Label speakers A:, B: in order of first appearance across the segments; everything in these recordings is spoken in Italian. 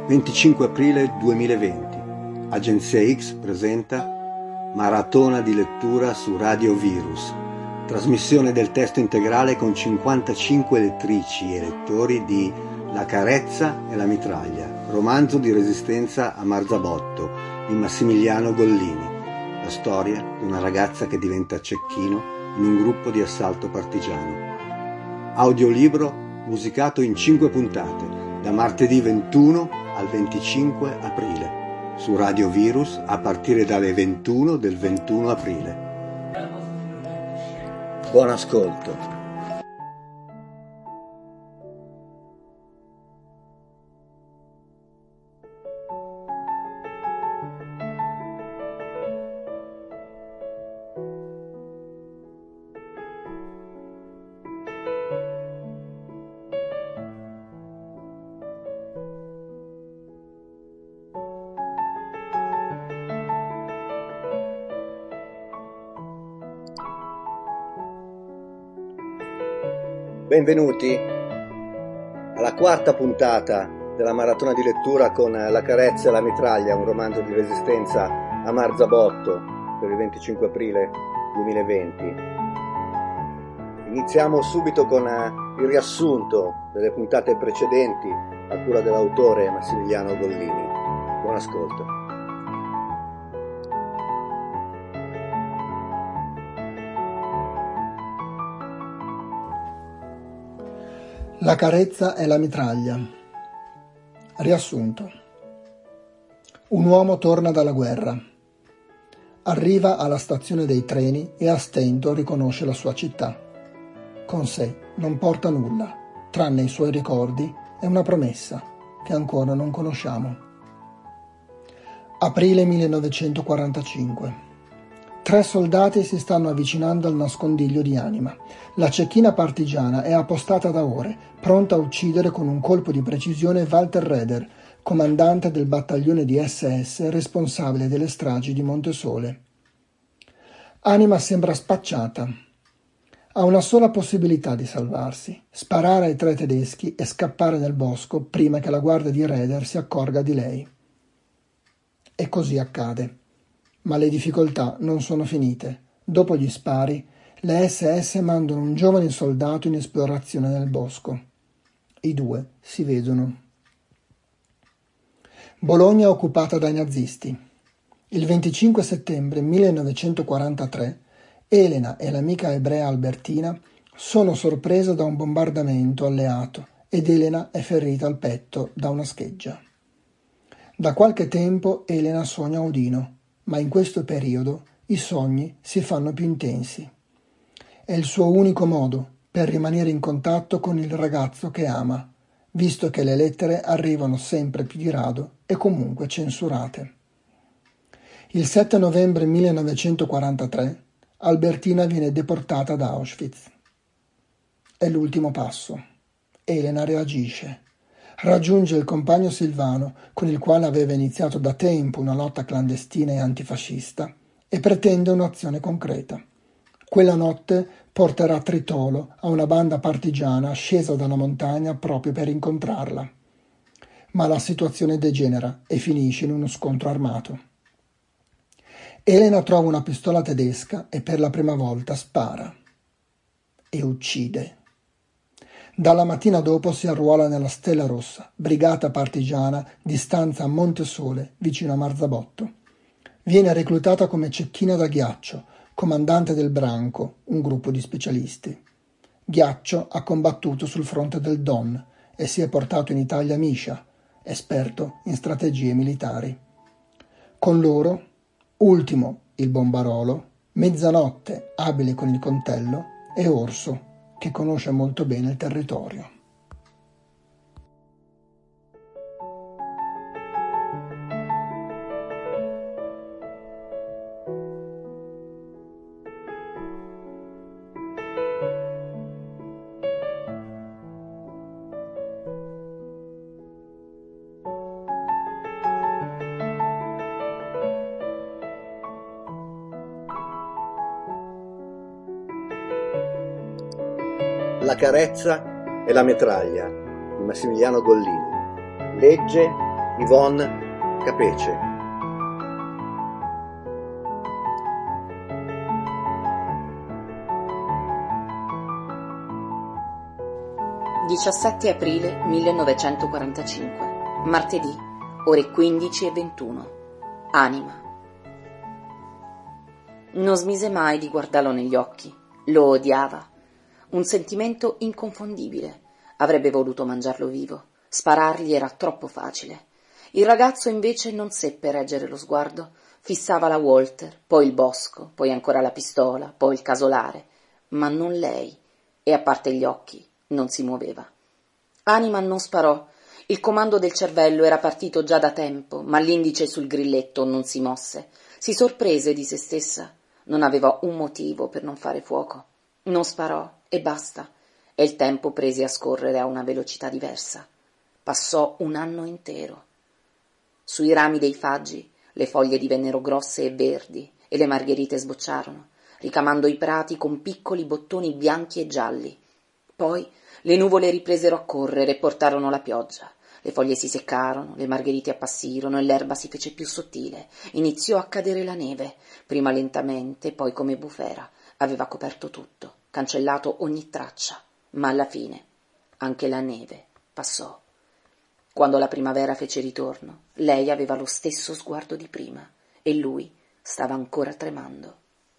A: 25 aprile 2020. Agenzia X presenta Maratona di lettura su Radio Virus. Trasmissione del testo integrale con 55 lettrici e lettori di La carezza e la mitraglia, romanzo di resistenza a Marzabotto di Massimiliano Gollini. La storia di una ragazza che diventa cecchino in un gruppo di assalto partigiano. Audiolibro musicato in 5 puntate, da martedì 21 al 25 aprile, su Radio Virus a partire dalle 21 del 21 aprile. Buon ascolto. Benvenuti alla quarta puntata della maratona di lettura con La carezza e la mitraglia, un romanzo di resistenza a Marzabotto per il 25 aprile 2020. Iniziamo subito con il riassunto delle puntate precedenti a cura dell'autore Massimiliano Gollini. Buon ascolto.
B: La carezza e la mitraglia. Riassunto. Un uomo torna dalla guerra. Arriva alla stazione dei treni e a stento riconosce la sua città. Con sé non porta nulla, tranne i suoi ricordi e una promessa che ancora non conosciamo. Aprile 1945. 3 soldati si stanno avvicinando al nascondiglio di Anima. La cecchina partigiana è appostata da ore, pronta a uccidere con un colpo di precisione Walter Raeder, comandante del battaglione di SS responsabile delle stragi di Montesole. Anima sembra spacciata. Ha una sola possibilità di salvarsi: sparare ai 3 tedeschi e scappare nel bosco prima che la guardia di Raeder si accorga di lei. E così accade. Ma le difficoltà non sono finite. Dopo gli spari, le SS mandano un giovane soldato in esplorazione nel bosco. I 2 si vedono. Bologna occupata dai nazisti. Il 25 settembre 1943, Elena e l'amica ebrea Albertina sono sorprese da un bombardamento alleato ed Elena è ferita al petto da una scheggia. Da qualche tempo Elena sogna Odino, ma in questo periodo i sogni si fanno più intensi. È il suo unico modo per rimanere in contatto con il ragazzo che ama, visto che le lettere arrivano sempre più di rado e comunque censurate. Il 7 novembre 1943 Albertina viene deportata da Auschwitz. È l'ultimo passo. Elena reagisce. Raggiunge il compagno Silvano, con il quale aveva iniziato da tempo una lotta clandestina e antifascista, e pretende un'azione concreta. Quella notte porterà Tritolo a una banda partigiana scesa dalla montagna proprio per incontrarla. Ma la situazione degenera e finisce in uno scontro armato. Elena trova una pistola tedesca e per la prima volta spara. E uccide. Dalla mattina dopo si arruola nella Stella Rossa, brigata partigiana di stanza a Montesole, vicino a Marzabotto. Viene reclutata come cecchina da Ghiaccio, comandante del Branco, un gruppo di specialisti. Ghiaccio ha combattuto sul fronte del Don e si è portato in Italia Miscia, esperto in strategie militari. Con loro, Ultimo, il bombarolo, Mezzanotte, abile con il coltello, e Orso, che conosce molto bene il territorio.
A: La carezza e la mitraglia di Massimiliano Gollini. Legge Yvonne Capece.
C: (17 aprile 1945) martedì, ore 15:21. Anima. Non smise mai di guardarlo negli occhi. Lo odiava. Un sentimento inconfondibile. Avrebbe voluto mangiarlo vivo. Sparargli era troppo facile. Il ragazzo invece non seppe reggere lo sguardo. Fissava la Walter, poi il bosco, poi ancora la pistola, poi il casolare, ma non lei, e a parte gli occhi non si muoveva. Anima non sparò. Il comando del cervello era partito già da tempo, ma l'indice sul grilletto non si mosse. Si sorprese di se stessa. Non aveva un motivo per non fare fuoco. Non sparò e basta. E il tempo prese a scorrere a una velocità diversa. Passò un anno intero. Sui rami dei faggi le foglie divennero grosse e verdi e le margherite sbocciarono, ricamando i prati con piccoli bottoni bianchi e gialli. Poi le nuvole ripresero a correre e portarono la pioggia. Le foglie si seccarono, le margherite appassirono e l'erba si fece più sottile. Iniziò a cadere la neve, prima lentamente, poi come bufera. Aveva coperto tutto, cancellato ogni traccia, ma alla fine anche la neve passò. Quando la primavera fece ritorno, lei aveva lo stesso sguardo di prima e lui stava ancora tremando.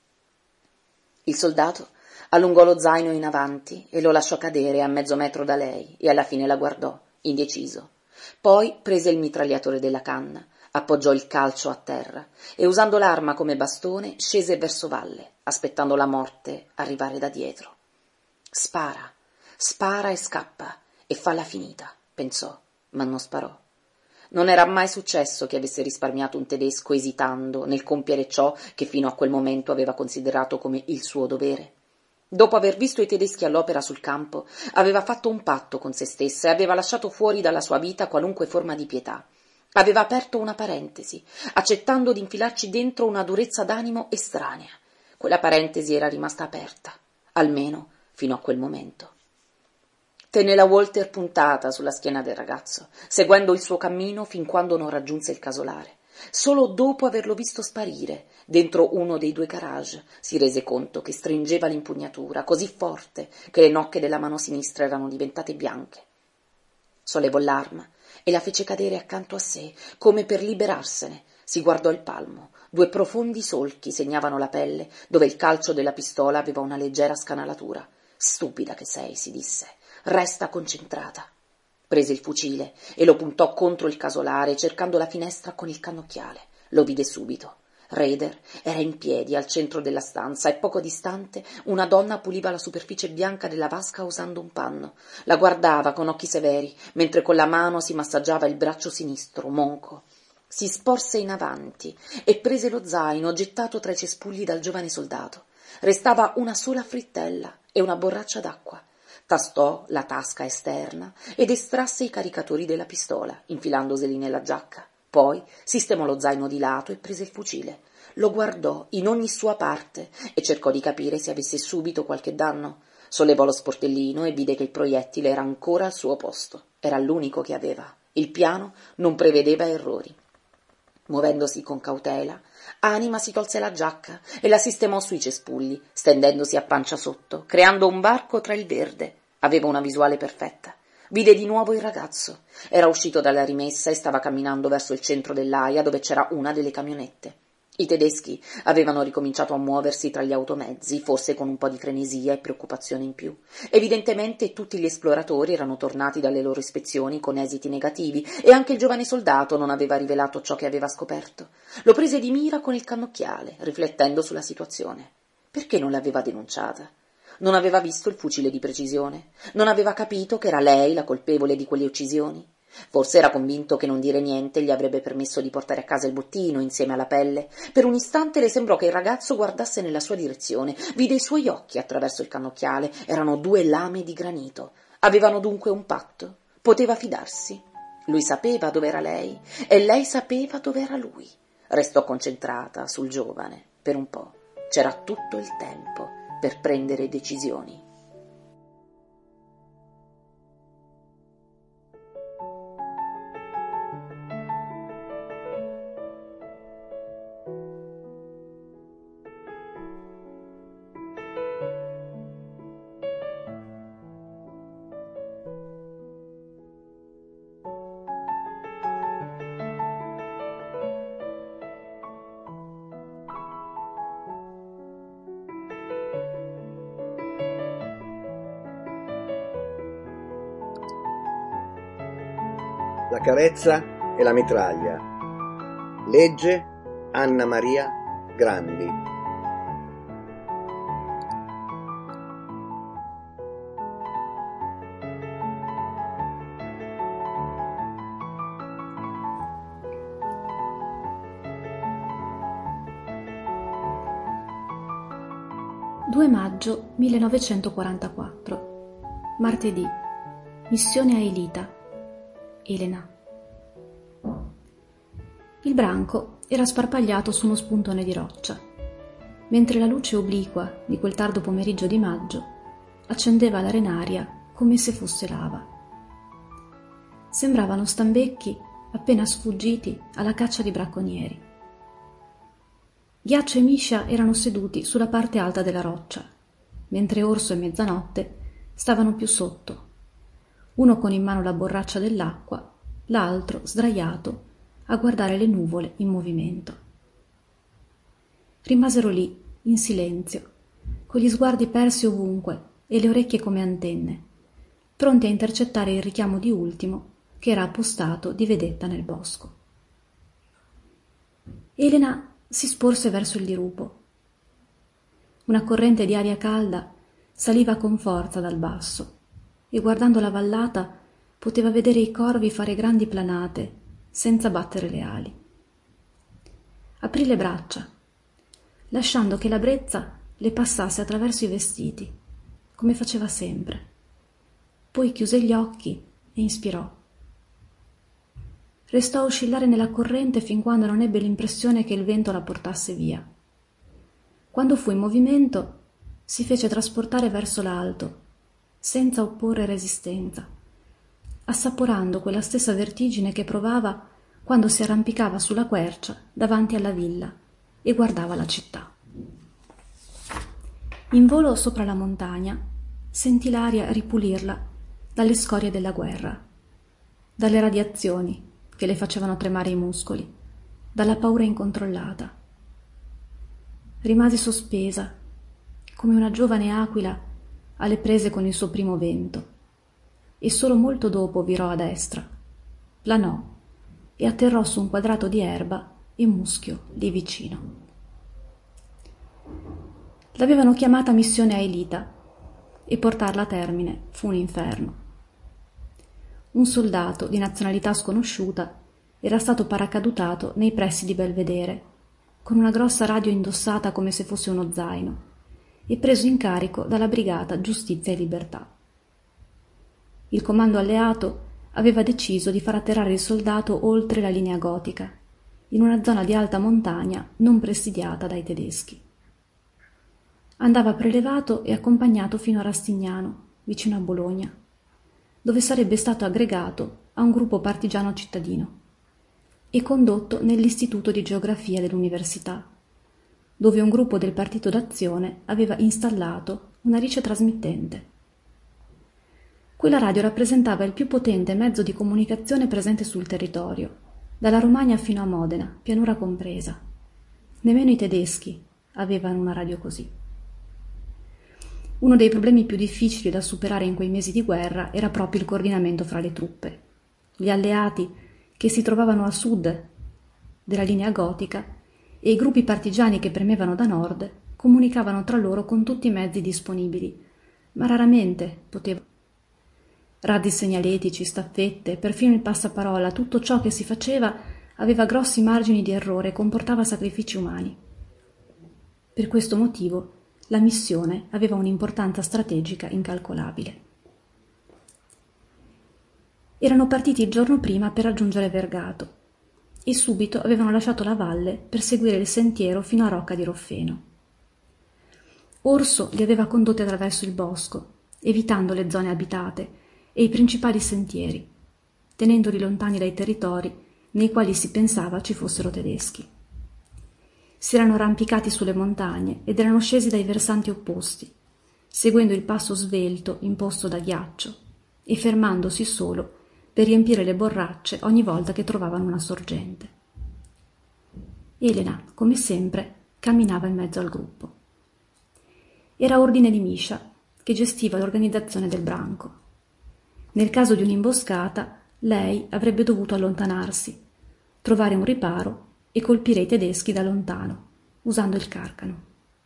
C: Il soldato allungò lo zaino in avanti e lo lasciò cadere a mezzo metro da lei e alla fine la guardò, indeciso. Poi prese il mitragliatore della canna, appoggiò il calcio a terra e usando l'arma come bastone scese verso valle, aspettando la morte arrivare da dietro. Spara, spara e scappa e falla finita, pensò, ma non sparò. Non era mai successo che avesse risparmiato un tedesco esitando nel compiere ciò che fino a quel momento aveva considerato come il suo dovere. Dopo aver visto i tedeschi all'opera sul campo, aveva fatto un patto con se stessa e aveva lasciato fuori dalla sua vita qualunque forma di pietà. Aveva aperto una parentesi, accettando di infilarci dentro una durezza d'animo estranea. Quella parentesi era rimasta aperta, almeno fino a quel momento. Tenne la Walter puntata sulla schiena del ragazzo, seguendo il suo cammino fin quando non raggiunse il casolare. Solo dopo averlo visto sparire dentro uno dei due garage si rese conto che stringeva l'impugnatura così forte che le nocche della mano sinistra erano diventate bianche. Sollevò l'arma e la fece cadere accanto a sé, come per liberarsene. Si guardò il palmo. 2 profondi solchi segnavano la pelle, dove il calcio della pistola aveva una leggera scanalatura. «Stupida che sei», si disse. «Resta concentrata». Prese il fucile e lo puntò contro il casolare, cercando la finestra con il cannocchiale. Lo vide subito. Rader era in piedi al centro della stanza e poco distante una donna puliva la superficie bianca della vasca usando un panno. La guardava con occhi severi, mentre con la mano si massaggiava il braccio sinistro, monco. Si sporse in avanti e prese lo zaino gettato tra i cespugli dal giovane soldato. Restava una sola frittella e una borraccia d'acqua. Tastò la tasca esterna ed estrasse i caricatori della pistola, infilandoseli nella giacca. Poi sistemò lo zaino di lato e prese il fucile. Lo guardò in ogni sua parte e cercò di capire se avesse subito qualche danno. Sollevò lo sportellino e vide che il proiettile era ancora al suo posto. Era l'unico che aveva. Il piano non prevedeva errori. Muovendosi con cautela, Anima si tolse la giacca e la sistemò sui cespugli, stendendosi a pancia sotto, creando un varco tra il verde. Aveva una visuale perfetta. Vide di nuovo il ragazzo. Era uscito dalla rimessa e stava camminando verso il centro dell'Aia, dove c'era una delle camionette. I tedeschi avevano ricominciato a muoversi tra gli automezzi, forse con un po' di frenesia e preoccupazione in più. Evidentemente tutti gli esploratori erano tornati dalle loro ispezioni con esiti negativi e anche il giovane soldato non aveva rivelato ciò che aveva scoperto. Lo prese di mira con il cannocchiale, riflettendo sulla situazione. Perché non l'aveva denunciata? Non aveva visto il fucile di precisione? Non aveva capito che era lei la colpevole di quelle uccisioni? Forse era convinto che non dire niente gli avrebbe permesso di portare a casa il bottino insieme alla pelle. Per un istante le sembrò che il ragazzo guardasse nella sua direzione. Vide i suoi occhi attraverso il cannocchiale. Erano 2 lame di granito. Avevano dunque un patto. Poteva fidarsi. Lui sapeva dov'era lei e lei sapeva dov'era lui. Restò concentrata sul giovane per un po'. C'era tutto il tempo per prendere decisioni.
A: La carezza e la mitraglia. Legge Anna Maria Grandi.
D: Maggio 1944. Martedì. Missione Aelita. Elena. Il branco era sparpagliato su uno spuntone di roccia, mentre la luce obliqua di quel tardo pomeriggio di maggio accendeva l'arenaria come se fosse lava. Sembravano stambecchi appena sfuggiti alla caccia di bracconieri. Ghiaccio e Miscia erano seduti sulla parte alta della roccia, mentre Orso e Mezzanotte stavano più sotto, uno con in mano la borraccia dell'acqua, l'altro sdraiato a guardare le nuvole in movimento. Rimasero lì, in silenzio, con gli sguardi persi ovunque e le orecchie come antenne, pronti a intercettare il richiamo di Ultimo che era appostato di vedetta nel bosco. Elena si sporse verso il dirupo. Una corrente di aria calda saliva con forza dal basso e guardando la vallata poteva vedere i corvi fare grandi planate senza battere le ali. Aprì le braccia, lasciando che la brezza le passasse attraverso i vestiti, come faceva sempre. Poi chiuse gli occhi e inspirò. Restò a oscillare nella corrente fin quando non ebbe l'impressione che il vento la portasse via. Quando fu in movimento, si fece trasportare verso l'alto, senza opporre resistenza, assaporando quella stessa vertigine che provava quando si arrampicava sulla quercia davanti alla villa e guardava la città. In volo sopra la montagna sentì l'aria ripulirla dalle scorie della guerra, dalle radiazioni che le facevano tremare i muscoli, dalla paura incontrollata. Rimase sospesa, come una giovane aquila alle prese con il suo primo vento, e solo molto dopo virò a destra, planò e atterrò su un quadrato di erba e muschio lì vicino. L'avevano chiamata missione Aelita e portarla a termine fu un inferno. Un soldato di nazionalità sconosciuta era stato paracadutato nei pressi di Belvedere, con una grossa radio indossata come se fosse uno zaino, e preso in carico dalla brigata Giustizia e Libertà. Il comando alleato aveva deciso di far atterrare il soldato oltre la linea gotica, in una zona di alta montagna non presidiata dai tedeschi. Andava prelevato e accompagnato fino a Rastignano, vicino a Bologna, dove sarebbe stato aggregato a un gruppo partigiano cittadino e condotto nell'Istituto di Geografia dell'Università, dove un gruppo del Partito d'Azione aveva installato una ricetrasmittente. Quella radio rappresentava il più potente mezzo di comunicazione presente sul territorio, dalla Romagna fino a Modena, pianura compresa. Nemmeno i tedeschi avevano una radio così. Uno dei problemi più difficili da superare in quei mesi di guerra era proprio il coordinamento fra le truppe. Gli alleati, che si trovavano a sud della linea gotica, e i gruppi partigiani che premevano da nord comunicavano tra loro con tutti i mezzi disponibili, ma raramente potevano. Razzi segnaletici, staffette, perfino il passaparola, tutto ciò che si faceva aveva grossi margini di errore e comportava sacrifici umani. Per questo motivo la missione aveva un'importanza strategica incalcolabile. Erano partiti il giorno prima per raggiungere Vergato e subito avevano lasciato la valle per seguire il sentiero fino a Rocca di Roffeno. Orso li aveva condotti attraverso il bosco, evitando le zone abitate e i principali sentieri, tenendoli lontani dai territori nei quali si pensava ci fossero tedeschi. Si erano arrampicati sulle montagne ed erano scesi dai versanti opposti, seguendo il passo svelto imposto da ghiaccio e fermandosi solo per riempire le borracce ogni volta che trovavano una sorgente. Elena, come sempre, camminava in mezzo al gruppo. Era ordine di Miscia, che gestiva l'organizzazione del branco. Nel caso di un'imboscata, lei avrebbe dovuto allontanarsi, trovare un riparo e colpire i tedeschi da lontano, usando il carcano.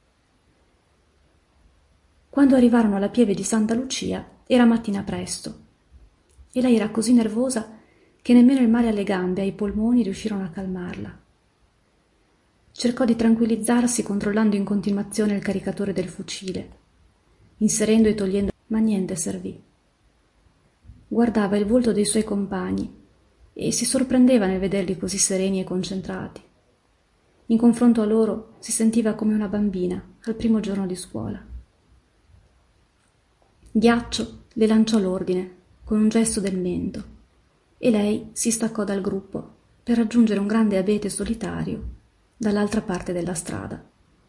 D: Quando arrivarono alla pieve di Santa Lucia era mattina presto e lei era così nervosa che nemmeno il male alle gambe e ai polmoni riuscirono a calmarla. Cercò di tranquillizzarsi controllando in continuazione il caricatore del fucile, inserendo e togliendo, ma niente servì. Guardava il volto dei suoi compagni e si sorprendeva nel vederli così sereni e concentrati. In confronto a loro si sentiva come una bambina al primo giorno di scuola. Ghiaccio le lanciò l'ordine con un gesto del mento e lei si staccò dal gruppo per raggiungere un grande abete solitario dall'altra parte della strada.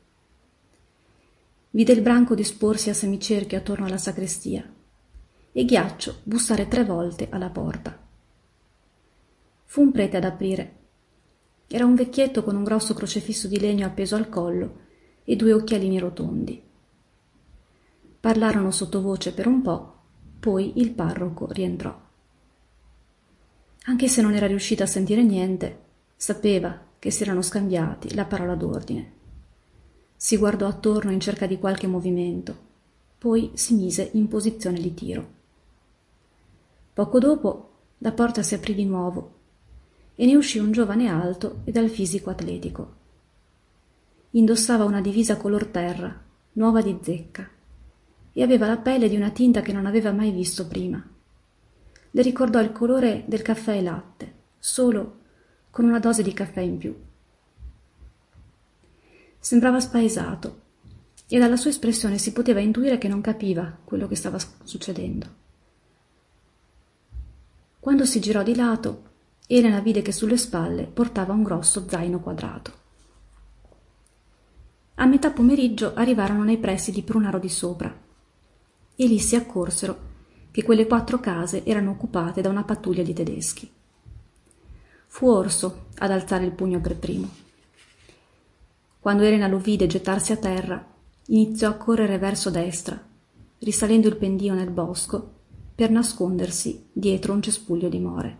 D: Vide il branco disporsi a semicerchio attorno alla sacrestia e Ghiaccio bussare 3 volte alla porta. Fu un prete ad aprire. Era un vecchietto con un grosso crocefisso di legno appeso al collo e 2 occhialini rotondi. Parlarono sottovoce per un po', poi il parroco rientrò. Anche se non era riuscita a sentire niente, sapeva che si erano scambiati la parola d'ordine. Si guardò attorno in cerca di qualche movimento, poi si mise in posizione di tiro. Poco dopo la porta si aprì di nuovo e ne uscì un giovane alto e dal fisico atletico. Indossava una divisa color terra, nuova di zecca, e aveva la pelle di una tinta che non aveva mai visto prima. Le ricordò il colore del caffè e latte, solo con una dose di caffè in più. Sembrava spaesato e dalla sua espressione si poteva intuire che non capiva quello che stava succedendo. Quando si girò di lato, Elena vide che sulle spalle portava un grosso zaino quadrato. A metà pomeriggio arrivarono nei pressi di Prunaro di Sopra e lì si accorsero che quelle 4 case erano occupate da una pattuglia di tedeschi. Fu Orso ad alzare il pugno per primo. Quando Elena lo vide gettarsi a terra, iniziò a correre verso destra, risalendo il pendio nel bosco per nascondersi dietro un cespuglio di more.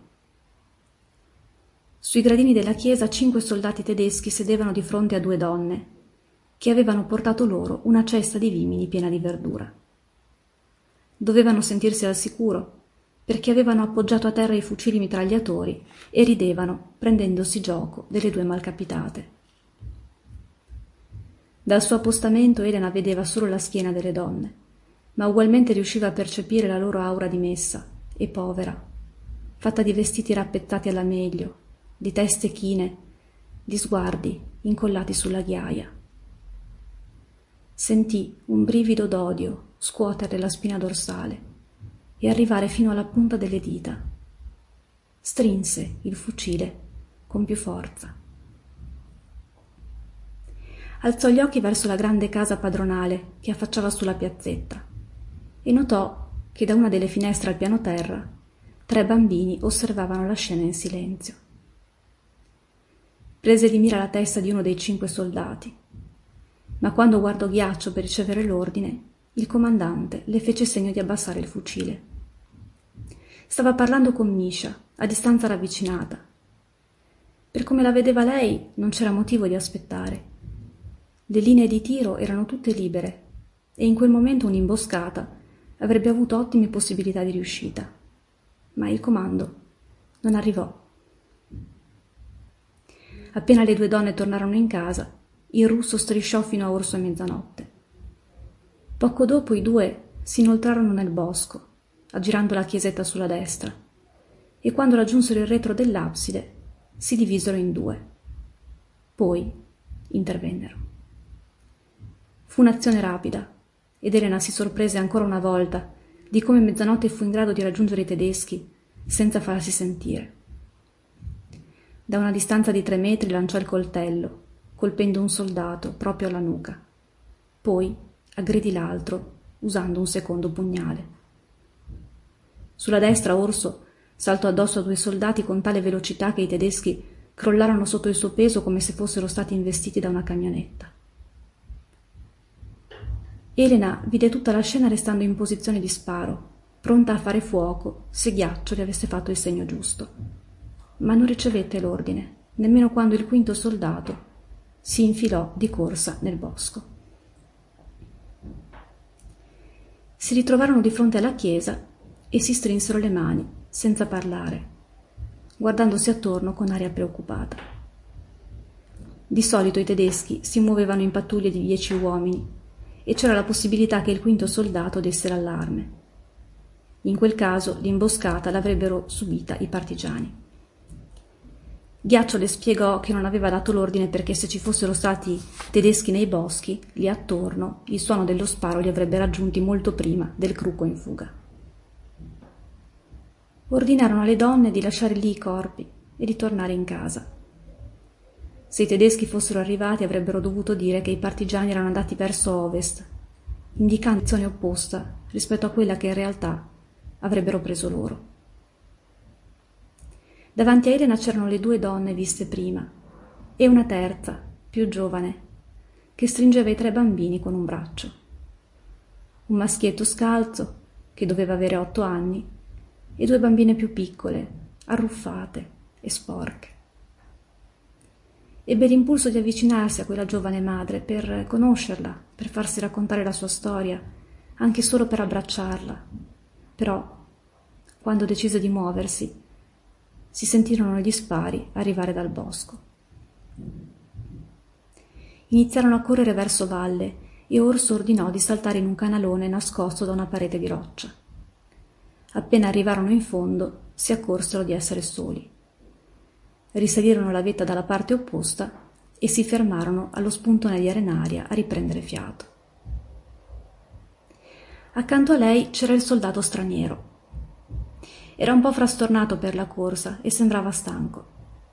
D: Sui gradini della chiesa 5 soldati tedeschi sedevano di fronte a 2 donne, che avevano portato loro una cesta di vimini piena di verdura. Dovevano sentirsi al sicuro, perché avevano appoggiato a terra i fucili mitragliatori e ridevano, prendendosi gioco delle 2 malcapitate. Dal suo appostamento Elena vedeva solo la schiena delle donne, ma ugualmente riusciva a percepire la loro aura dimessa e povera, fatta di vestiti rappezzati alla meglio, di teste chine, di sguardi incollati sulla ghiaia. Sentì un brivido d'odio scuotere la spina dorsale e arrivare fino alla punta delle dita. Strinse il fucile con più forza. Alzò gli occhi verso la grande casa padronale che affacciava sulla piazzetta e notò che da una delle finestre al piano terra 3 bambini osservavano la scena in silenzio. Prese di mira la testa di uno dei 5 soldati, ma quando guardò Ghiaccio per ricevere l'ordine, il comandante le fece segno di abbassare il fucile. Stava parlando con Misha, a distanza ravvicinata. Per come la vedeva lei, non c'era motivo di aspettare. Le linee di tiro erano tutte libere e in quel momento un'imboscata avrebbe avuto ottime possibilità di riuscita. Ma il comando non arrivò. Appena le 2 donne tornarono in casa, il russo strisciò fino a Orso a mezzanotte. Poco dopo i 2 si inoltrarono nel bosco, aggirando la chiesetta sulla destra, e quando raggiunsero il retro dell'abside si divisero in 2. Poi intervennero. Fu un'azione rapida, ed Elena si sorprese ancora una volta di come mezzanotte fu in grado di raggiungere i tedeschi senza farsi sentire. Da una distanza di 3 metri lanciò il coltello, colpendo un soldato proprio alla nuca. Poi aggredì l'altro usando un secondo pugnale. Sulla destra Orso saltò addosso a 2 soldati con tale velocità che i tedeschi crollarono sotto il suo peso come se fossero stati investiti da una camionetta. Elena vide tutta la scena restando in posizione di sparo, pronta a fare fuoco se Ghiaccio le avesse fatto il segno giusto. Ma non ricevette l'ordine, nemmeno quando il quinto soldato si infilò di corsa nel bosco. Si ritrovarono di fronte alla chiesa e si strinsero le mani, senza parlare, guardandosi attorno con aria preoccupata. Di solito i tedeschi si muovevano in pattuglie di 10 uomini e c'era la possibilità che il quinto soldato desse l'allarme. In quel caso l'imboscata l'avrebbero subita i partigiani. Ghiaccio le spiegò che non aveva dato l'ordine perché se ci fossero stati tedeschi nei boschi, lì attorno, il suono dello sparo li avrebbe raggiunti molto prima del Cruco in fuga. Ordinarono alle donne di lasciare lì i corpi e di tornare in casa. Se i tedeschi fossero arrivati avrebbero dovuto dire che i partigiani erano andati verso ovest, indicando direzione opposta rispetto a quella che in realtà avrebbero preso loro. Davanti a Elena c'erano le 2 donne viste prima e una terza, più giovane, che stringeva i 3 bambini con un braccio. Un maschietto scalzo, che doveva avere 8 anni, e 2 bambine più piccole, arruffate e sporche. Ebbe l'impulso di avvicinarsi a quella giovane madre per conoscerla, per farsi raccontare la sua storia, anche solo per abbracciarla. Però, quando decise di muoversi, si sentirono gli spari arrivare dal bosco. Iniziarono a correre verso valle e Orso ordinò di saltare in un canalone nascosto da una parete di roccia. Appena arrivarono in fondo, si accorsero di essere soli. Risalirono la vetta dalla parte opposta e si fermarono allo spuntone di arenaria a riprendere fiato. Accanto a lei c'era il soldato straniero. Era un po' frastornato per la corsa e sembrava stanco.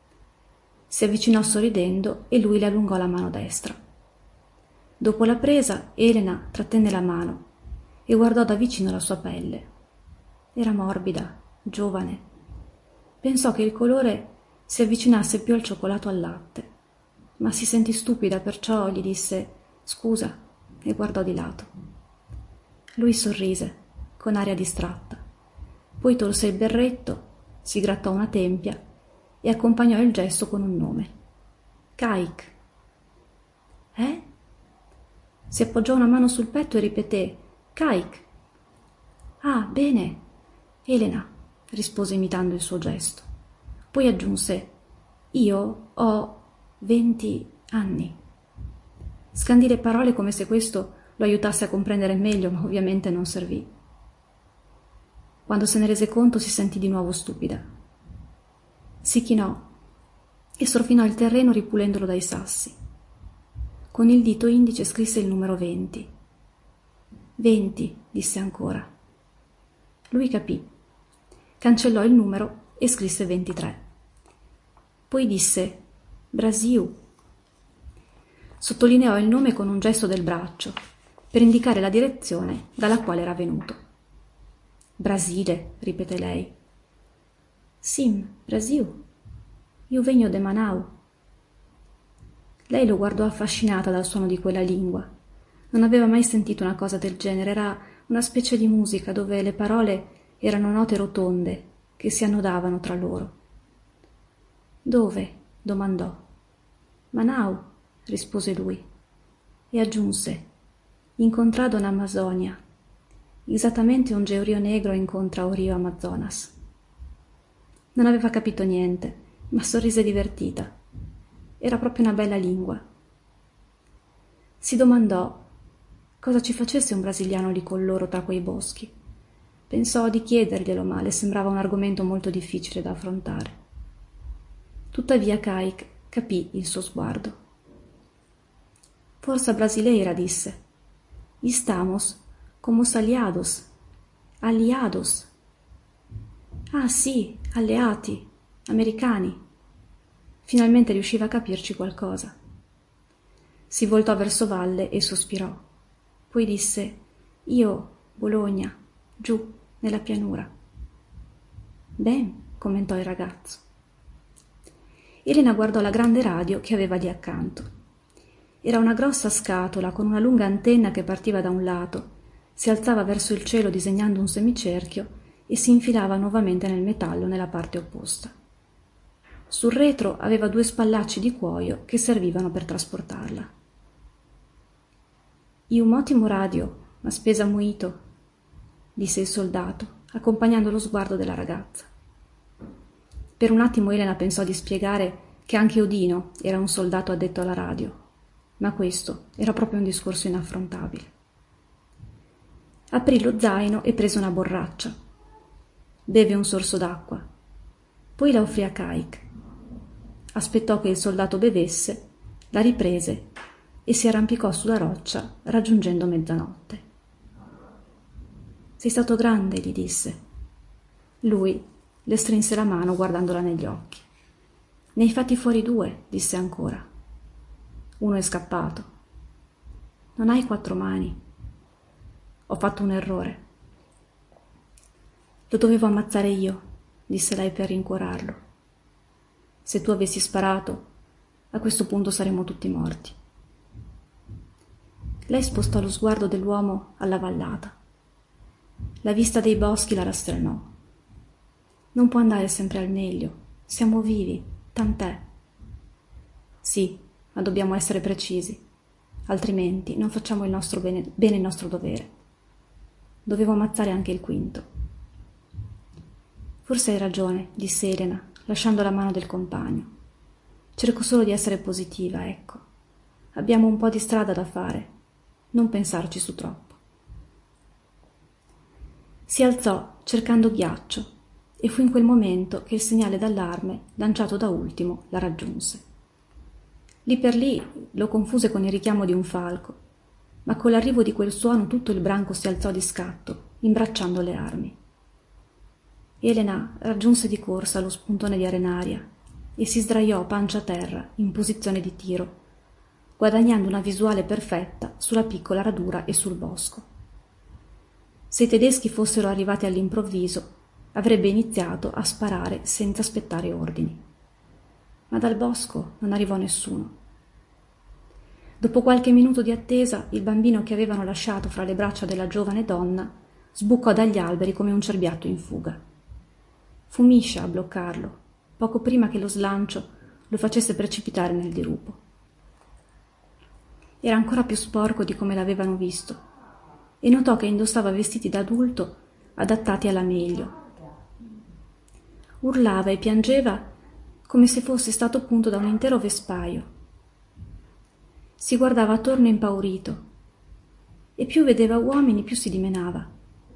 D: Si avvicinò sorridendo e lui le allungò la mano destra. Dopo la presa, Elena trattenne la mano e guardò da vicino la sua pelle. Era morbida, giovane. Pensò che il colore si avvicinasse più al cioccolato al latte, ma si sentì stupida, perciò gli disse «Scusa» e guardò di lato. Lui sorrise, con aria distratta. Poi tolse il berretto, si grattò una tempia e accompagnò il gesto con un nome. Caik. Eh? Si appoggiò una mano sul petto e ripeté Caik. Ah, bene. Elena, rispose imitando il suo gesto. Poi aggiunse Io ho 20 anni. Scandì le parole come se questo lo aiutasse a comprendere meglio, ma ovviamente non servì. Quando se ne rese conto si sentì di nuovo stupida. Si chinò e sorfinò il terreno ripulendolo dai sassi. Con il dito indice scrisse il numero 20. 20, disse ancora. Lui capì. Cancellò il numero e scrisse 23. Poi disse Brasil. Sottolineò il nome con un gesto del braccio per indicare la direzione dalla quale era venuto. Brasile, ripeté lei. Sim, Brasil. Io vengo de Manau. Lei lo guardò affascinata dal suono di quella lingua. Non aveva mai sentito una cosa del genere, era una specie di musica dove le parole erano note rotonde che si annodavano tra loro. Dove? Domandò. Manau, rispose lui, e aggiunse, incontrato in Amazzonia, esattamente onde o Rio Negro incontra o Rio Amazonas. Non aveva capito niente, ma sorrise divertita. Era proprio una bella lingua. Si domandò cosa ci facesse un brasiliano lì con loro tra quei boschi. Pensò di chiederglielo, ma le sembrava un argomento molto difficile da affrontare. Tuttavia Caik capì il suo sguardo. Forza brasileira, disse. Estamos como aliados. Aliados. Ah sì, alleati, americani. Finalmente riusciva a capirci qualcosa. Si voltò verso valle e sospirò. Poi disse, io, Bologna, giù, nella pianura. Ben, commentò il ragazzo. Elena guardò la grande radio che aveva lì accanto. Era una grossa scatola con una lunga antenna che partiva da un lato si alzava verso il cielo disegnando un semicerchio e si infilava nuovamente nel metallo nella parte opposta. Sul retro aveva 2 spallacci di cuoio che servivano per trasportarla. «Y un ottimo radio, ma spesa muito», disse il soldato, accompagnando lo sguardo della ragazza. Per un attimo Elena pensò di spiegare che anche Odino era un soldato addetto alla radio, ma questo era proprio un discorso inaffrontabile. Aprì lo zaino e prese una borraccia. Beve un sorso d'acqua. Poi la offrì a Kaik. Aspettò che il soldato bevesse, la riprese e si arrampicò sulla roccia raggiungendo mezzanotte. «Sei stato grande», gli disse. Lui le strinse la mano guardandola negli occhi. «Ne hai fatti fuori 2», disse ancora. «Uno è scappato». «Non hai 4 mani». «Ho fatto un errore». «Lo dovevo ammazzare io», disse lei per rincuorarlo. «Se tu avessi sparato, a questo punto saremmo tutti morti». Lei spostò lo sguardo dell'uomo alla vallata. La vista dei boschi la rastrenò. «Non può andare sempre al meglio. Siamo vivi, tant'è». «Sì, ma dobbiamo essere precisi, altrimenti non facciamo il nostro bene il nostro dovere. Dovevo ammazzare anche il 5.» «Forse hai ragione», disse Elena, lasciando la mano del compagno. «Cerco solo di essere positiva, ecco. Abbiamo un po' di strada da fare. Non pensarci su troppo». Si alzò cercando ghiaccio e fu in quel momento che il segnale d'allarme, lanciato da ultimo, la raggiunse. Lì per lì lo confuse con il richiamo di un falco, ma con l'arrivo di quel suono tutto il branco si alzò di scatto, imbracciando le armi. Elena raggiunse di corsa lo spuntone di arenaria e si sdraiò pancia a terra in posizione di tiro, guadagnando una visuale perfetta sulla piccola radura e sul bosco. Se i tedeschi fossero arrivati all'improvviso, avrebbe iniziato a sparare senza aspettare ordini. Ma dal bosco non arrivò nessuno. Dopo qualche minuto di attesa, il bambino che avevano lasciato fra le braccia della giovane donna sbucò dagli alberi come un cerbiatto in fuga. Fu Misha a bloccarlo, poco prima che lo slancio lo facesse precipitare nel dirupo. Era ancora più sporco di come l'avevano visto e notò che indossava vestiti da adulto adattati alla meglio. Urlava e piangeva come se fosse stato punto da un intero vespaio. Si guardava attorno impaurito e più vedeva uomini più si dimenava.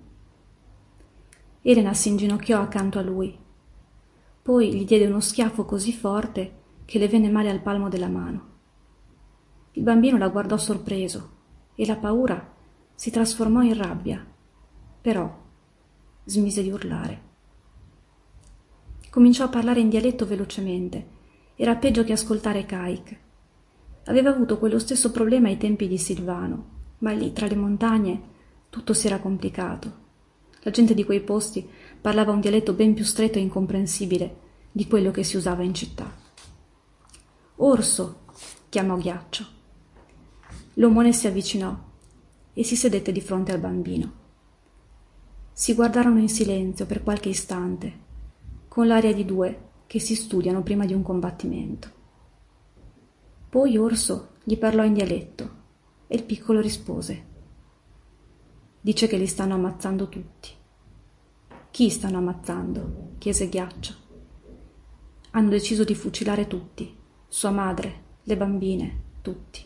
D: Elena si inginocchiò accanto a lui. Poi gli diede uno schiaffo così forte che le venne male al palmo della mano. Il bambino la guardò sorpreso e la paura si trasformò in rabbia, però smise di urlare. Cominciò a parlare in dialetto velocemente. Era peggio che ascoltare Kaik. Aveva avuto quello stesso problema ai tempi di Silvano, ma lì, tra le montagne, tutto si era complicato. La gente di quei posti parlava un dialetto ben più stretto e incomprensibile di quello che si usava in città. «Orso!» chiamò Ghiaccio. L'omone si avvicinò e si sedette di fronte al bambino. Si guardarono in silenzio per qualche istante, con l'aria di 2 che si studiano prima di un combattimento. Poi Orso gli parlò in dialetto e il piccolo rispose. «Dice che li stanno ammazzando tutti». «Chi stanno ammazzando?» chiese Ghiaccio. «Hanno deciso di fucilare tutti, sua madre, le bambine, tutti».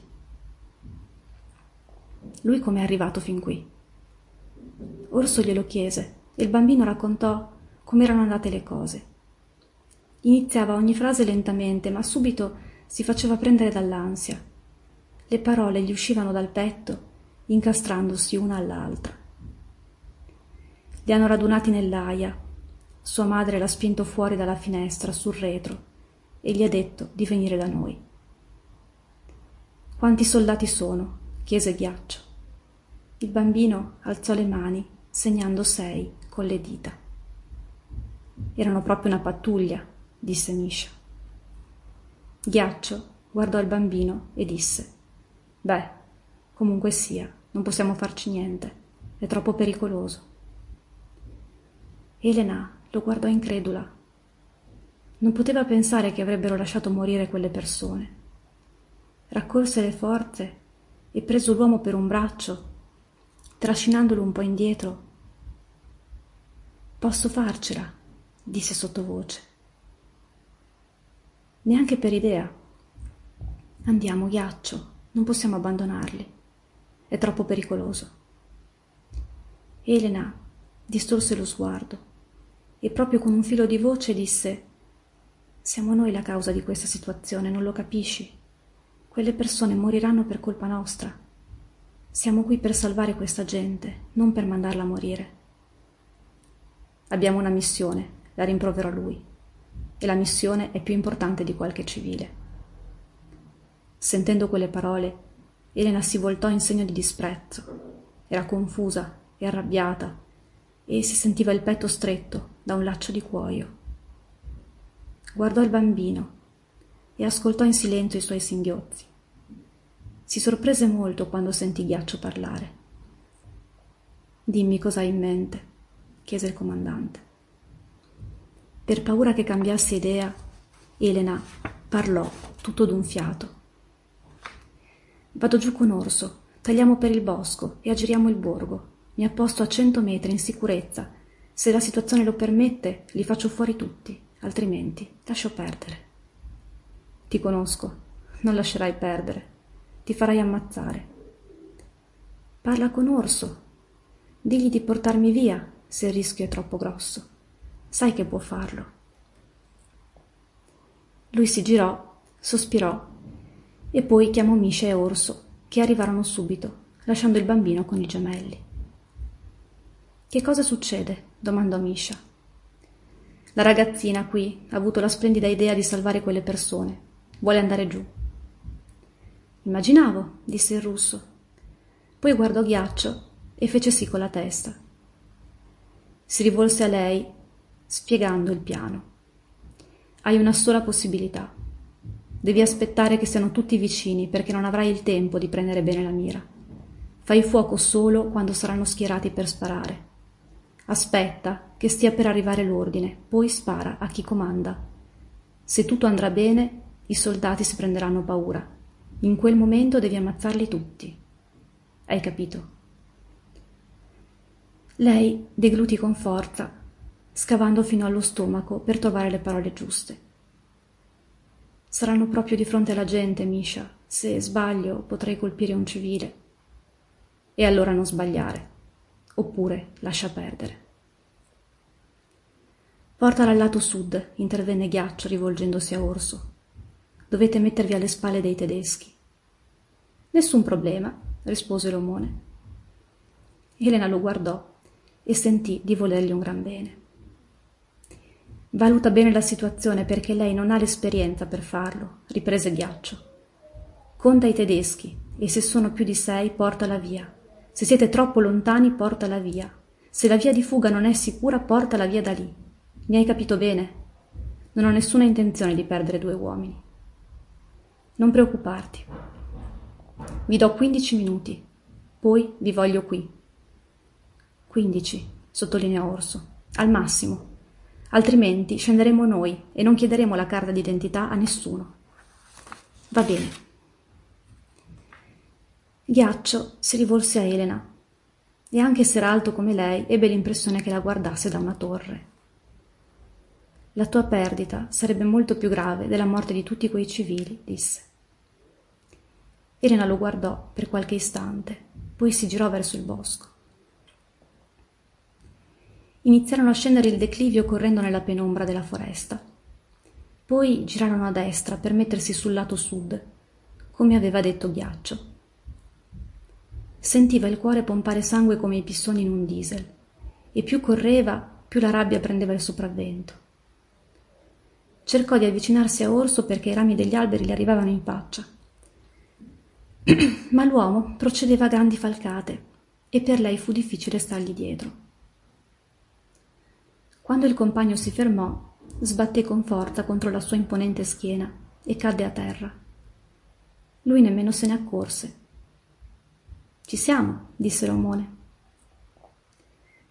D: Lui come è arrivato fin qui? Orso glielo chiese e il bambino raccontò come erano andate le cose. Iniziava ogni frase lentamente, ma subito si faceva prendere dall'ansia. Le parole gli uscivano dal petto, incastrandosi una all'altra. Li hanno radunati nell'aia. Sua madre l'ha spinto fuori dalla finestra, sul retro, e gli ha detto di venire da noi. «Quanti soldati sono?» chiese Ghiaccio. Il bambino alzò le mani, segnando 6 con le dita. «Erano proprio una pattuglia», disse Misha. Ghiaccio guardò il bambino e disse: «Beh, comunque sia, non possiamo farci niente. è troppo pericoloso. Elena lo guardò incredula. Non poteva pensare che avrebbero lasciato morire quelle persone. Raccolse le forze e preso l'uomo per un braccio, trascinandolo un po' indietro. «Posso farcela», disse sottovoce. «Neanche per idea. Andiamo, Ghiaccio, non possiamo abbandonarli. È troppo pericoloso». Elena distorse lo sguardo e proprio con un filo di voce disse: «Siamo noi la causa di questa situazione, non lo capisci? Quelle persone moriranno per colpa nostra. Siamo qui per salvare questa gente, non per mandarla a morire». «Abbiamo una missione», la rimproverò lui, «e la missione è più importante di qualche civile». Sentendo quelle parole, Elena si voltò in segno di disprezzo. Era confusa e arrabbiata e si sentiva il petto stretto da un laccio di cuoio. Guardò il bambino e ascoltò in silenzio i suoi singhiozzi. Si sorprese molto quando sentì Ghiaccio parlare. «Dimmi cosa hai in mente», chiese il comandante. Per paura che cambiasse idea, Elena parlò tutto d'un fiato. «Vado giù con Orso, tagliamo per il bosco e aggiriamo il borgo. Mi apposto a 100 metri in sicurezza. Se la situazione lo permette, li faccio fuori tutti, altrimenti lascio perdere». «Ti conosco, non lascerai perdere, ti farai ammazzare». «Parla con Orso, digli di portarmi via se il rischio è troppo grosso. Sai che può farlo». Lui si girò, sospirò e poi chiamò Miscia e Orso, che arrivarono subito, lasciando il bambino con i gemelli. «Che cosa succede?» domandò Miscia. «La ragazzina qui ha avuto la splendida idea di salvare quelle persone. Vuole andare giù». «Immaginavo», disse il russo. Poi guardò Ghiaccio e fece sì con la testa. Si rivolse a lei, spiegando il piano. «Hai una sola possibilità. Devi aspettare che siano tutti vicini perché non avrai il tempo di prendere bene la mira. Fai fuoco solo quando saranno schierati per sparare. Aspetta che stia per arrivare l'ordine, poi spara a chi comanda. Se tutto andrà bene, i soldati si prenderanno paura. In quel momento devi ammazzarli tutti. Hai capito?» Lei deglutì con forza, scavando fino allo stomaco per trovare le parole giuste. «Saranno proprio di fronte alla gente, Miscia. Se sbaglio potrei colpire un civile». «E allora non sbagliare. Oppure lascia perdere». «Portala al lato sud», intervenne Ghiaccio rivolgendosi a Orso. «Dovete mettervi alle spalle dei tedeschi». «Nessun problema», rispose l'omone. Elena lo guardò e sentì di volergli un gran bene. «Valuta bene la situazione perché lei non ha l'esperienza per farlo», riprese Ghiaccio. «Conta i tedeschi e se sono più di 6 portala via. Se siete troppo lontani portala via. Se la via di fuga non è sicura portala via da lì. Mi hai capito bene? Non ho nessuna intenzione di perdere 2 uomini. Non preoccuparti. Vi do 15 minuti, poi vi voglio qui». «15», sottolineò Orso, «al massimo. Altrimenti scenderemo noi e non chiederemo la carta d'identità a nessuno». «Va bene». Ghiaccio si rivolse a Elena e anche se era alto come lei ebbe l'impressione che la guardasse da una torre. «La tua perdita sarebbe molto più grave della morte di tutti quei civili», disse. Elena lo guardò per qualche istante, poi si girò verso il bosco. Iniziarono a scendere il declivio correndo nella penombra della foresta. Poi girarono a destra per mettersi sul lato sud, come aveva detto Ghiaccio. Sentiva il cuore pompare sangue come i pistoni in un diesel, e più correva, più la rabbia prendeva il sopravvento. Cercò di avvicinarsi a Orso perché i rami degli alberi le arrivavano in faccia. Ma l'uomo procedeva a grandi falcate e per lei fu difficile stargli dietro. Quando il compagno si fermò, sbatté con forza contro la sua imponente schiena e cadde a terra. Lui nemmeno se ne accorse. «Ci siamo», disse l'omone.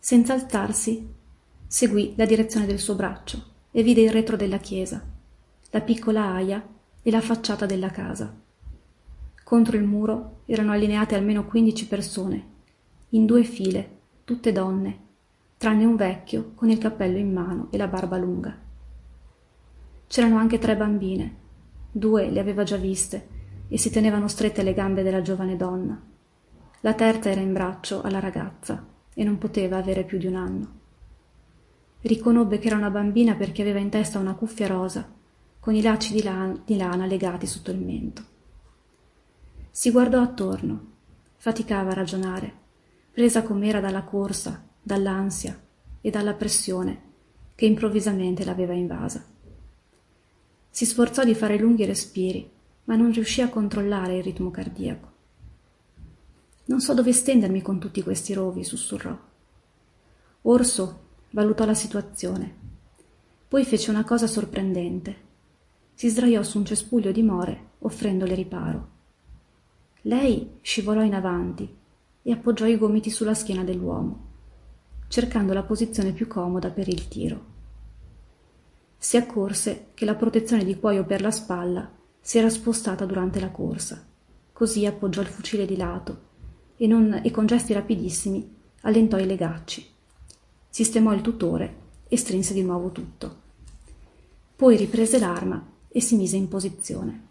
D: Senza alzarsi, seguì la direzione del suo braccio e vide il retro della chiesa, la piccola aia e la facciata della casa. Contro il muro erano allineate almeno 15 persone, in 2 file, tutte donne, tranne un vecchio con il cappello in mano e la barba lunga. C'erano anche 3 bambine, 2 le aveva già viste e si tenevano strette le gambe della giovane donna. La terza era in braccio alla ragazza e non poteva avere più di 1 anno. Riconobbe che era una bambina perché aveva in testa una cuffia rosa con i lacci di lana legati sotto il mento. Si guardò attorno, faticava a ragionare, presa com'era dalla corsa, dall'ansia e dalla pressione che improvvisamente l'aveva invasa. Si sforzò di fare lunghi respiri, ma non riuscì a controllare il ritmo cardiaco. «Non so dove stendermi con tutti questi rovi», sussurrò. Orso valutò la situazione. Poi fece una cosa sorprendente. Si sdraiò su un cespuglio di more, offrendole riparo. Lei scivolò in avanti e appoggiò i gomiti sulla schiena dell'uomo, cercando la posizione più comoda per il tiro. Si accorse che la protezione di cuoio per la spalla si era spostata durante la corsa, così appoggiò il fucile di lato e con gesti rapidissimi allentò i legacci, sistemò il tutore e strinse di nuovo tutto. Poi riprese l'arma e si mise in posizione.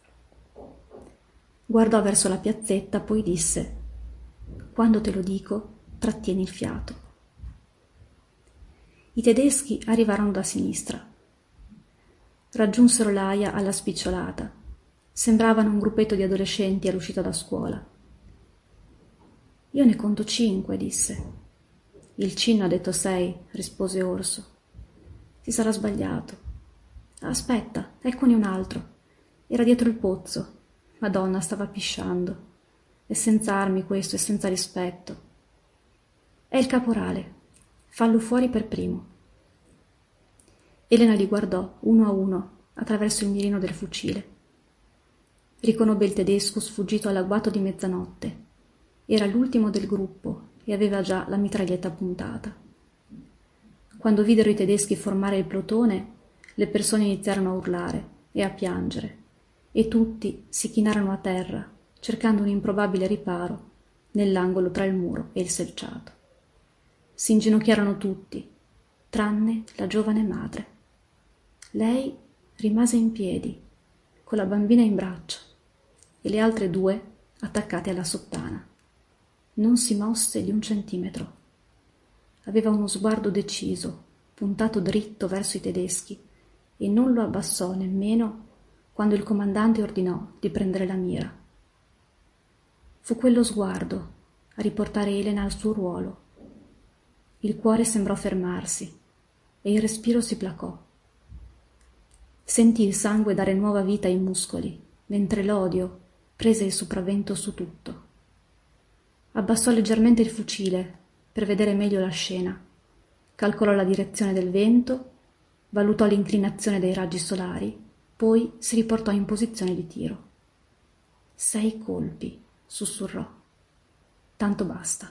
D: Guardò verso la piazzetta, poi disse: «Quando te lo dico, trattieni il fiato». I tedeschi arrivarono da sinistra. Raggiunsero l'Aia alla spicciolata. Sembravano un gruppetto di adolescenti all'uscita da scuola. «Io ne conto 5», disse. «Il Cinno ha detto 6», rispose Orso. «Si sarà sbagliato». «Aspetta, eccone un altro. Era dietro il pozzo. Madonna, stava pisciando. È senza armi questo e senza rispetto». «È il caporale. Fallo fuori per primo». Elena li guardò uno a uno attraverso il mirino del fucile. Riconobbe il tedesco sfuggito all'agguato di mezzanotte. Era l'ultimo del gruppo e aveva già la mitraglietta puntata. Quando videro i tedeschi formare il plotone, le persone iniziarono a urlare e a piangere, e tutti si chinarono a terra, cercando un improbabile riparo nell'angolo tra il muro e il selciato. Si inginocchiarono tutti, tranne la giovane madre. Lei rimase in piedi, con la bambina in braccio, e le altre 2 attaccate alla sottana. Non si mosse di 1 centimetro. Aveva uno sguardo deciso, puntato dritto verso i tedeschi, e non lo abbassò nemmeno quando il comandante ordinò di prendere la mira. Fu quello sguardo a riportare Elena al suo ruolo. Il cuore sembrò fermarsi e il respiro si placò. Sentì il sangue dare nuova vita ai muscoli, mentre l'odio prese il sopravvento su tutto. Abbassò leggermente il fucile per vedere meglio la scena, calcolò la direzione del vento, valutò l'inclinazione dei raggi solari, poi si riportò in posizione di tiro. 6 colpi, sussurrò. Tanto basta.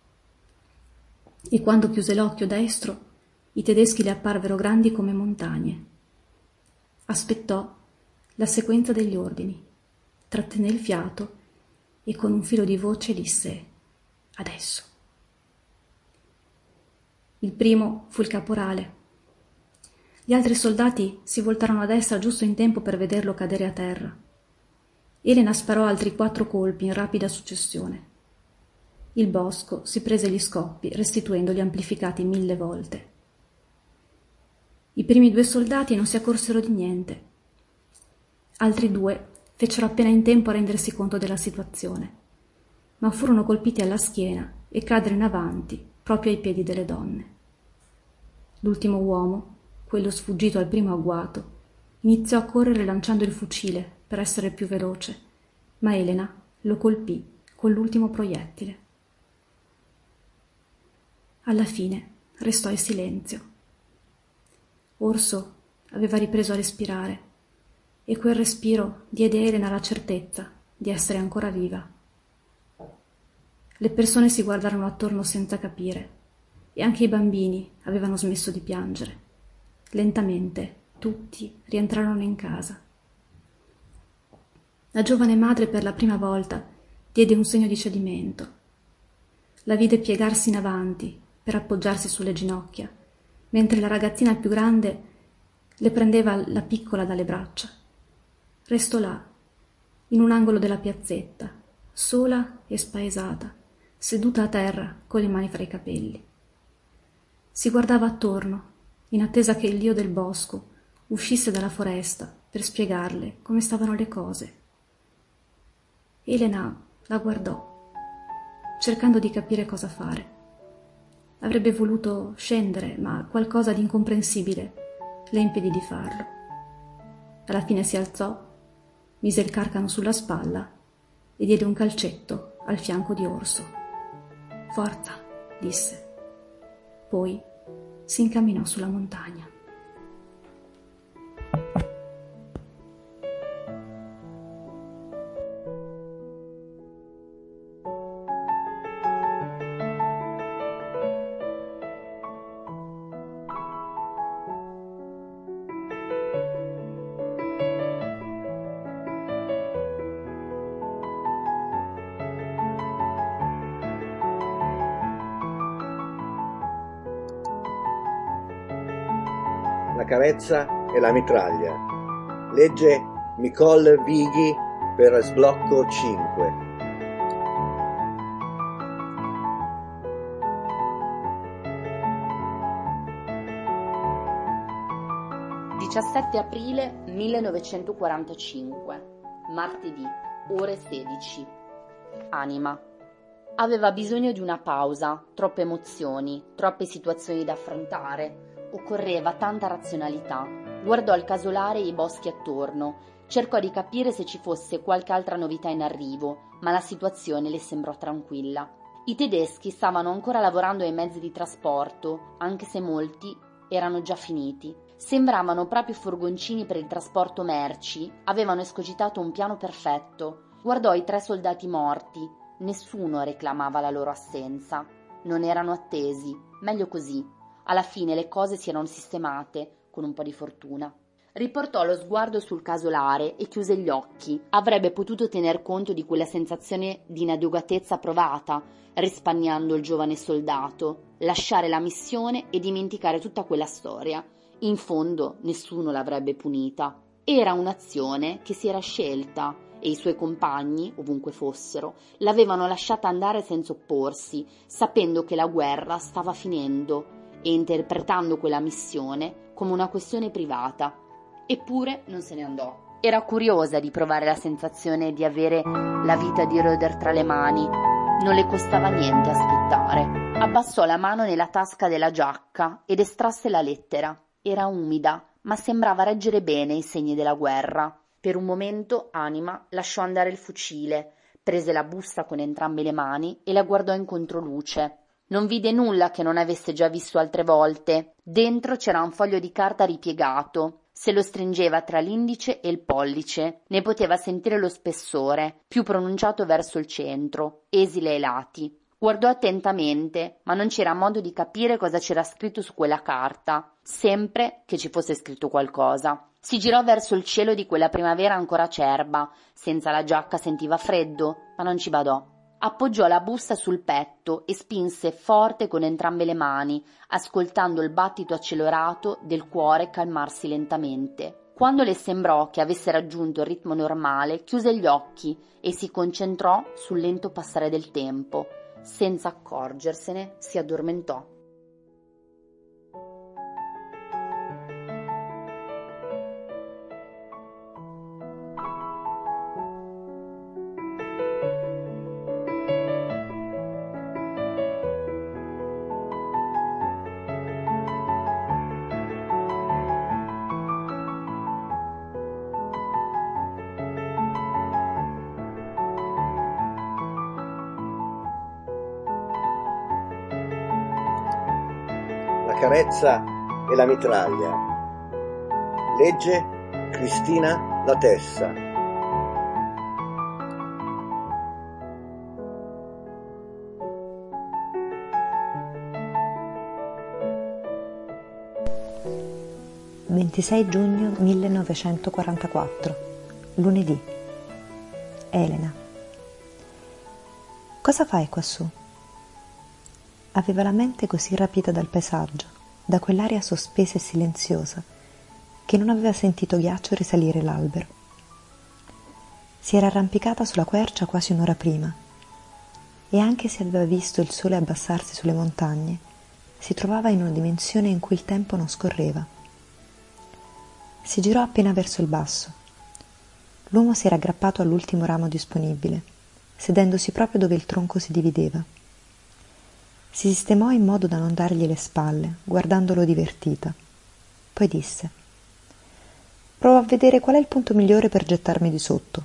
D: E quando chiuse l'occhio destro, i tedeschi le apparvero grandi come montagne. Aspettò la sequenza degli ordini, trattenne il fiato e con un filo di voce disse: «Adesso». Il primo fu il caporale. Gli altri soldati si voltarono a destra giusto in tempo per vederlo cadere a terra. Elena sparò altri 4 colpi in rapida successione. Il bosco si prese gli scoppi, restituendoli amplificati 1000 volte. I primi 2 soldati non si accorsero di niente. Altri 2 fecero appena in tempo a rendersi conto della situazione, ma furono colpiti alla schiena e caddero in avanti, proprio ai piedi delle donne. L'ultimo uomo, quello sfuggito al primo agguato, iniziò a correre lanciando il fucile per essere più veloce, ma Elena lo colpì con l'ultimo proiettile. Alla fine restò il silenzio. Orso aveva ripreso a respirare e quel respiro diede a Elena la certezza di essere ancora viva. Le persone si guardarono attorno senza capire e anche i bambini avevano smesso di piangere. Lentamente tutti rientrarono in casa. La giovane madre per la prima volta diede un segno di cedimento. La vide piegarsi in avanti per appoggiarsi sulle ginocchia, mentre la ragazzina più grande le prendeva la piccola dalle braccia. Restò là, in un angolo della piazzetta, sola e spaesata, seduta a terra con le mani fra i capelli. Si guardava attorno, in attesa che il dio del bosco uscisse dalla foresta per spiegarle come stavano le cose. Elena la guardò, cercando di capire cosa fare. Avrebbe voluto scendere, ma qualcosa di incomprensibile le impedì di farlo. Alla fine si alzò, mise il carcano sulla spalla e diede un calcetto al fianco di Orso. «Forza», disse. Poi si incamminò sulla montagna.
A: La carezza e la mitraglia. Legge Nicole Vighi per Sblocco 5.
C: «17 aprile 1945, martedì, ore 16. Anima. Aveva bisogno di una pausa, troppe emozioni, troppe situazioni da affrontare. Occorreva tanta razionalità. Guardò il casolare e i boschi attorno. Cercò di capire se ci fosse qualche altra novità in arrivo, ma la situazione le sembrò tranquilla. I tedeschi stavano ancora lavorando ai mezzi di trasporto, anche se molti erano già finiti. Sembravano proprio furgoncini per il trasporto merci. Avevano escogitato un piano perfetto. Guardò i 3 soldati morti. Nessuno reclamava la loro assenza. Non erano attesi. Meglio così. Alla fine le cose si erano sistemate, con un po' di fortuna. Riportò lo sguardo sul casolare e chiuse gli occhi. Avrebbe potuto tener conto di quella sensazione di inadeguatezza provata, risparmiando il giovane soldato, lasciare la missione e dimenticare tutta quella storia. In fondo nessuno l'avrebbe punita. Era un'azione che si era scelta e i suoi compagni, ovunque fossero, l'avevano lasciata andare senza opporsi, sapendo che la guerra stava finendo e interpretando quella missione come una questione privata. Eppure non se ne andò. Era curiosa di provare la sensazione di avere la vita di Roeder tra le mani. Non le costava niente aspettare. Abbassò la mano nella tasca della giacca ed estrasse la lettera. Era umida, ma sembrava reggere bene i segni della guerra. Per un momento Anima lasciò andare il fucile, prese la busta con entrambe le mani e la guardò in controluce. Non vide nulla che non avesse già visto altre volte. Dentro c'era un foglio di carta ripiegato. Se lo stringeva tra l'indice e il pollice. Ne poteva sentire lo spessore, più pronunciato verso il centro, esile ai lati. Guardò attentamente, ma non c'era modo di capire cosa c'era scritto su quella carta, sempre che ci fosse scritto qualcosa. Si girò verso il cielo di quella primavera ancora acerba. Senza la giacca sentiva freddo, ma non ci badò. Appoggiò la busta sul petto e spinse forte con entrambe le mani, ascoltando il battito accelerato del cuore calmarsi lentamente. Quando le sembrò che avesse raggiunto il ritmo normale, chiuse gli occhi e si concentrò sul lento passare del tempo. Senza accorgersene, si addormentò.
A: La carezza e la mitraglia. Legge Cristina La Tessa.
E: 26 giugno 1944, lunedì. Elena. Cosa fai quassù? Aveva la mente così rapita dal paesaggio, da quell'aria sospesa e silenziosa, che non aveva sentito ghiaccio risalire l'albero. Si era arrampicata sulla quercia quasi un'ora prima, e anche se aveva visto il sole abbassarsi sulle montagne, si trovava in una dimensione in cui il tempo non scorreva. Si girò appena verso il basso. L'uomo si era aggrappato all'ultimo ramo disponibile, sedendosi proprio dove il tronco si divideva. Si sistemò in modo da non dargli le spalle, guardandolo divertita. Poi disse: «Provo a vedere qual è il punto migliore per gettarmi di sotto».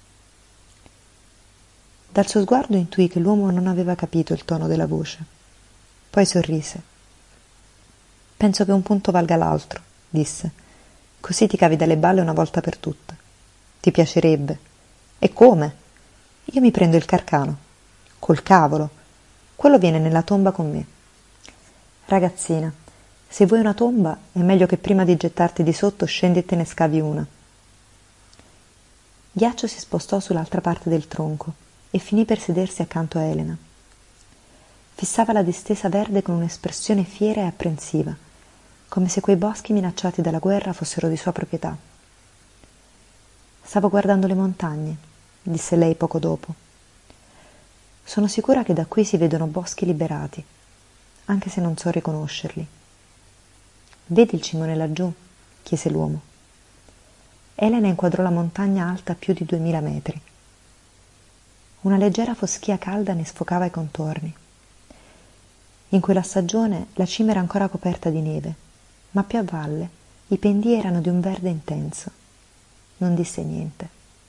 E: Dal suo sguardo intuì che l'uomo non aveva capito il tono della voce. Poi sorrise. «Penso che un punto valga l'altro», disse. «Così ti cavi dalle balle una volta per tutte. Ti piacerebbe». «E come?» «Io mi prendo il carcano». «Col cavolo. Quello viene nella tomba con me». «Ragazzina, se vuoi una tomba è meglio che prima di gettarti di sotto scendi e te ne scavi una». Ghiaccio si spostò sull'altra parte del tronco e finì per sedersi accanto a Elena. Fissava la distesa verde con un'espressione fiera e apprensiva, come se quei boschi minacciati dalla guerra fossero di sua proprietà. «Stavo guardando le montagne», disse lei poco dopo. «Sono sicura che da qui si vedono boschi liberati, anche se non so riconoscerli». «Vedi il cimone laggiù?» chiese l'uomo. Elena inquadrò la montagna alta più di 2000 metri. Una leggera foschia calda ne sfocava i contorni. In quella stagione la cima era ancora coperta di neve, ma più a valle i pendii erano di un verde intenso. Non disse niente.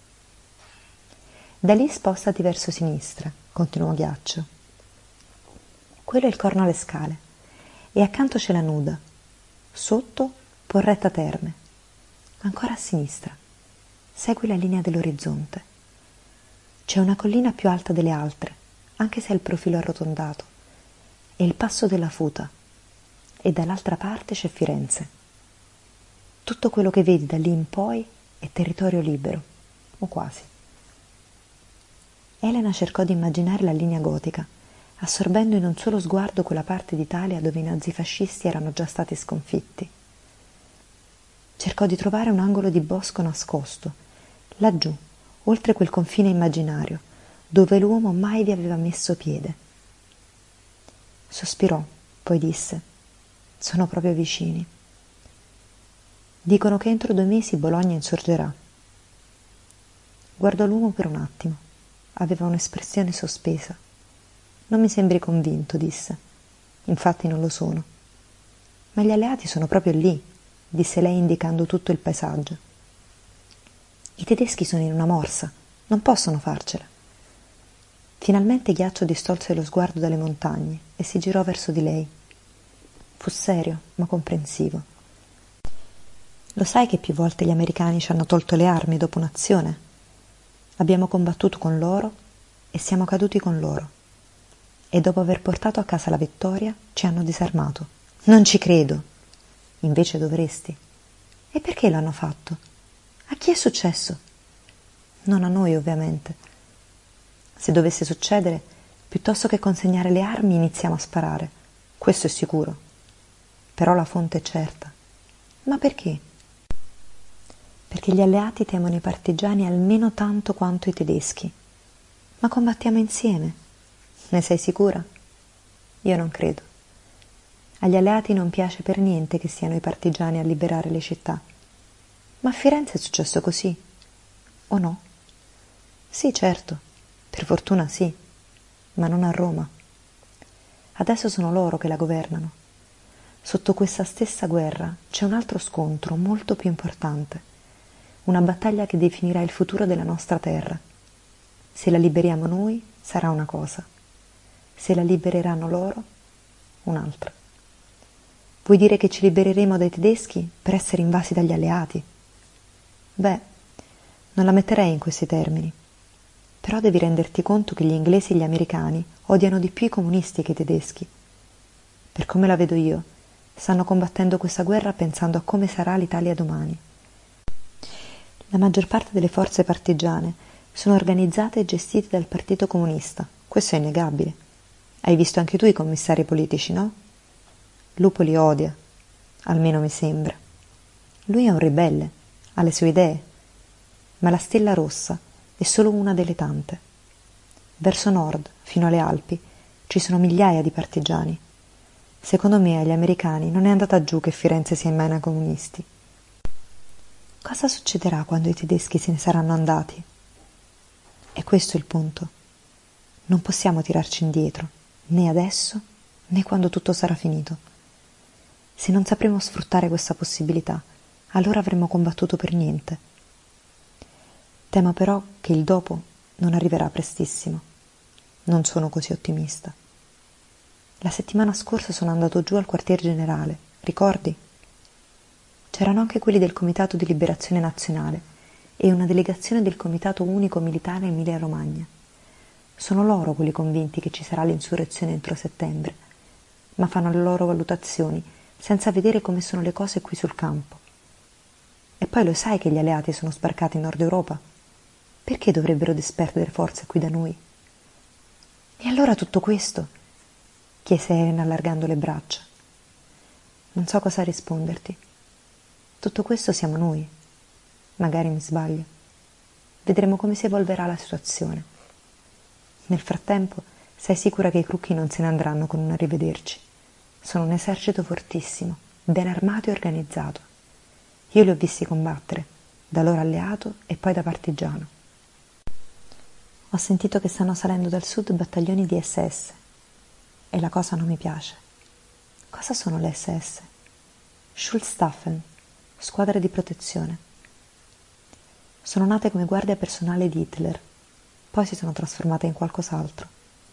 E: «Da lì spostati verso sinistra», continuò Ghiaccio. «Quello è il Corno alle Scale, e accanto c'è la Nuda. Sotto Porretta Terme. Ancora a sinistra. Segui la linea dell'orizzonte. C'è una collina più alta delle altre, anche se ha il profilo arrotondato, e il Passo della Futa, e dall'altra parte c'è Firenze. Tutto quello che vedi da lì in poi è territorio libero, o quasi». Elena cercò di immaginare la linea gotica, assorbendo in un solo sguardo quella parte d'Italia dove i nazifascisti erano già stati sconfitti. Cercò di trovare un angolo di bosco nascosto, laggiù, oltre quel confine immaginario, dove l'uomo mai vi aveva messo piede. Sospirò, poi disse: «Sono proprio vicini. Dicono che entro 2 mesi Bologna insorgerà». Guardò l'uomo per un attimo. Aveva un'espressione sospesa. «Non mi sembri convinto», disse. «Infatti non lo sono». «Ma gli alleati sono proprio lì», disse lei indicando tutto il paesaggio. «I tedeschi sono in una morsa, non possono farcela». Finalmente Ghiaccio distolse lo sguardo dalle montagne e si girò verso di lei. Fu serio, ma comprensivo. «Lo sai che più volte gli americani ci hanno tolto le armi dopo un'azione? Abbiamo combattuto con loro e siamo caduti con loro. E dopo aver portato a casa la vittoria ci hanno disarmato». «Non ci credo». «Invece dovresti». «E perché l'hanno fatto? A chi è successo?» «Non a noi, ovviamente. Se dovesse succedere, piuttosto che consegnare le armi iniziamo a sparare. Questo è sicuro. Però la fonte è certa». «Ma perché?» «Perché gli alleati temono i partigiani almeno tanto quanto i tedeschi». «Ma combattiamo insieme». «Ne sei sicura?» «Io non credo. Agli alleati non piace per niente che siano i partigiani a liberare le città». «Ma a Firenze è successo così, o no?» «Sì, certo, per fortuna sì, ma non a Roma. Adesso sono loro che la governano. Sotto questa stessa guerra c'è un altro scontro molto più importante, una battaglia che definirà il futuro della nostra terra. Se la liberiamo noi sarà una cosa, se la libereranno loro un'altra. Vuoi dire che ci libereremo dai tedeschi per essere invasi dagli alleati?» «Beh, non la metterei in questi termini. Però devi renderti conto che gli inglesi e gli americani odiano di più i comunisti che i tedeschi. Per come la vedo io, Stanno combattendo questa guerra pensando a come sarà l'Italia domani. La maggior parte delle forze partigiane sono organizzate e gestite dal Partito Comunista. Questo è innegabile. Hai visto anche tu i commissari politici, no? Lupo li odia, almeno mi sembra. Lui è un ribelle, ha le sue idee, ma la Stella Rossa è solo una delle tante. Verso nord, fino alle Alpi, ci sono migliaia di partigiani. Secondo me agli americani non è andata giù che Firenze sia in mano ai comunisti. Cosa succederà quando i tedeschi se ne saranno andati? E questo è il punto. Non possiamo tirarci indietro, né adesso, né quando tutto sarà finito. Se non sapremo sfruttare questa possibilità, allora avremo combattuto per niente. Temo però che il dopo non arriverà prestissimo. Non sono così ottimista. La settimana scorsa sono andato giù al quartier generale, ricordi? C'erano anche quelli del Comitato di Liberazione Nazionale e una delegazione del Comitato Unico Militare Emilia-Romagna. Sono loro quelli convinti che ci sarà l'insurrezione entro settembre, ma fanno le loro valutazioni senza vedere come sono le cose qui sul campo. E poi lo sai che gli alleati sono sbarcati in Nord Europa? Perché dovrebbero disperdere forze qui da noi? E allora tutto questo? Chiese Elena allargando le braccia. Non so cosa risponderti. Tutto questo siamo noi. Magari mi sbaglio. Vedremo come si evolverà la situazione. Nel frattempo, sei sicura che i Crucchi non se ne andranno con un arrivederci. Sono un esercito fortissimo, ben armato e organizzato. Io li ho visti combattere, da loro alleato e poi da partigiano. Ho sentito che stanno salendo dal sud battaglioni di SS. E la cosa non mi piace. Cosa sono le SS? Schutzstaffen, squadre di protezione. Sono nate come guardia personale di Hitler, poi si sono trasformate in qualcos'altro.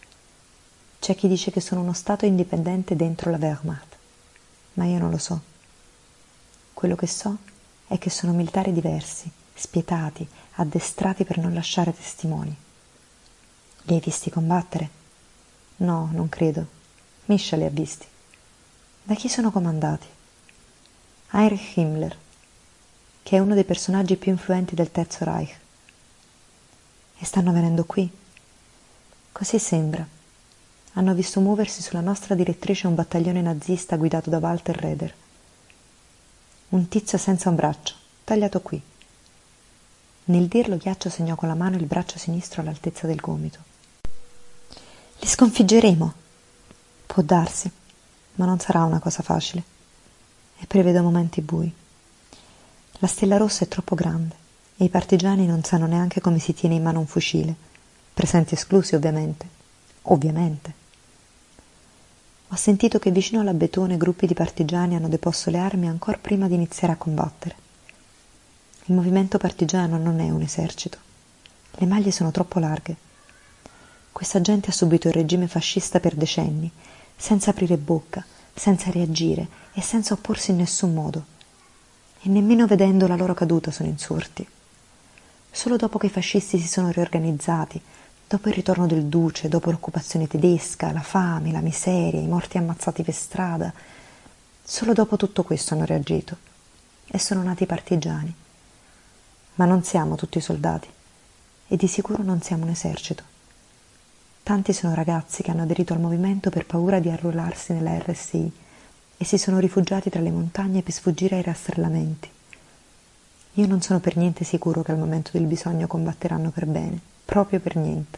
E: C'è chi dice che sono uno stato indipendente dentro la Wehrmacht, ma io non lo so. Quello che so è che sono militari diversi, spietati, addestrati per non lasciare testimoni. Li hai visti combattere? No, non credo. Mischa li ha visti. Da chi sono comandati? Heinrich Himmler, che è uno dei personaggi più influenti del Terzo Reich. E stanno venendo qui. Così sembra. Hanno visto muoversi sulla nostra direttrice un battaglione nazista guidato da Walter Reder. Un tizio senza un braccio, tagliato qui. Nel dirlo Ghiaccio segnò con la mano il braccio sinistro all'altezza del gomito. Li sconfiggeremo. Può darsi, ma non sarà una cosa facile. E prevedo momenti bui. La Stella Rossa è troppo grande e i partigiani non sanno neanche come si tiene in mano un fucile, presenti esclusi ovviamente. Ovviamente. Ho sentito che vicino all'Abetone gruppi di partigiani hanno deposto le armi ancora prima di iniziare a combattere. Il movimento partigiano non è un esercito. Le maglie sono troppo larghe. Questa gente ha subito il regime fascista per decenni, senza aprire bocca, senza reagire e senza opporsi in nessun modo. E nemmeno vedendo la loro caduta sono insorti. Solo dopo che i fascisti si sono riorganizzati, dopo il ritorno del duce, dopo l'occupazione tedesca, la fame, la miseria, i morti ammazzati per strada, solo dopo tutto questo hanno reagito. E sono nati i partigiani. Ma non siamo tutti soldati. E di sicuro non siamo un esercito. Tanti sono ragazzi che hanno aderito al movimento per paura di arruolarsi nella RSI e si sono rifugiati tra le montagne per sfuggire ai rastrellamenti. Io non sono per niente sicuro che al momento del bisogno combatteranno per bene, proprio per niente.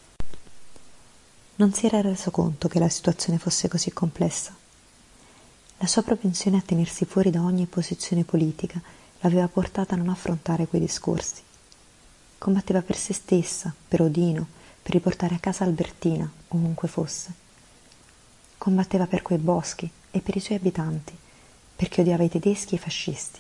E: Non si era reso conto che la situazione fosse così complessa. La sua propensione a tenersi fuori da ogni posizione politica l'aveva portata a non affrontare quei discorsi. Combatteva per se stessa, per Odino, per riportare a casa Albertina, ovunque fosse. Combatteva per quei boschi e per i suoi abitanti, perché odiava i tedeschi e i fascisti.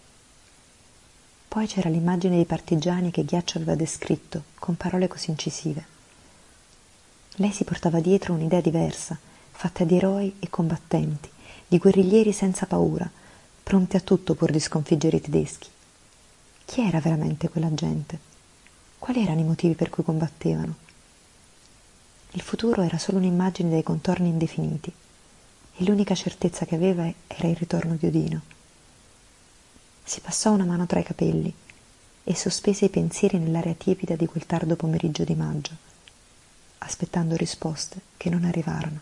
E: Poi c'era l'immagine dei partigiani che Ghiaccio aveva descritto, con parole così incisive. Lei si portava dietro un'idea diversa, fatta di eroi e combattenti, di guerriglieri senza paura, pronti a tutto pur di sconfiggere i tedeschi. Chi era veramente quella gente? Quali erano i motivi per cui combattevano? Il futuro era solo un'immagine dai contorni indefiniti e l'unica certezza che aveva era il ritorno di Odino. Si passò una mano tra i capelli e sospese i pensieri nell'aria tiepida di quel tardo pomeriggio di maggio, aspettando risposte che non arrivarono.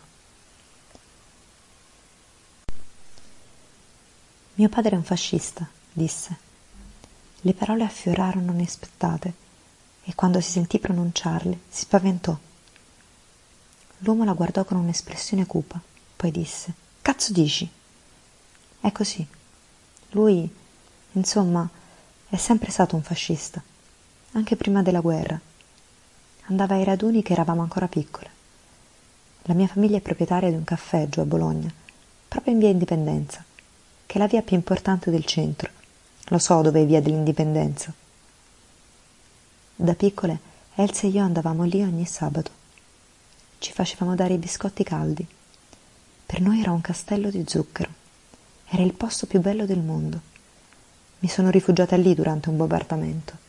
E: Mio padre è un fascista, disse. Le parole affiorarono inaspettate e quando si sentì pronunciarle si spaventò. L'uomo la guardò con un'espressione cupa, poi disse: «Cazzo dici?» «È così. Lui, insomma, è sempre stato un fascista, anche prima della guerra. Andava ai raduni che eravamo ancora piccole. La mia famiglia è proprietaria di un caffè giù a Bologna, proprio in via Indipendenza, che è la via più importante del centro. Lo so dove è via dell'Indipendenza. Da piccole Elsa e io andavamo lì ogni sabato. Ci facevamo dare i biscotti caldi. Per noi era un castello di zucchero. Era il posto più bello del mondo. Mi sono rifugiata lì durante un bombardamento».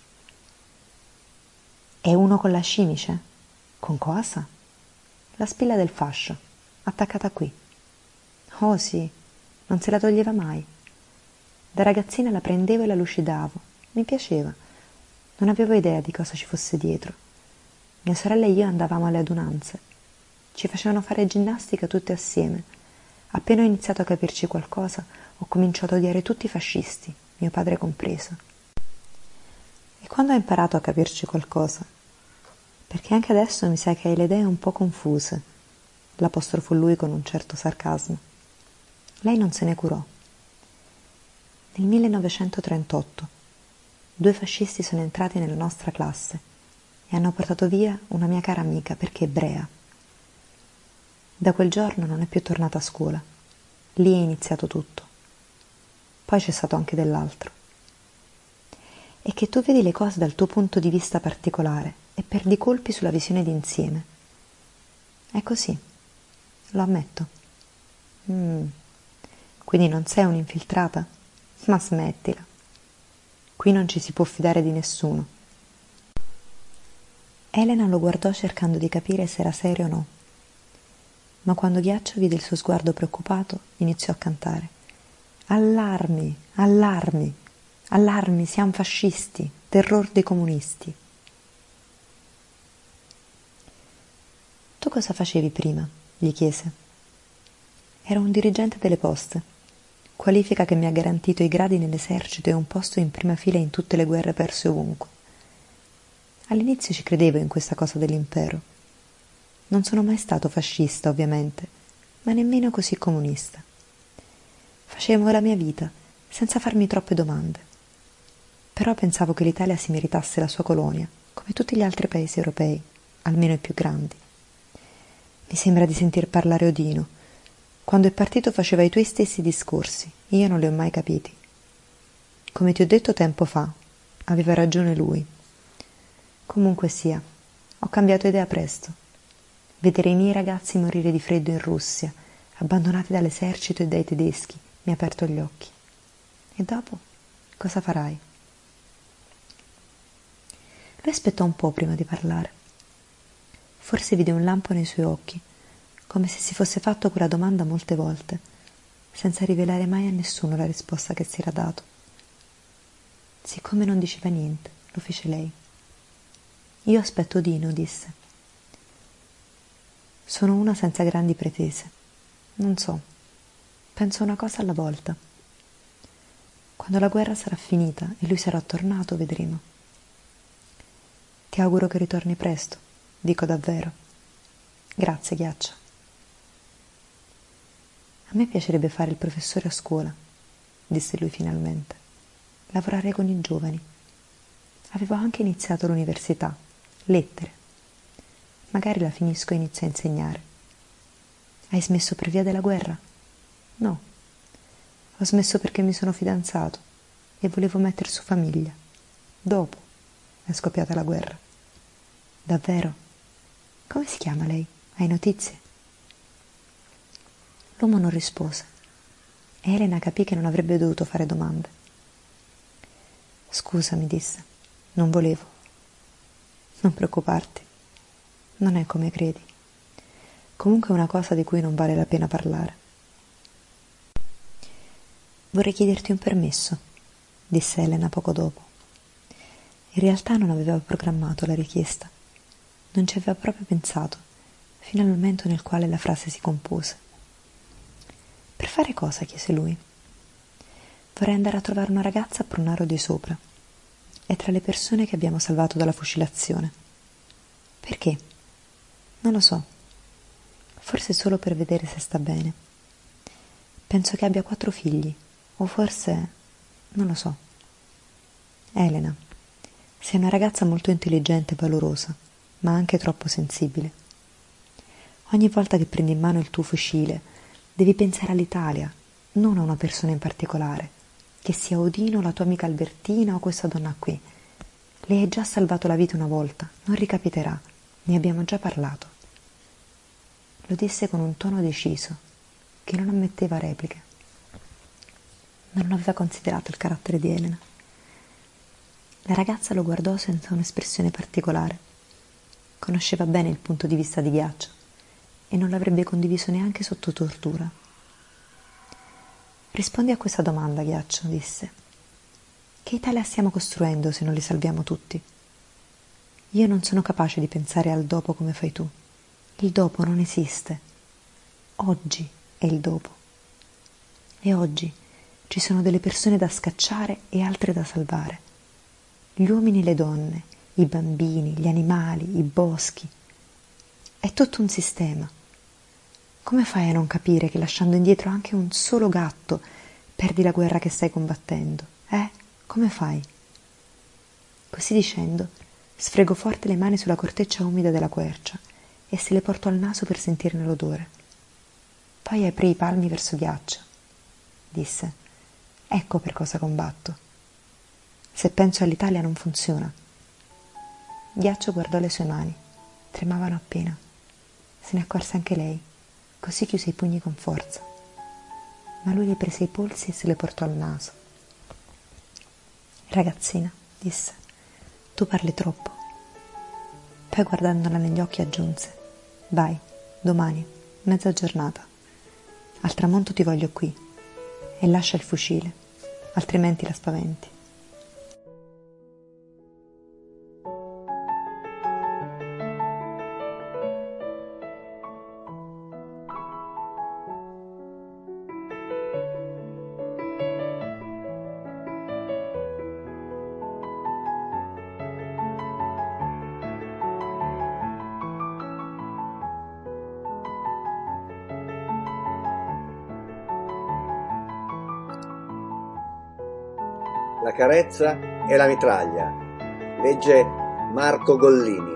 E: «È uno con la scimice?» «Con cosa?» «La spilla del fascio, attaccata qui». «Oh sì, non se la toglieva mai. Da ragazzina la prendevo e la lucidavo. Mi piaceva. Non avevo idea di cosa ci fosse dietro. Mia sorella e io andavamo alle adunanze. Ci facevano fare ginnastica tutte assieme. Appena ho iniziato a capirci qualcosa, ho cominciato a odiare tutti i fascisti, mio padre compreso». «E quando hai imparato a capirci qualcosa?» «Perché anche adesso mi sa che hai le idee un po' confuse», l'apostrofò lui con un certo sarcasmo. Lei non se ne curò. Nel 1938 2 fascisti sono entrati nella nostra classe e hanno portato via una mia cara amica perché ebrea. Da quel giorno non è più tornata a scuola. Lì è iniziato tutto. Poi c'è stato anche dell'altro. È che tu vedi le cose dal tuo punto di vista particolare e perdi colpi sulla visione d'insieme. È così, lo ammetto. Quindi non sei un'infiltrata? Ma smettila. Qui non ci si può fidare di nessuno. Elena lo guardò cercando di capire se era serio o no. Ma quando Ghiaccio vide il suo sguardo preoccupato, iniziò a cantare: «Allarmi, allarmi, allarmi, siamo fascisti, terror dei comunisti». «Tu cosa facevi prima?» gli chiese. «Ero un dirigente delle poste, qualifica che mi ha garantito i gradi nell'esercito e un posto in prima fila in tutte le guerre perse ovunque. All'inizio ci credevo in questa cosa dell'impero. Non sono mai stato fascista, ovviamente, ma nemmeno così comunista. Facevo la mia vita, senza farmi troppe domande. Però pensavo che l'Italia si meritasse la sua colonia, come tutti gli altri paesi europei, almeno i più grandi. Mi sembra di sentir parlare Odino. Quando è partito faceva i tuoi stessi discorsi, io non li ho mai capiti. Come ti ho detto tempo fa, aveva ragione lui. Comunque sia, ho cambiato idea presto. Vedere i miei ragazzi morire di freddo in Russia, abbandonati dall'esercito e dai tedeschi, mi ha aperto gli occhi. E dopo, cosa farai?» Lui aspettò un po' prima di parlare. Forse vide un lampo nei suoi occhi, come se si fosse fatto quella domanda molte volte, senza rivelare mai a nessuno la risposta che si era dato. Siccome non diceva niente, lo fece lei. «Io aspetto Dino», disse. «Sono una senza grandi pretese. Non so, penso una cosa alla volta. Quando la guerra sarà finita e lui sarà tornato, vedremo. Ti auguro che ritorni presto, dico davvero. Grazie, Ghiaccio. A me piacerebbe fare il professore a scuola», disse lui finalmente. «Lavorare con i giovani. Avevo anche iniziato l'università, lettere. Magari la finisco e inizio a insegnare». «Hai smesso per via della guerra?» «No. Ho smesso perché mi sono fidanzato e volevo metter su famiglia. Dopo è scoppiata la guerra». «Davvero? Come si chiama lei? Hai notizie?» L'uomo non rispose e Elena capì che non avrebbe dovuto fare domande. «Scusa», mi disse, «non volevo». «Non preoccuparti, non è come credi. Comunque è una cosa di cui non vale la pena parlare. Vorrei chiederti un permesso, disse Elena poco dopo. In realtà non aveva programmato la richiesta. Non ci aveva proprio pensato, fino al momento nel quale la frase si compose. Per fare cosa? Chiese lui. Vorrei andare a trovare una ragazza a Prunaro di Sopra. È tra le persone che abbiamo salvato dalla fucilazione. Perché? Non lo so. Forse solo per vedere se sta bene. Penso che abbia 4 figli, o forse... non lo so. Elena, sei una ragazza molto intelligente e valorosa, ma anche troppo sensibile. Ogni volta che prendi in mano il tuo fucile, devi pensare all'Italia, non a una persona in particolare, che sia Odino, la tua amica Albertina o questa donna qui. Le hai già salvato la vita una volta, non ricapiterà, ne abbiamo già parlato. Lo disse con un tono deciso, che non ammetteva repliche. Non aveva considerato il carattere di Elena. La ragazza lo guardò senza un'espressione particolare. Conosceva bene il punto di vista di Ghiaccio e non l'avrebbe condiviso neanche sotto tortura. Rispondi a questa domanda, Ghiaccio, disse. Che Italia stiamo costruendo se non li salviamo tutti? Io non sono capace di pensare al dopo come fai tu. Il dopo non esiste. Oggi è il dopo. E oggi ci sono delle persone da scacciare e altre da salvare. Gli uomini e le donne, i bambini, gli animali, i boschi. È tutto un sistema. Come fai a non capire che lasciando indietro anche un solo gatto perdi la guerra che stai combattendo? Come fai? Così dicendo, sfregò forte le mani sulla corteccia umida della quercia e se le portò al naso per sentirne l'odore. Poi aprì i palmi verso Ghiaccio. Disse, ecco per cosa combatto. Se penso all'Italia non funziona. Ghiaccio guardò le sue mani, tremavano appena. Se ne accorse anche lei, così chiuse i pugni con forza. Ma lui le prese i polsi e se le portò al naso. Ragazzina, disse, tu parli troppo. Poi guardandola negli occhi aggiunse, vai, domani, mezza giornata. Al tramonto ti voglio qui e lascia il fucile, altrimenti la spaventi.
A: La carezza e la mitraglia. Legge Marco Gollini.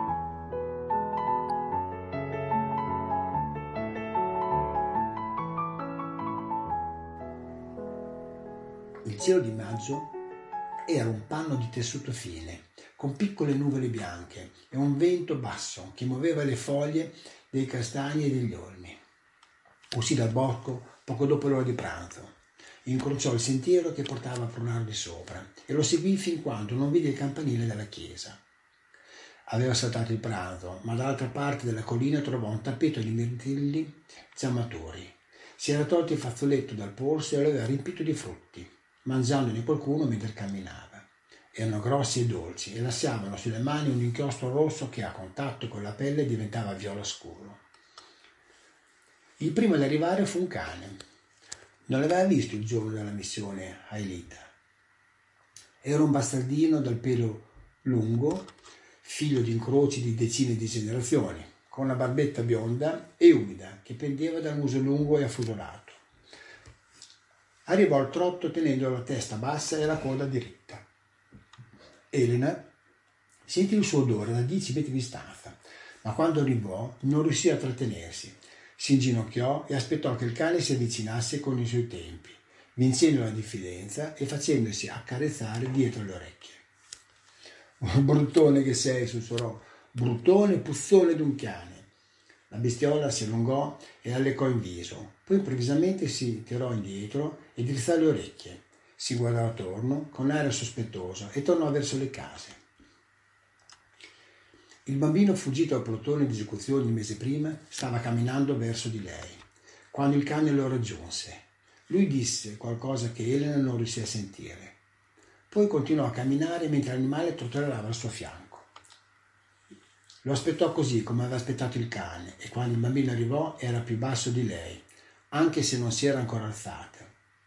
F: Il cielo di maggio era un panno di tessuto fine, con piccole nuvole bianche e un vento basso che muoveva le foglie dei castagni e degli olmi. Uscì dal bosco poco dopo l'ora di pranzo. Incrociò il sentiero che portava a Prunaro di Sopra e lo seguì fin quando non vide il campanile della chiesa. Aveva saltato il pranzo, ma dall'altra parte della collina trovò un tappeto di mirtilli già maturi. Si era tolto il fazzoletto dal polso e lo aveva riempito di frutti, mangiandone qualcuno mentre camminava. Erano grossi e dolci e lasciavano sulle mani un inchiostro rosso che a contatto con la pelle diventava viola scuro. Il primo ad arrivare fu un cane. Non l'aveva visto il giorno della missione a Elita. Era un bastardino dal pelo lungo, figlio di incroci di decine di generazioni, con una barbetta bionda e umida che pendeva dal muso lungo e affusolato. Arrivò al trotto tenendo la testa bassa e la coda diritta. Elena sentì il suo odore da 10 metri di distanza, ma quando arrivò non riuscì a trattenersi. Si inginocchiò e aspettò che il cane si avvicinasse con i suoi tempi, vincendo la diffidenza e facendosi accarezzare dietro le orecchie. Bruttone che sei, sussurrò, bruttone puzzone d'un cane. La bestiola si allungò e la leccò in viso, poi improvvisamente si tirò indietro e drizzò le orecchie, si guardò attorno con aria sospettosa e tornò verso le case. Il bambino fuggito al plotone di esecuzione il mese prima stava camminando verso di lei, quando il cane lo raggiunse. Lui disse qualcosa che Elena non riuscì a sentire. Poi continuò a camminare mentre l'animale trotolava al suo fianco. Lo aspettò così come aveva aspettato il cane, e quando il bambino arrivò era più basso di lei, anche se non si era ancora alzata.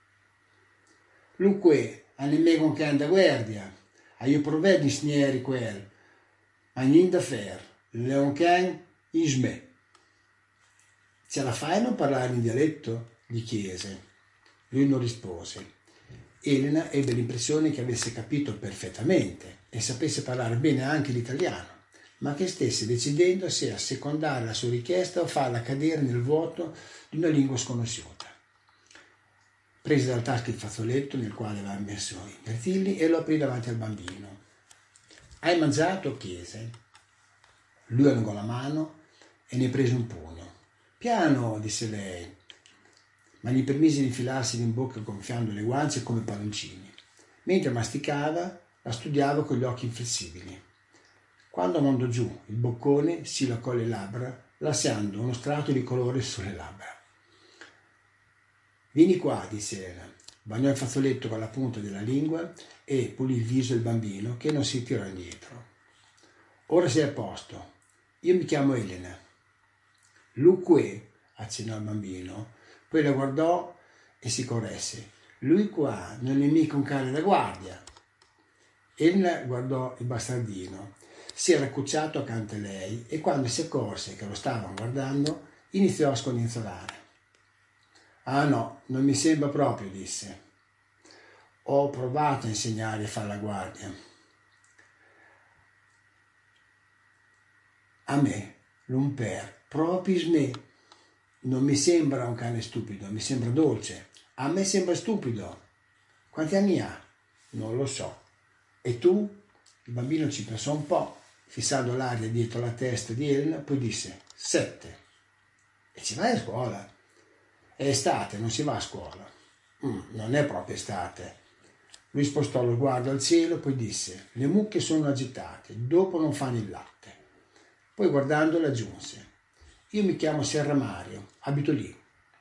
F: Luque, anime con che anda guardia, a io provvedi snieri quel, ma niente da fer, leon can isme. Ce la fai a non parlare in dialetto? Gli chiese. Lui non rispose. Elena ebbe l'impressione che avesse capito perfettamente e sapesse parlare bene anche l'italiano, ma che stesse decidendo se assecondare la sua richiesta o farla cadere nel vuoto di una lingua sconosciuta. Prese dalla tasca il fazzoletto nel quale aveva messo i mirtilli e lo aprì davanti al bambino. Hai mangiato? Chiese. Lui allungò la mano e ne prese un pugno. Piano, disse lei, ma gli permise di infilarseli in bocca gonfiando le guance come palloncini. Mentre masticava, la studiava con gli occhi inflessibili. Quando mandò giù il boccone, si laccò le labbra, lasciando uno strato di colore sulle labbra. Vieni qua, disse Elena. Bagnò il fazzoletto con la punta della lingua e pulì il viso del bambino, che non si tirò indietro. Ora sei a posto. Io mi chiamo Elena. Luque, accennò il bambino, poi la guardò e si corresse. Lui qua non è mica un cane da guardia. Elena guardò il bastardino, si era accucciato accanto a lei e quando si accorse che lo stavano guardando iniziò a scodinzolare. Ah no, non mi sembra proprio, disse. Ho provato a insegnare a fare la guardia. A me, l'umper, proprio me. Non mi sembra un cane stupido, mi sembra dolce. A me sembra stupido. Quanti anni ha? Non lo so. E tu? Il bambino ci pensò un po', fissando l'aria dietro la testa di Elena, poi disse 7. E ci vai a scuola? È estate, non si va a scuola. Non è proprio estate. Lui spostò lo sguardo al cielo, poi disse: le mucche sono agitate, dopo non fanno il latte. Poi guardandola aggiunse: io mi chiamo Serra Mario, abito lì.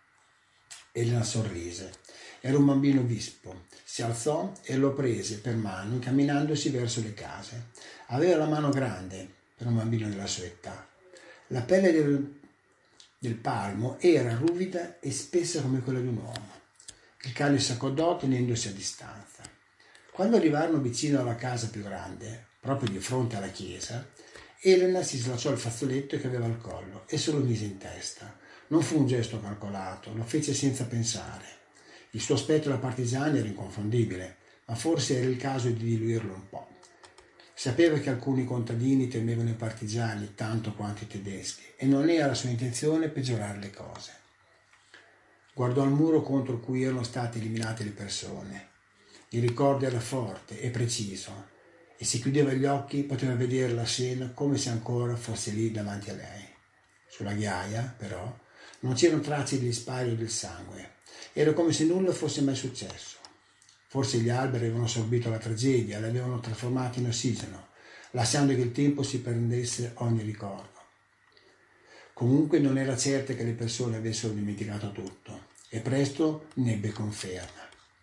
F: Elena sorrise. Era un bambino vispo. Si alzò e lo prese per mano, incamminandosi verso le case. Aveva la mano grande per un bambino della sua età. La pelle del palmo era ruvida e spessa come quella di un uomo. Il cane s'accodò tenendosi a distanza. Quando arrivarono vicino alla casa più grande, proprio di fronte alla chiesa, Elena si slacciò il fazzoletto che aveva al collo e se lo mise in testa. Non fu un gesto calcolato, lo fece senza pensare. Il suo aspetto da partigiano era inconfondibile, ma forse era il caso di diluirlo un po'. Sapeva che alcuni contadini temevano i partigiani tanto quanto i tedeschi e non era la sua intenzione peggiorare le cose. Guardò al muro contro cui erano state eliminate le persone. Il ricordo era forte e preciso e se chiudeva gli occhi poteva vedere la scena come se ancora fosse lì davanti a lei. Sulla ghiaia, però, non c'erano tracce degli spari o del sangue. Era come se nulla fosse mai successo. Forse gli alberi avevano assorbito la tragedia, l'avevano trasformata in ossigeno, lasciando che il tempo si prendesse ogni ricordo. Comunque non era certa che le persone avessero dimenticato tutto, e presto ne ebbe conferma.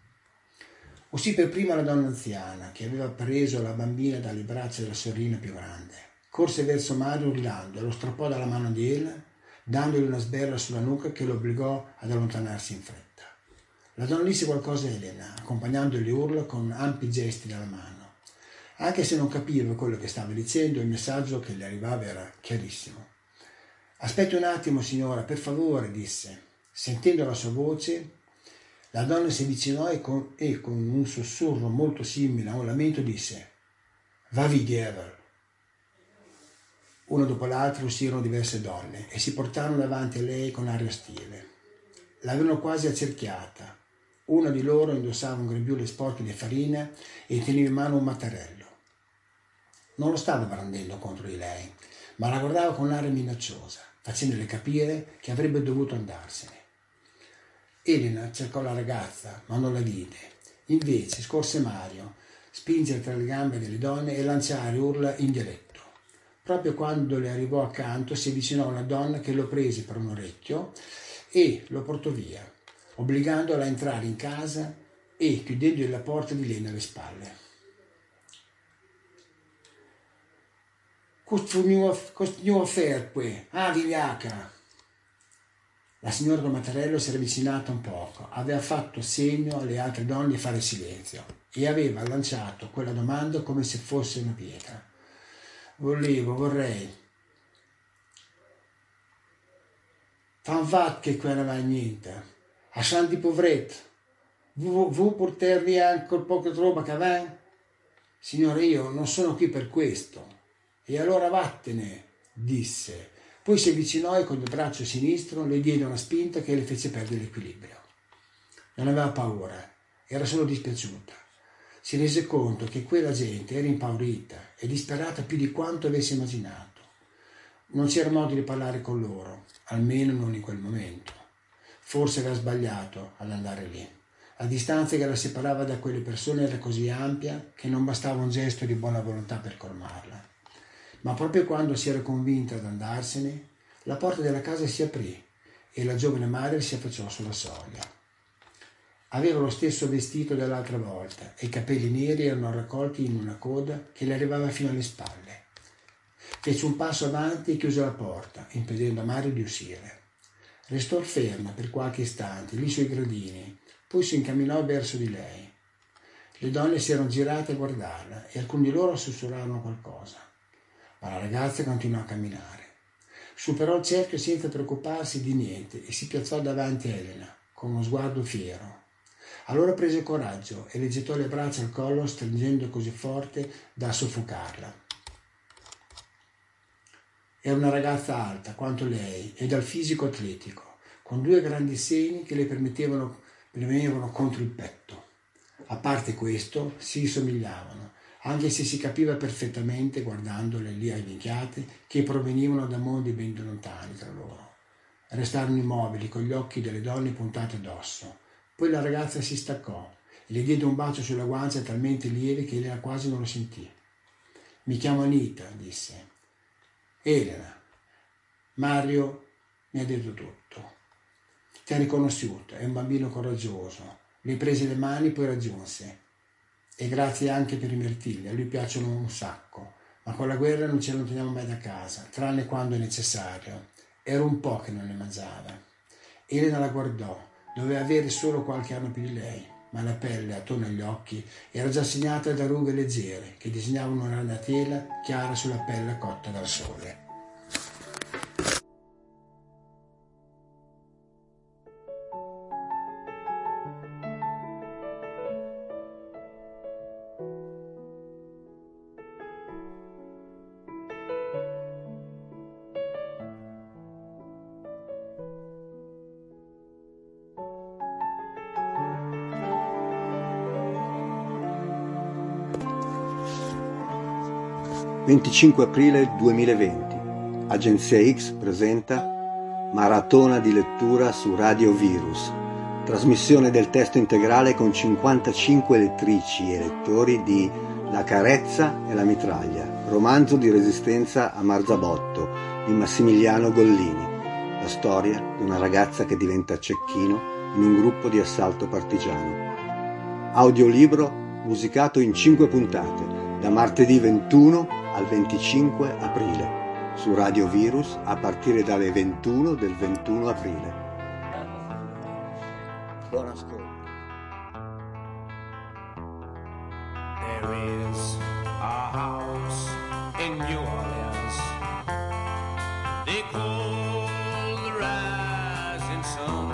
F: Uscì per prima la donna anziana, che aveva preso la bambina dalle braccia della sorellina più grande. Corse verso Mario urlando e lo strappò dalla mano di Elena, dandogli una sberla sulla nuca che lo obbligò ad allontanarsi in fretta. La donna disse qualcosa a Elena, accompagnando le urla con ampi gesti della mano. Anche se non capiva quello che stava dicendo, il messaggio che le arrivava era chiarissimo. Aspetti un attimo, signora, per favore, disse. Sentendo la sua voce, la donna si avvicinò e con un sussurro molto simile a un lamento disse: Va via, Ever. Una dopo l'altra uscirono diverse donne e si portarono davanti a lei con aria ostile. L'avevano quasi accerchiata. Una di loro indossava un grembiule sporco di farina e teneva in mano un mattarello. Non lo stava brandendo contro di lei, ma la guardava con aria minacciosa, facendole capire che avrebbe dovuto andarsene. Elena cercò la ragazza, ma non la vide. Invece scorse Mario, spingere tra le gambe delle donne e lanciare urla in dialetto. Proprio quando le arrivò accanto si avvicinò una donna che lo prese per un orecchio e lo portò via. obbligandola a entrare in casa e chiudendogli la porta di legno alle spalle. Cosa fare qui? Ah, vigliacca! La signora Don Mattarello si era avvicinata un poco, aveva fatto segno alle altre donne di fare silenzio e aveva lanciato quella domanda come se fosse una pietra. Vorrei. Fan vat che qua non va niente. A santi povret. Vu portervi anche il poco di roba che va? Signore, io non sono qui per questo. E allora vattene, disse. Poi si avvicinò e con il braccio sinistro le diede una spinta che le fece perdere l'equilibrio. Non aveva paura, era solo dispiaciuta. Si rese conto che quella gente era impaurita e disperata più di quanto avesse immaginato. Non c'era modo di parlare con loro, almeno non in quel momento. Forse aveva sbagliato ad andare lì. La distanza che la separava da quelle persone era così ampia che non bastava un gesto di buona volontà per colmarla. Ma proprio quando si era convinta ad andarsene, la porta della casa si aprì e la giovane madre si affacciò sulla soglia. Aveva lo stesso vestito dell'altra volta e i capelli neri erano raccolti in una coda che le arrivava fino alle spalle. Fece un passo avanti e chiuse la porta, impedendo a Mario di uscire. Restò ferma per qualche istante, lì sui gradini, poi si incamminò verso di lei. Le donne si erano girate a guardarla e alcuni di loro sussurrarono qualcosa. Ma la ragazza continuò a camminare. Superò il cerchio senza preoccuparsi di niente e si piazzò davanti a Elena, con uno sguardo fiero. Allora prese coraggio e le gettò le braccia al collo, stringendo così forte da soffocarla. Era una ragazza alta quanto lei e dal fisico atletico, con due grandi seni che le premevano contro il petto. A parte questo, si somigliavano, anche se si capiva perfettamente, guardandole lì avvinchiate, che provenivano da mondi ben lontani tra loro. Restarono immobili, con gli occhi delle donne puntati addosso. Poi la ragazza si staccò e le diede un bacio sulla guancia talmente lieve che Elena quasi non lo sentì. «Mi chiamo Anita», disse. «Elena, Mario mi ha detto tutto. Ti ha riconosciuto, è un bambino coraggioso». Le prese le mani, poi raggiunse. «E grazie anche per i mirtilli, a lui piacciono un sacco, ma con la guerra non ci allontaniamo mai da casa, tranne quando è necessario. Era un po' che non ne mangiava». Elena la guardò, doveva avere solo qualche anno più di lei, ma la pelle, attorno agli occhi, era già segnata da rughe leggere che disegnavano una ragnatela chiara sulla pelle cotta dal sole.
A: «25 aprile 2020. Agenzia X presenta Maratona di lettura su Radio Virus, trasmissione del testo integrale con 55 lettrici e lettori di La carezza e la mitraglia, romanzo di resistenza a Marzabotto di Massimiliano Gollini, la storia di una ragazza che diventa cecchino in un gruppo di assalto partigiano. Audiolibro musicato in 5 puntate, da martedì 21 al 25 aprile, su Radio Virus a partire dalle 21 del 21 aprile. Buon ascolto.
G: There is a house in New Orleans they call the rising sun,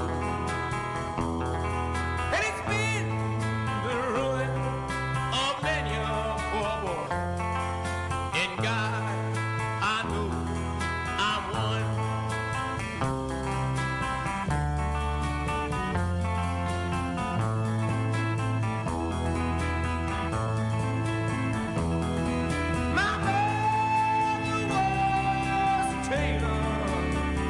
G: and it's been the ruin of many a poor boy. And God, I know I'm one. My mother was a tailor,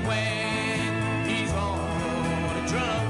G: when he's on a drum.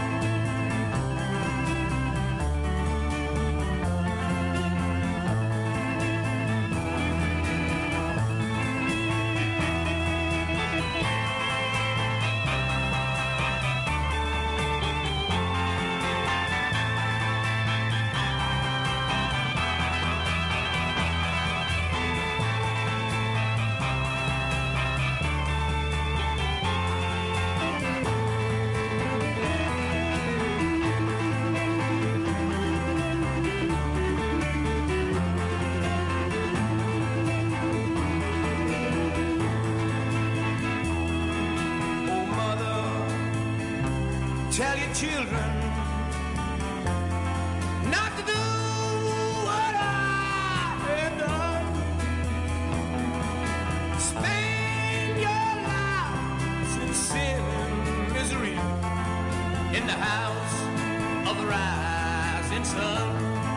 G: Tell your children not to do what I have done. Spend your lives in sin and misery in the house of the rising sun.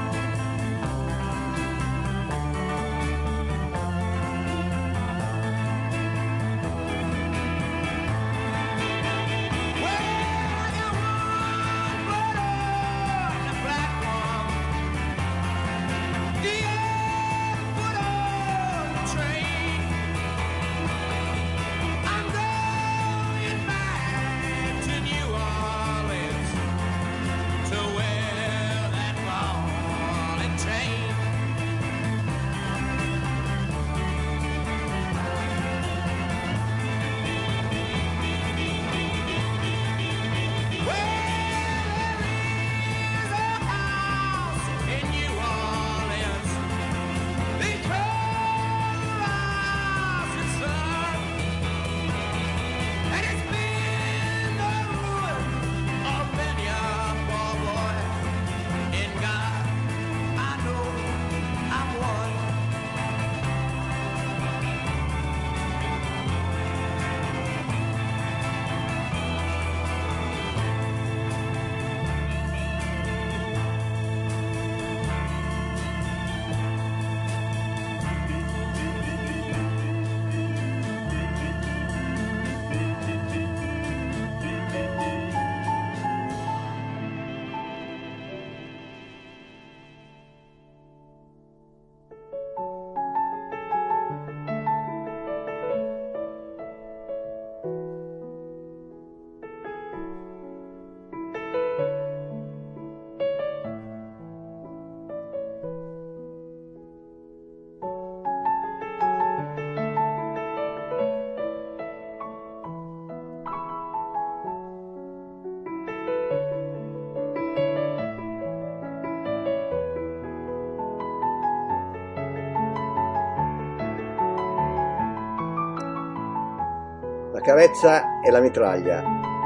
A: La carezza e la mitraglia.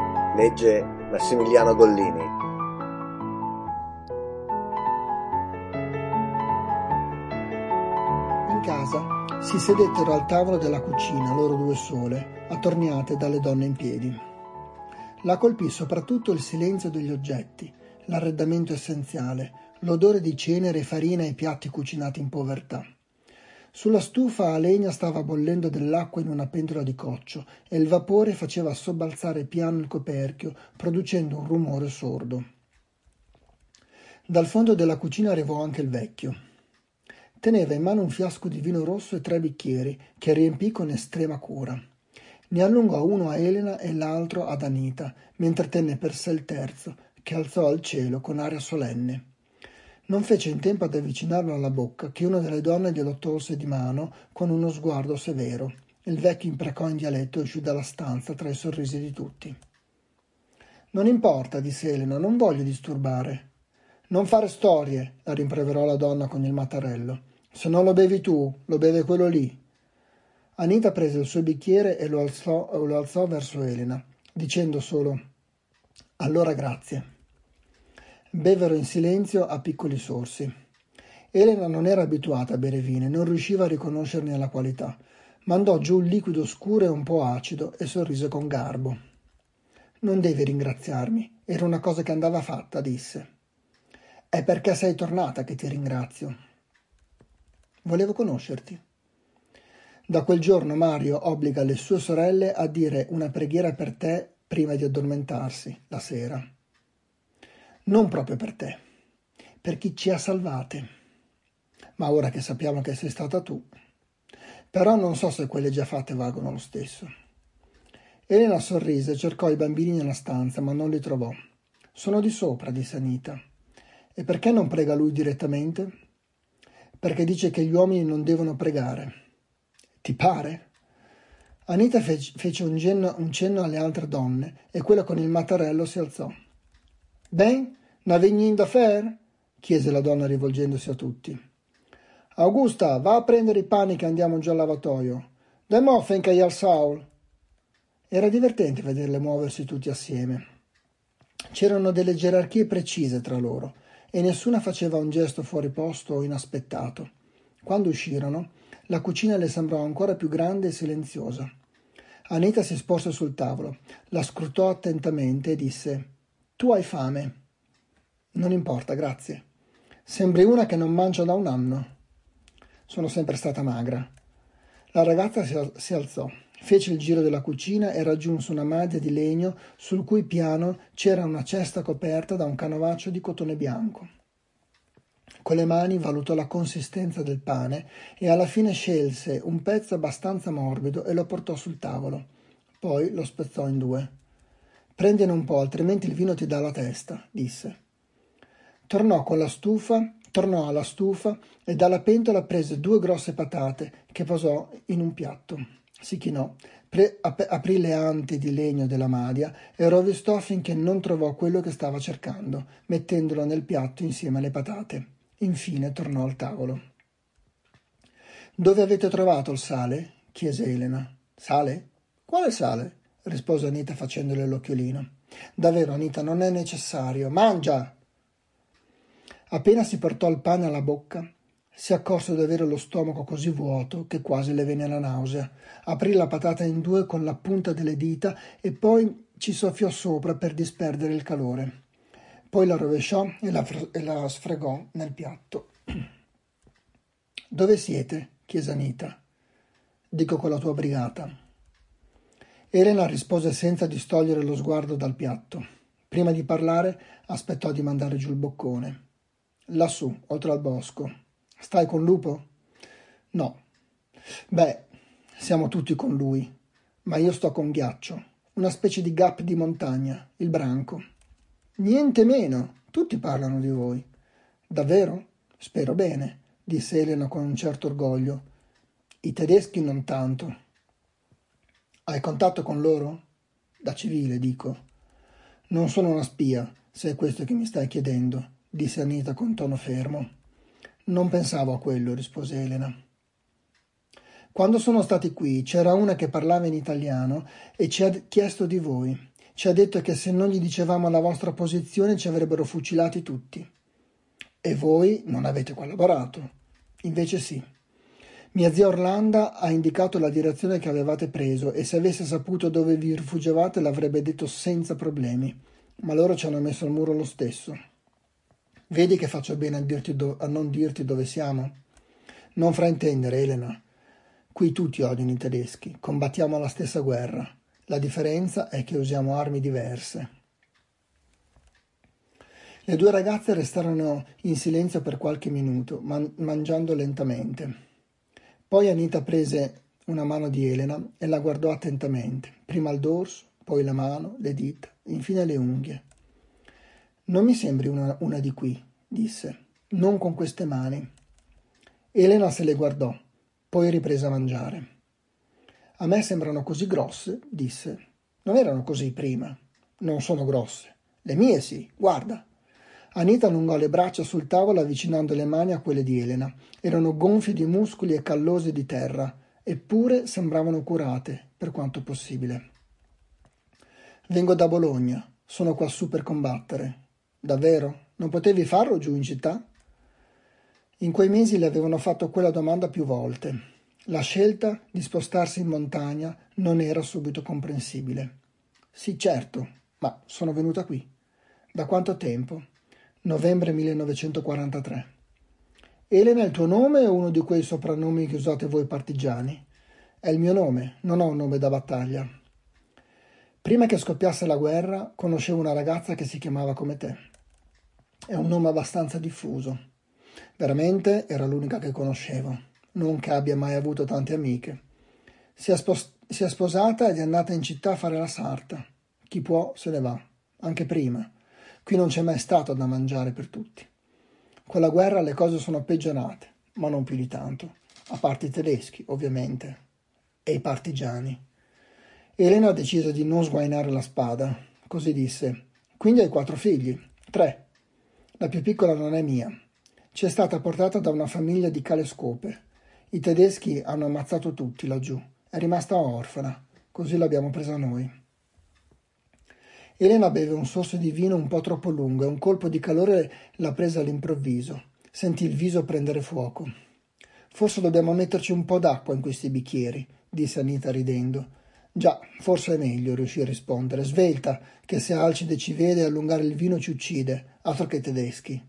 A: Legge Massimiliano Gollini.
B: In casa si sedettero al tavolo della cucina, loro due sole, attorniate dalle donne in piedi. La colpì soprattutto il silenzio degli oggetti, l'arredamento essenziale, l'odore di cenere e farina e piatti cucinati in povertà. Sulla stufa a legna stava bollendo dell'acqua in una pentola di coccio e il vapore faceva sobbalzare piano il coperchio, producendo un rumore sordo. Dal fondo della cucina arrivò anche il vecchio. Teneva in mano un fiasco di vino rosso e 3 bicchieri, che riempì con estrema cura. Ne allungò uno a Elena e l'altro ad Anita, mentre tenne per sé il terzo, che alzò al cielo con aria solenne. Non fece in tempo ad avvicinarlo alla bocca che una delle donne glielo tolse di mano con uno sguardo severo. Il vecchio imprecò in dialetto e uscì dalla stanza tra i sorrisi di tutti. «Non importa», disse Elena, «non voglio disturbare». «Non fare storie», la rimproverò la donna con il mattarello. «Se non lo bevi tu, lo beve quello lì». Anita prese il suo bicchiere e lo alzò verso Elena, dicendo solo «Allora grazie». Bevero in silenzio a piccoli sorsi. Elena non era abituata a bere vino e non riusciva a riconoscerne la qualità. Mandò giù un liquido scuro e un po' acido e sorrise con garbo. «Non devi ringraziarmi, era una cosa che andava fatta», disse. «È perché sei tornata che ti ringrazio». «Volevo conoscerti». Da quel giorno Mario obbliga le sue sorelle a dire una preghiera per te prima di addormentarsi la sera. Non proprio per te, per chi ci ha salvate. Ma ora che sappiamo che sei stata tu. Però non so se quelle già fatte valgono lo stesso. Elena sorrise e cercò i bambini nella stanza, ma non li trovò. Sono di sopra, disse Anita. E perché non prega lui direttamente? Perché dice che gli uomini non devono pregare. Ti pare? Anita fece un cenno alle altre donne e quella con il mattarello si alzò. Ben, n'avegni da faire? Chiese la donna rivolgendosi a tutti. Augusta, va a prendere i panni che andiamo giù al lavatoio. Demo finché io al Saul. Era divertente vederle muoversi tutti assieme. C'erano delle gerarchie precise tra loro e nessuna faceva un gesto fuori posto o inaspettato. Quando uscirono, la cucina le sembrò ancora più grande e silenziosa. Anita si sporse sul tavolo, la scrutò attentamente e disse: Tu hai fame? Non importa, grazie. Sembri una che non mangia da un anno. Sono sempre stata magra. La ragazza si alzò, fece il giro della cucina e raggiunse una madia di legno sul cui piano c'era una cesta coperta da un canovaccio di cotone bianco. Con le mani valutò la consistenza del pane e alla fine scelse un pezzo abbastanza morbido e lo portò sul tavolo. Poi lo spezzò in due. Prendine un po', altrimenti il vino ti dà la testa, disse. Tornò alla stufa e dalla pentola prese 2 grosse patate che posò in un piatto. Si chinò, aprì le anti di legno della madia e rovistò finché non trovò quello che stava cercando, mettendolo nel piatto insieme alle patate. Infine tornò al tavolo. Dove avete trovato il sale? Chiese Elena. Sale? Quale sale? Rispose Anita facendole l'occhiolino. Davvero, Anita, non è necessario. Mangia! Appena si portò il pane alla bocca, si accorse di avere lo stomaco così vuoto che quasi le venne la nausea. Aprì la patata in 2 con la punta delle dita e poi ci soffiò sopra per disperdere il calore. Poi la rovesciò e la sfregò nel piatto. Dove siete? Chiese Anita. Dico con la tua brigata. Elena rispose senza distogliere lo sguardo dal piatto. Prima di parlare aspettò di mandare giù il boccone. Lassù, oltre al bosco. Stai con Lupo? No. Beh, siamo tutti con lui, ma io sto con Ghiaccio, una specie di gap di montagna, il branco. Niente meno, tutti parlano di voi. Davvero? Spero bene, disse Elena con un certo orgoglio. I tedeschi non tanto. Hai contatto con loro? Da civile, dico. Non sono una spia, se è questo che mi stai chiedendo, disse Anita con tono fermo. Non pensavo a quello, rispose Elena. Quando sono stati qui c'era una che parlava in italiano e ci ha chiesto di voi. Ci ha detto che se non gli dicevamo la vostra posizione ci avrebbero fucilati tutti. E voi non avete collaborato. Invece sì. Mia zia Orlando ha indicato la direzione che avevate preso e se avesse saputo dove vi rifugiavate l'avrebbe detto senza problemi. Ma loro ci hanno messo al muro lo stesso. Vedi che faccio bene a non dirti dove siamo? Non fraintendere, Elena. Qui tutti odiano i tedeschi. Combattiamo la stessa guerra. La differenza è che usiamo armi diverse. Le 2 ragazze restarono in silenzio per qualche minuto, mangiando lentamente. Poi Anita prese una mano di Elena e la guardò attentamente, prima il dorso, poi la mano, le dita, infine le unghie. Non mi sembri una di qui, disse, non con queste mani. Elena se le guardò, poi riprese a mangiare. A me sembrano così grosse, disse. Non erano così prima. Non sono grosse. Le mie sì, guarda. Anita allungò le braccia sul tavolo avvicinando le mani a quelle di Elena. Erano gonfie di muscoli e callose di terra, eppure sembravano curate, per quanto possibile. Vengo da Bologna, sono quassù per combattere. Davvero? Non potevi farlo giù in città? In quei mesi le avevano fatto quella domanda più volte. La scelta di spostarsi in montagna non era subito comprensibile. Sì, certo, ma sono venuta qui. Da quanto tempo? Novembre 1943. Elena è il tuo nome o uno di quei soprannomi che usate voi partigiani? È il mio nome, non ho un nome da battaglia. Prima che scoppiasse la guerra, conoscevo una ragazza che si chiamava come te. È un nome abbastanza diffuso. Veramente era l'unica che conoscevo, non che abbia mai avuto tante amiche. Si è sposata ed è andata in città a fare la sarta. Chi può se ne va, anche prima. Qui non c'è mai stato da mangiare per tutti. Con la guerra le cose sono peggiorate, ma non più di tanto, a parte i tedeschi, ovviamente, e i partigiani. Elena ha deciso di non sguainare la spada. Così disse: quindi hai 4 figli? 3. La più piccola non è mia. Ci è stata portata da una famiglia di calescope. I tedeschi hanno ammazzato tutti laggiù. È rimasta orfana. Così l'abbiamo presa noi. Elena beve un sorso di vino un po' troppo lungo e un colpo di calore l'ha presa all'improvviso. Sentì il viso prendere fuoco. Forse dobbiamo metterci un po' d'acqua in questi bicchieri, disse Anita ridendo. Già, forse è meglio, riuscì a rispondere. Svelta, che se Alcide ci vede allungare il vino ci uccide, altro che tedeschi.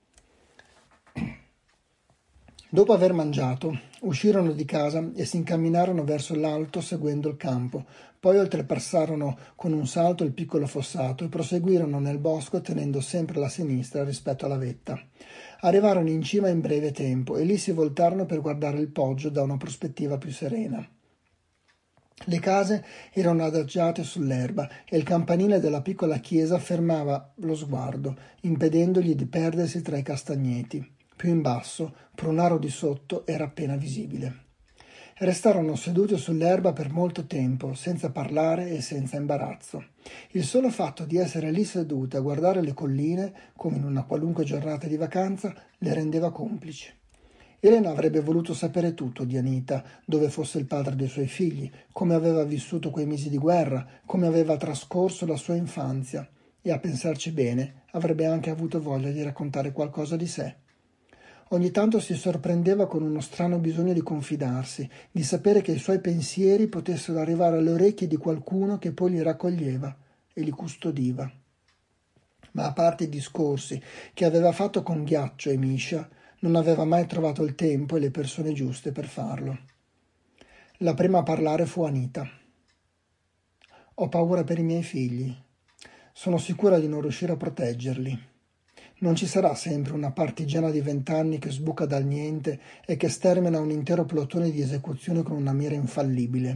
B: Dopo aver mangiato, uscirono di casa e si incamminarono verso l'alto seguendo il campo, poi oltrepassarono con un salto il piccolo fossato e proseguirono nel bosco tenendo sempre la sinistra rispetto alla vetta. Arrivarono in cima in breve tempo e lì si voltarono per guardare il poggio da una prospettiva più serena. Le case erano adagiate sull'erba e il campanile della piccola chiesa fermava lo sguardo, impedendogli di perdersi tra i castagneti. Più in basso, Prunaro di sotto era appena visibile. Restarono seduti sull'erba per molto tempo, senza parlare e senza imbarazzo. Il solo fatto di essere lì sedute a guardare le colline, come in una qualunque giornata di vacanza, le rendeva complici. Elena avrebbe voluto sapere tutto di Anita, dove fosse il padre dei suoi figli, come aveva vissuto quei mesi di guerra, come aveva trascorso la sua infanzia, e a pensarci bene avrebbe anche avuto voglia di raccontare qualcosa di sé. Ogni tanto si sorprendeva con uno strano bisogno di confidarsi, di sapere che i suoi pensieri potessero arrivare alle orecchie di qualcuno che poi li raccoglieva e li custodiva. Ma a parte i discorsi che aveva fatto con Ghiaccio e Miscia, non aveva mai trovato il tempo e le persone giuste per farlo. La prima a parlare fu Anita. Ho paura per i miei figli. Sono sicura di non riuscire a proteggerli. Non ci sarà sempre una partigiana di 20 anni che sbuca dal niente e che stermina un intero plotone di esecuzione con una mira infallibile.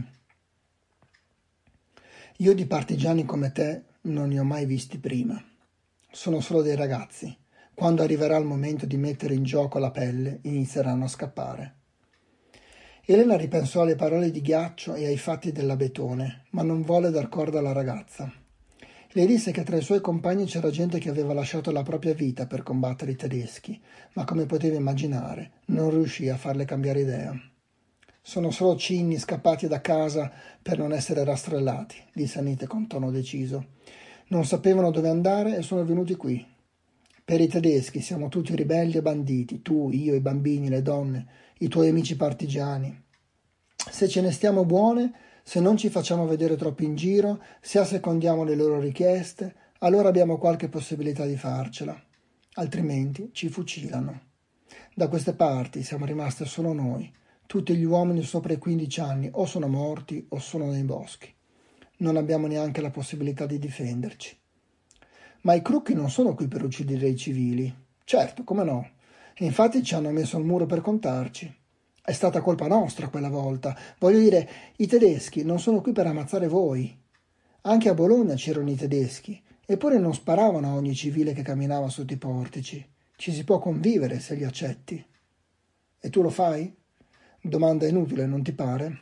B: Io di partigiani come te non ne ho mai visti prima. Sono solo dei ragazzi. Quando arriverà il momento di mettere in gioco la pelle, inizieranno a scappare. Elena ripensò alle parole di Ghiaccio e ai fatti dell'Abetone, ma non volle dar corda alla ragazza. Le disse che tra i suoi compagni c'era gente che aveva lasciato la propria vita per combattere i tedeschi, ma come poteva immaginare, non riuscì a farle cambiare idea. Sono solo cinni scappati da casa per non essere rastrellati, disse Anita con tono deciso. Non sapevano dove andare e sono venuti qui. Per i tedeschi siamo tutti ribelli e banditi, tu, io, i bambini, le donne, i tuoi amici partigiani. Se ce ne stiamo buone, se non ci facciamo vedere troppo in giro, se assecondiamo le loro richieste, allora abbiamo qualche possibilità di farcela. Altrimenti ci fucilano. Da queste parti siamo rimaste solo noi. Tutti gli uomini sopra i 15 anni o sono morti o sono nei boschi. Non abbiamo neanche la possibilità di difenderci. Ma i Krucki non sono qui per uccidere i civili. Certo, come no. E infatti ci hanno messo al muro per contarci. È stata colpa nostra quella volta. Voglio dire, i tedeschi non sono qui per ammazzare voi. Anche a Bologna c'erano i tedeschi, eppure non sparavano a ogni civile che camminava sotto i portici. Ci si può convivere se li accetti. E tu lo fai? Domanda inutile, non ti pare?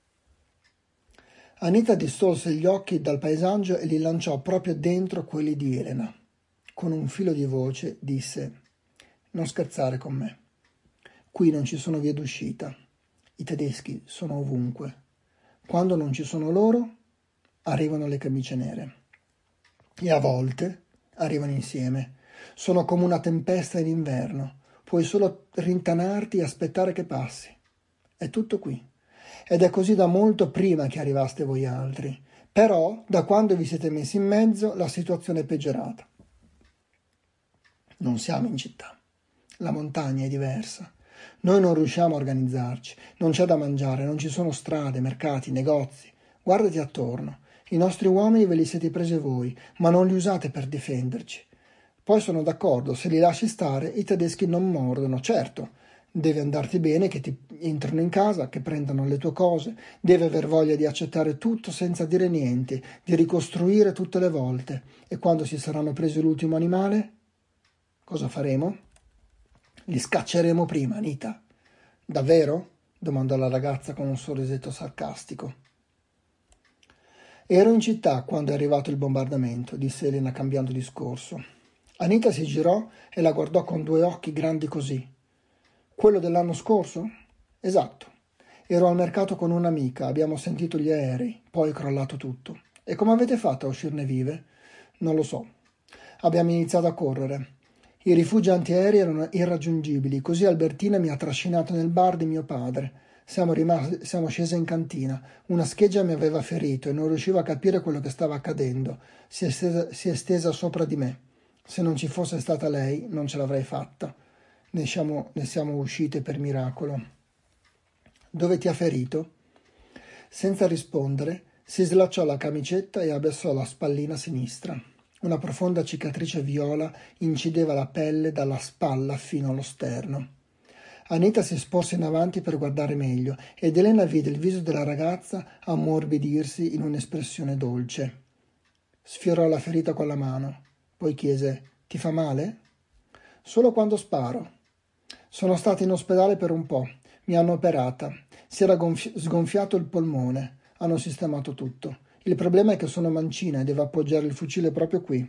B: Anita distolse gli occhi dal paesaggio e li lanciò proprio dentro quelli di Elena. Con un filo di voce disse: non scherzare con me. Qui non ci sono vie d'uscita. I tedeschi sono ovunque. Quando non ci sono loro, arrivano le camicie nere. E a volte arrivano insieme. Sono come una tempesta in inverno. Puoi solo rintanarti e aspettare che passi. È tutto qui. Ed è così da molto prima che arrivaste voi altri. Però, da quando vi siete messi in mezzo, la situazione è peggiorata. Non siamo in città. La montagna è diversa. Noi non riusciamo a organizzarci, non c'è da mangiare, non ci sono strade, mercati, negozi. Guardati attorno. I nostri uomini ve li siete presi voi, ma non li usate per difenderci. Poi sono d'accordo, se li lasci stare, i tedeschi non mordono, certo. Deve andarti bene che ti entrino in casa, che prendano le tue cose, devi aver voglia di accettare tutto senza dire niente, di ricostruire tutte le volte. E quando si saranno presi l'ultimo animale? Cosa faremo? Li scacceremo prima, Anita. Davvero? Domandò la ragazza con un sorrisetto sarcastico. Ero in città quando è arrivato il bombardamento, disse Elena cambiando discorso. Anita si girò e la guardò con due occhi grandi così. Quello dell'anno scorso? Esatto. Ero al mercato con un'amica, abbiamo sentito gli aerei, poi è crollato tutto. E come avete fatto a uscirne vive? Non lo so. Abbiamo iniziato a correre. I rifugi antiaerei erano irraggiungibili, così Albertina mi ha trascinato nel bar di mio padre. Siamo scese in cantina. Una scheggia mi aveva ferito e non riuscivo a capire quello che stava accadendo. Si è stesa sopra di me. Se non ci fosse stata lei, non ce l'avrei fatta. Ne siamo uscite per miracolo. Dove ti ha ferito? Senza rispondere, si slacciò la camicetta e abbassò la spallina sinistra. Una profonda cicatrice viola incideva la pelle dalla spalla fino allo sterno. Anita si sporse in avanti per guardare meglio ed Elena vide il viso della ragazza ammorbidirsi in un'espressione dolce. Sfiorò la ferita con la mano, poi chiese: «Ti fa male?» «Solo quando sparo. Sono stata in ospedale per un po', mi hanno operata, si era sgonfiato il polmone, hanno sistemato tutto. Il problema è che sono mancina e devo appoggiare il fucile proprio qui».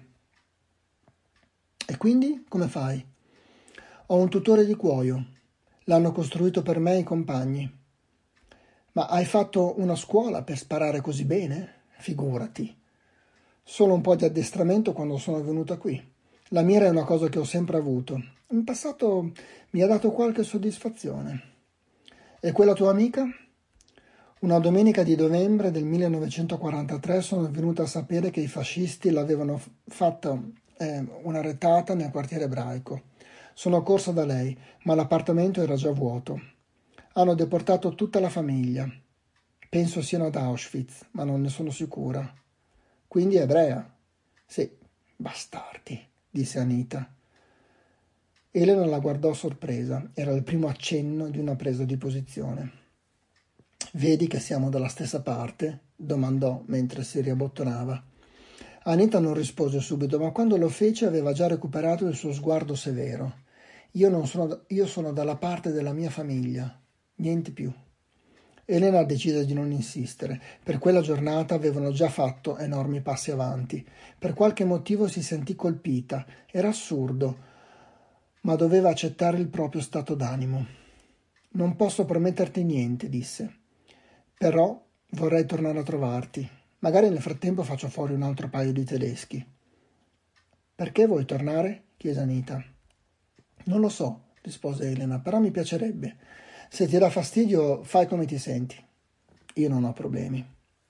B: «E quindi come fai?» «Ho un tutore di cuoio. L'hanno costruito per me e i compagni». «Ma hai fatto una scuola per sparare così bene?» «Figurati. Solo un po' di addestramento quando sono venuta qui. La mira è una cosa che ho sempre avuto. In passato mi ha dato qualche soddisfazione». «E quella tua amica?» «Una domenica di novembre del 1943 sono venuta a sapere che i fascisti l'avevano fatta una retata nel quartiere ebraico. Sono corsa da lei, ma l'appartamento era già vuoto. Hanno deportato tutta la famiglia. Penso siano ad Auschwitz, ma non ne sono sicura». «Quindi è ebrea?» «Sì, bastardi», disse Anita. Elena la guardò sorpresa. Era il primo accenno di una presa di posizione. «Vedi che siamo dalla stessa parte?» domandò mentre si riabbottonava. Anita non rispose subito, ma quando lo fece aveva già recuperato il suo sguardo severo. Io sono dalla parte della mia famiglia, niente più». Elena decise di non insistere. Per quella giornata avevano già fatto enormi passi avanti. Per qualche motivo si sentì colpita. Era assurdo, ma doveva accettare il proprio stato d'animo. «Non posso prometterti niente», disse. «Però vorrei tornare a trovarti. Magari nel frattempo faccio fuori un altro paio di tedeschi». «Perché vuoi tornare?» chiese Anita. «Non lo so», rispose Elena, «però mi piacerebbe. Se ti dà fastidio, fai come ti senti. Io non ho problemi».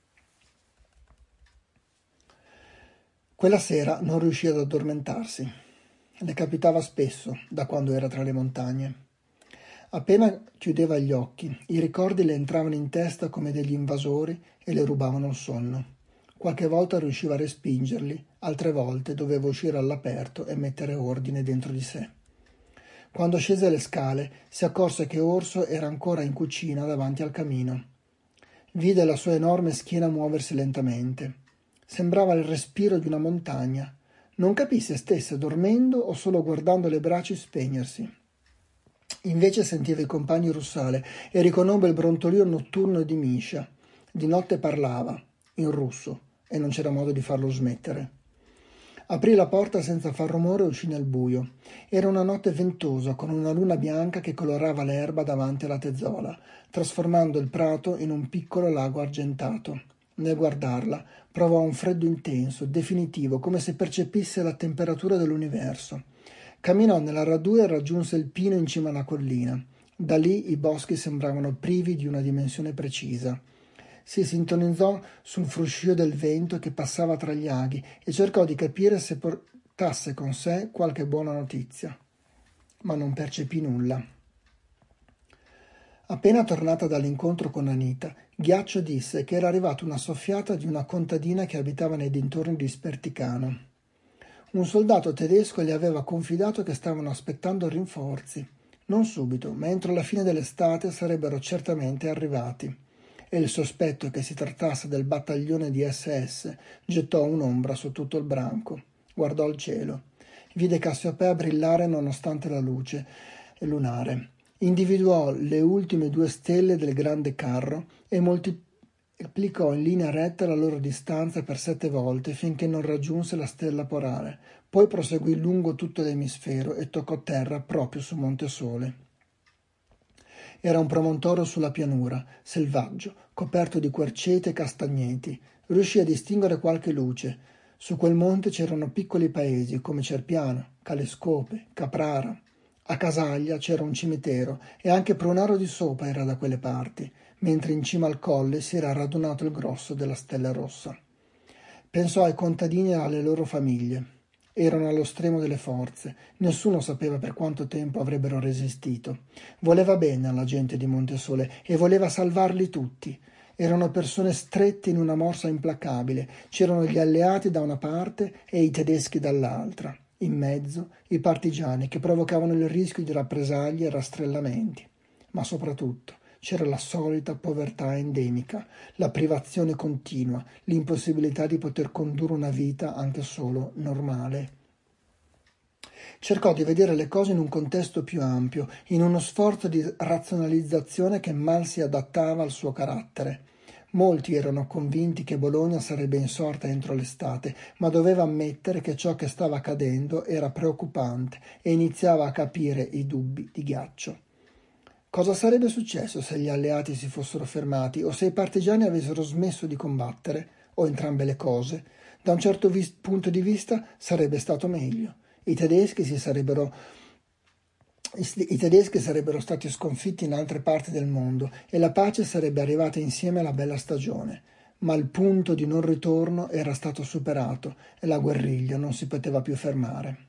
B: Quella sera non riuscì ad addormentarsi. Le capitava spesso da quando era tra le montagne. Appena chiudeva gli occhi, i ricordi le entravano in testa come degli invasori e le rubavano il sonno. Qualche volta riusciva a respingerli, altre volte doveva uscire all'aperto e mettere ordine dentro di sé. Quando scese le scale, si accorse che Orso era ancora in cucina davanti al camino. Vide la sua enorme schiena muoversi lentamente. Sembrava il respiro di una montagna. Non capì se stesse dormendo o solo guardando le braci spegnersi. Invece sentiva i compagni russare e riconobbe il brontolio notturno di Misha. Di notte parlava, in russo, e non c'era modo di farlo smettere. Aprì la porta senza far rumore e uscì nel buio. Era una notte ventosa, con una luna bianca che colorava l'erba davanti alla Tezola, trasformando il prato in un piccolo lago argentato. Nel guardarla, provò un freddo intenso, definitivo, come se percepisse la temperatura dell'universo. Camminò nella radura e raggiunse il pino in cima alla collina. Da lì i boschi sembravano privi di una dimensione precisa. Si sintonizzò sul fruscio del vento che passava tra gli aghi e cercò di capire se portasse con sé qualche buona notizia, ma non percepì nulla. Appena tornata dall'incontro con Anita, Ghiaccio disse che era arrivata una soffiata di una contadina che abitava nei dintorni di Sperticano. Un soldato tedesco gli aveva confidato che stavano aspettando rinforzi. Non subito, ma entro la fine dell'estate sarebbero certamente arrivati. E il sospetto che si trattasse del battaglione di SS gettò un'ombra su tutto il branco. Guardò il cielo. Vide Cassiopea brillare nonostante la luce lunare. Individuò le ultime 2 stelle del grande carro e moltiplicò in linea retta la loro distanza per 7 volte finché non raggiunse la stella polare. Poi proseguì lungo tutto l'emisfero e toccò terra proprio su Monte Sole. Era un promontorio sulla pianura, selvaggio, coperto di querceti e castagneti. Riuscì a distinguere qualche luce. Su quel monte c'erano piccoli paesi come Cerpiano, Calescope, Caprara. A Casaglia c'era un cimitero e anche Prunaro di Sopa era da quelle parti, mentre in cima al colle si era radunato il grosso della Stella Rossa. Pensò ai contadini e alle loro famiglie. Erano allo stremo delle forze, nessuno sapeva per quanto tempo avrebbero resistito. Voleva bene alla gente di Montesole e voleva salvarli tutti. Erano persone strette in una morsa implacabile, c'erano gli alleati da una parte e i tedeschi dall'altra. In mezzo i partigiani che provocavano il rischio di rappresaglie e rastrellamenti. Ma soprattutto c'era la solita povertà endemica, la privazione continua, l'impossibilità di poter condurre una vita anche solo normale. Cercò di vedere le cose in un contesto più ampio, in uno sforzo di razionalizzazione che mal si adattava al suo carattere. Molti erano convinti che Bologna sarebbe insorta entro l'estate, ma doveva ammettere che ciò che stava accadendo era preoccupante e iniziava a capire i dubbi di Ghiaccio. Cosa sarebbe successo se gli alleati si fossero fermati o se i partigiani avessero smesso di combattere, o entrambe le cose? Da un certo punto di vista sarebbe stato meglio. I tedeschi sarebbero stati sconfitti in altre parti del mondo e la pace sarebbe arrivata insieme alla bella stagione, ma il punto di non ritorno era stato superato e la guerriglia non si poteva più fermare.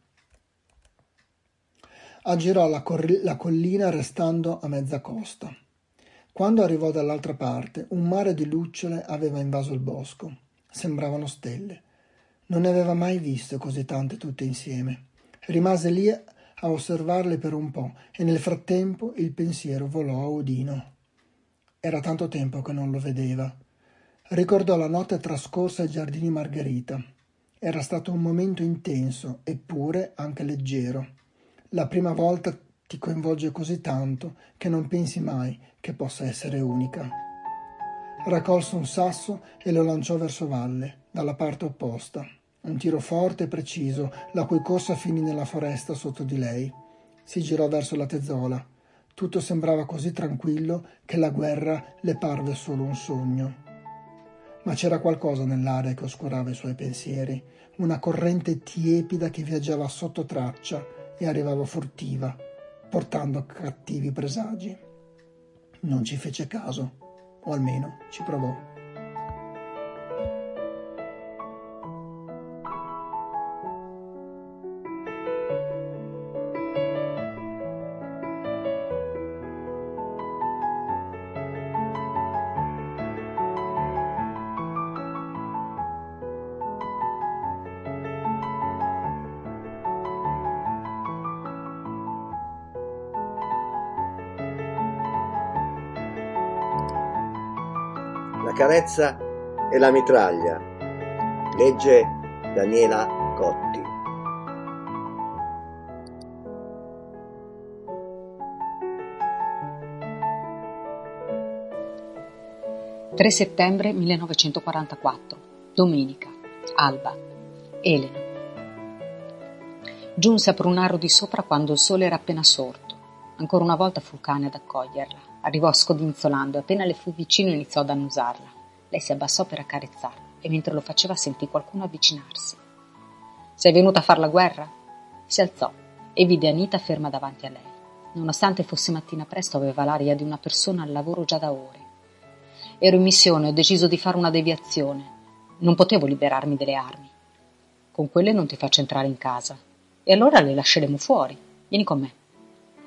B: Aggirò la collina restando a mezza costa. Quando arrivò dall'altra parte, un mare di lucciole aveva invaso il bosco. Sembravano stelle. Non ne aveva mai viste così tante tutte insieme. Rimase lì a osservarle per un po' e nel frattempo il pensiero volò a Udino. Era tanto tempo che non lo vedeva. Ricordò la notte trascorsa ai giardini Margherita. Era stato un momento intenso, eppure anche leggero. La prima volta ti coinvolge così tanto che non pensi mai che possa essere unica. Raccolse un sasso e lo lanciò verso valle, dalla parte opposta. Un tiro forte e preciso, la cui corsa finì nella foresta sotto di lei. Si girò verso la Tezola. Tutto sembrava così tranquillo che la guerra le parve solo un sogno. Ma c'era qualcosa nell'aria che oscurava i suoi pensieri, una corrente tiepida che viaggiava sotto traccia e arrivava furtiva, portando cattivi presagi. Non ci fece caso, o almeno ci provò.
A: La carezza e la mitraglia. Legge Daniela Cotti.
H: «3 settembre 1944, domenica, alba, Elena. Giunse a Prunaro di Sopra quando il sole era appena sorto. Ancora una volta fu il cane ad accoglierla. Arrivò scodinzolando e appena le fu vicino iniziò ad annusarla. Lei si abbassò per accarezzarla e mentre lo faceva sentì qualcuno avvicinarsi. «Sei venuta a far la guerra?» Si alzò e vide Anita ferma davanti a lei. Nonostante fosse mattina presto aveva l'aria di una persona al lavoro già da ore. «Ero in missione, ho deciso di fare una deviazione. Non potevo liberarmi delle armi. Con quelle non ti faccio entrare in casa. E allora le lasceremo fuori. Vieni con me».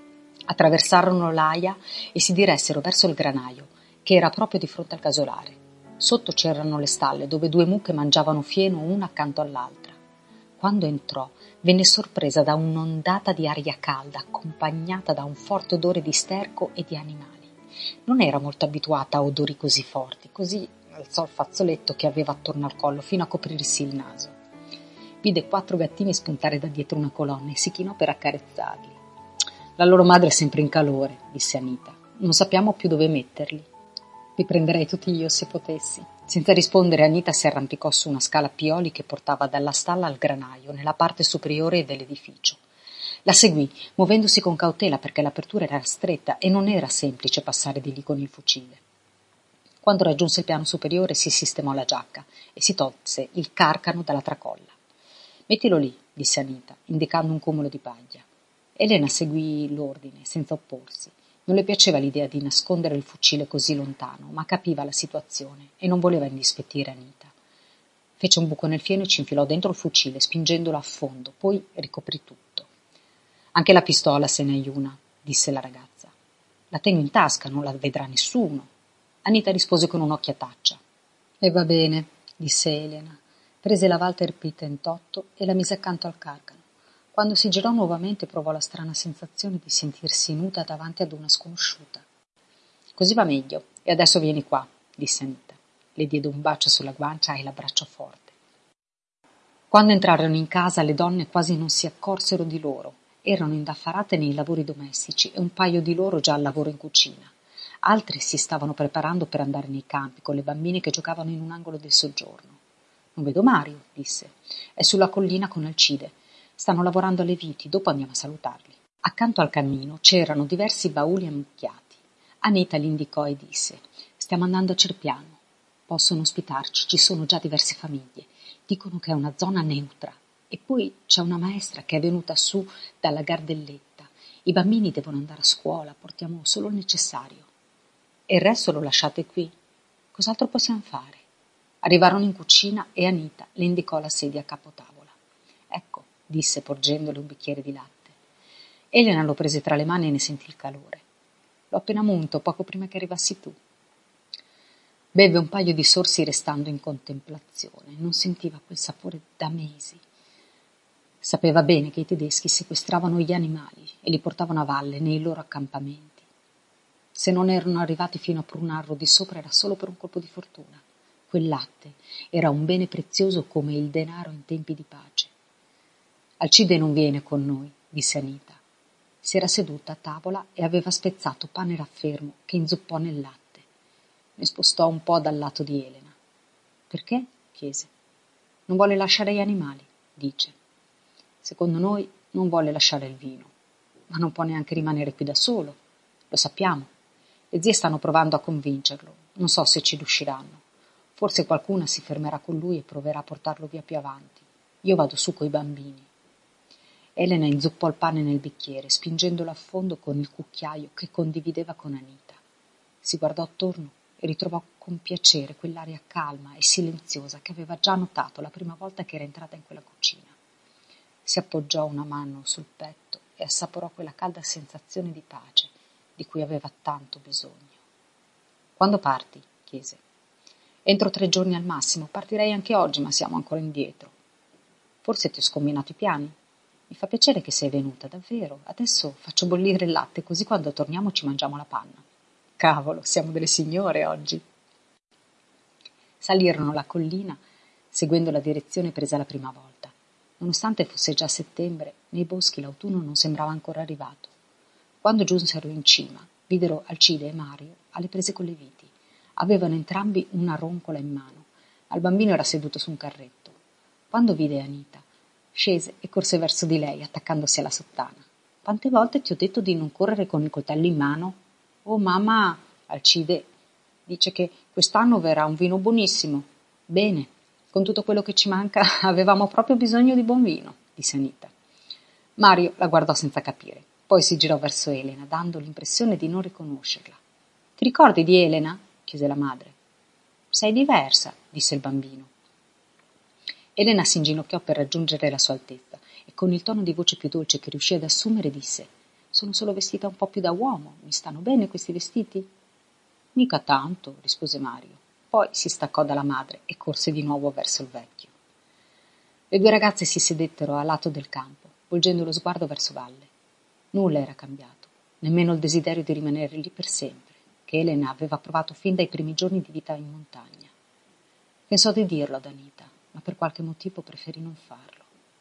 H: Attraversarono l'Aia e si diressero verso il granaio, che era proprio di fronte al casolare. Sotto c'erano le stalle, dove 2 mucche mangiavano fieno una accanto all'altra. Quando entrò, venne sorpresa da un'ondata di aria calda, accompagnata da un forte odore di sterco e di animali. Non era molto abituata a odori così forti, così alzò il fazzoletto che aveva attorno al collo fino a coprirsi il naso. Vide 4 gattini spuntare da dietro una colonna e si chinò per accarezzarli. La loro madre è sempre in calore, disse Anita. Non sappiamo più dove metterli. Li prenderei tutti io se potessi. Senza rispondere, Anita si arrampicò su una scala a pioli che portava dalla stalla al granaio, nella parte superiore dell'edificio. La seguì, muovendosi con cautela perché l'apertura era stretta e non era semplice passare di lì con il fucile. Quando raggiunse il piano superiore si sistemò la giacca e si tolse il carcano dalla tracolla. «Mettilo lì», disse Anita, indicando un cumulo di paglia. Elena seguì l'ordine, senza opporsi. Non le piaceva l'idea di nascondere il fucile così lontano, ma capiva la situazione e non voleva indispettire Anita. Fece un buco nel fieno e ci infilò dentro il fucile, spingendolo a fondo, poi ricoprì tutto. «Anche la pistola se ne hai una», disse la ragazza. «La tengo in tasca, non la vedrà nessuno». Anita rispose con un'occhiataccia. «E va bene», disse Elena. Prese la Walter P38 e la mise accanto al carcano. Quando si girò nuovamente provò la strana sensazione di sentirsi nuda davanti ad una sconosciuta. «Così va meglio, e adesso vieni qua», disse Anita. Le diede un bacio sulla guancia e l'abbracciò forte. Quando entrarono in casa le donne quasi non si accorsero di loro. Erano indaffarate nei lavori domestici e un paio di loro già al lavoro in cucina. Altri si stavano preparando per andare nei campi con le bambine che giocavano in un angolo del soggiorno. «Non vedo Mario», disse. «È sulla collina con Alcide. Stanno lavorando alle viti, dopo andiamo a salutarli». Accanto al camino c'erano diversi bauli ammucchiati. Anita li indicò e disse: «Stiamo andando a Cerpiano. Possono ospitarci, ci sono già diverse famiglie. Dicono che è una zona neutra. E poi c'è una maestra che è venuta su dalla Gardelletta. I bambini devono andare a scuola, portiamo solo il necessario». «E il resto lo lasciate qui? Cos'altro possiamo fare?» Arrivarono in cucina e Anita le indicò la sedia a capotavola. «Ecco», disse porgendole un bicchiere di latte. Elena lo prese tra le mani e ne sentì il calore. «L'ho appena munto, poco prima che arrivassi tu». Beve un paio di sorsi restando in contemplazione. Non sentiva quel sapore da mesi. Sapeva bene che i tedeschi sequestravano gli animali e li portavano a valle nei loro accampamenti. Se non erano arrivati fino a Prunarro di sopra era solo per un colpo di fortuna. Quel latte era un bene prezioso come il denaro in tempi di pace. «Alcide non viene con noi», disse Anita. Si era seduta a tavola e aveva spezzato pane raffermo che inzuppò nel latte. Ne spostò un po' dal lato di Elena. «Perché?» chiese. «Non vuole lasciare gli animali», dice. «Secondo noi non vuole lasciare il vino, ma non può neanche rimanere qui da solo. Lo sappiamo. Le zie stanno provando a convincerlo. Non so se ci riusciranno. Forse qualcuna si fermerà con lui e proverà a portarlo via più avanti. Io vado su coi bambini». Elena inzuppò il pane nel bicchiere, spingendolo a fondo con il cucchiaio che condivideva con Anita. Si guardò attorno e ritrovò con piacere quell'aria calma e silenziosa che aveva già notato la prima volta che era entrata in quella cucina. Si appoggiò una mano sul petto e assaporò quella calda sensazione di pace di cui aveva tanto bisogno. «Quando parti?» chiese. «Entro 3 giorni al massimo. Partirei anche oggi, ma siamo ancora indietro». «Forse ti ho scombinato i piani?» «Mi fa piacere che sei venuta, davvero. Adesso faccio bollire il latte, così quando torniamo ci mangiamo la panna». «Cavolo, siamo delle signore oggi». Salirono la collina, seguendo la direzione presa la prima volta. Nonostante fosse già settembre, nei boschi l'autunno non sembrava ancora arrivato. Quando giunsero in cima, videro Alcide e Mario alle prese con le viti. Avevano entrambi una roncola in mano, ma il bambino era seduto su un carretto. Quando vide Anita, scese e corse verso di lei, attaccandosi alla sottana. «Quante volte ti ho detto di non correre con il coltello in mano?» «Oh mamma, Alcide dice che quest'anno verrà un vino buonissimo». «Bene, con tutto quello che ci manca avevamo proprio bisogno di buon vino», disse Anita. Mario la guardò senza capire, poi si girò verso Elena, dando l'impressione di non riconoscerla. «Ti ricordi di Elena?» chiese la madre. «Sei diversa», disse il bambino. Elena si inginocchiò per raggiungere la sua altezza e con il tono di voce più dolce che riuscì ad assumere disse: Sono solo vestita un po' più da uomo. Mi stanno bene questi vestiti? Mica tanto, rispose Mario. Poi si staccò dalla madre e corse di nuovo verso il vecchio. Le due ragazze si sedettero a lato del campo, volgendo lo sguardo verso valle. Nulla era cambiato, nemmeno il desiderio di rimanere lì per sempre, che Elena aveva provato fin dai primi giorni di vita in montagna. Pensò di dirlo ad Anita, ma per qualche motivo preferì non farlo.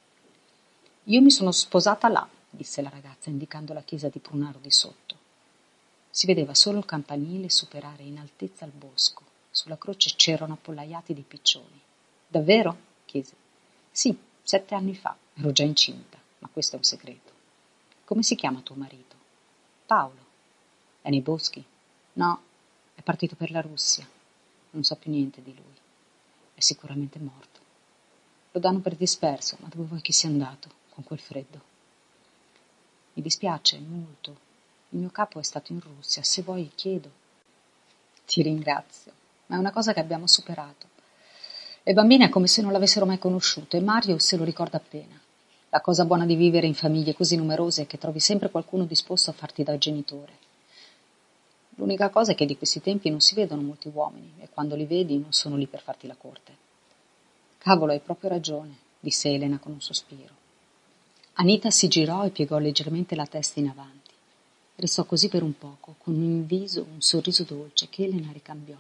H: Io mi sono sposata là, disse la ragazza, indicando la chiesa di Prunaro di sotto. Si vedeva solo il campanile superare in altezza il bosco. Sulla croce c'erano appollaiati dei piccioni. Davvero? Chiese. Sì, 7 anni fa. Ero già incinta, ma questo è un segreto. Come si chiama tuo marito? Paolo. È nei boschi? No, è partito per la Russia. Non so più niente di lui. È sicuramente morto. Lo danno per disperso, ma dove vuoi che sia andato, con quel freddo? Mi dispiace molto. Il mio capo è stato in Russia, se vuoi chiedo. Ti ringrazio, ma è una cosa che abbiamo superato. Le bambine è come se non l'avessero mai conosciuto e Mario se lo ricorda appena. La cosa buona di vivere in famiglie così numerose è che trovi sempre qualcuno disposto a farti da genitore. L'unica cosa è che di questi tempi non si vedono molti uomini e quando li vedi non sono lì per farti la corte. Cavolo, hai proprio ragione, disse Elena con un sospiro. Anita si girò e piegò leggermente la testa in avanti. Restò così per un poco, con in viso un sorriso dolce che Elena ricambiò.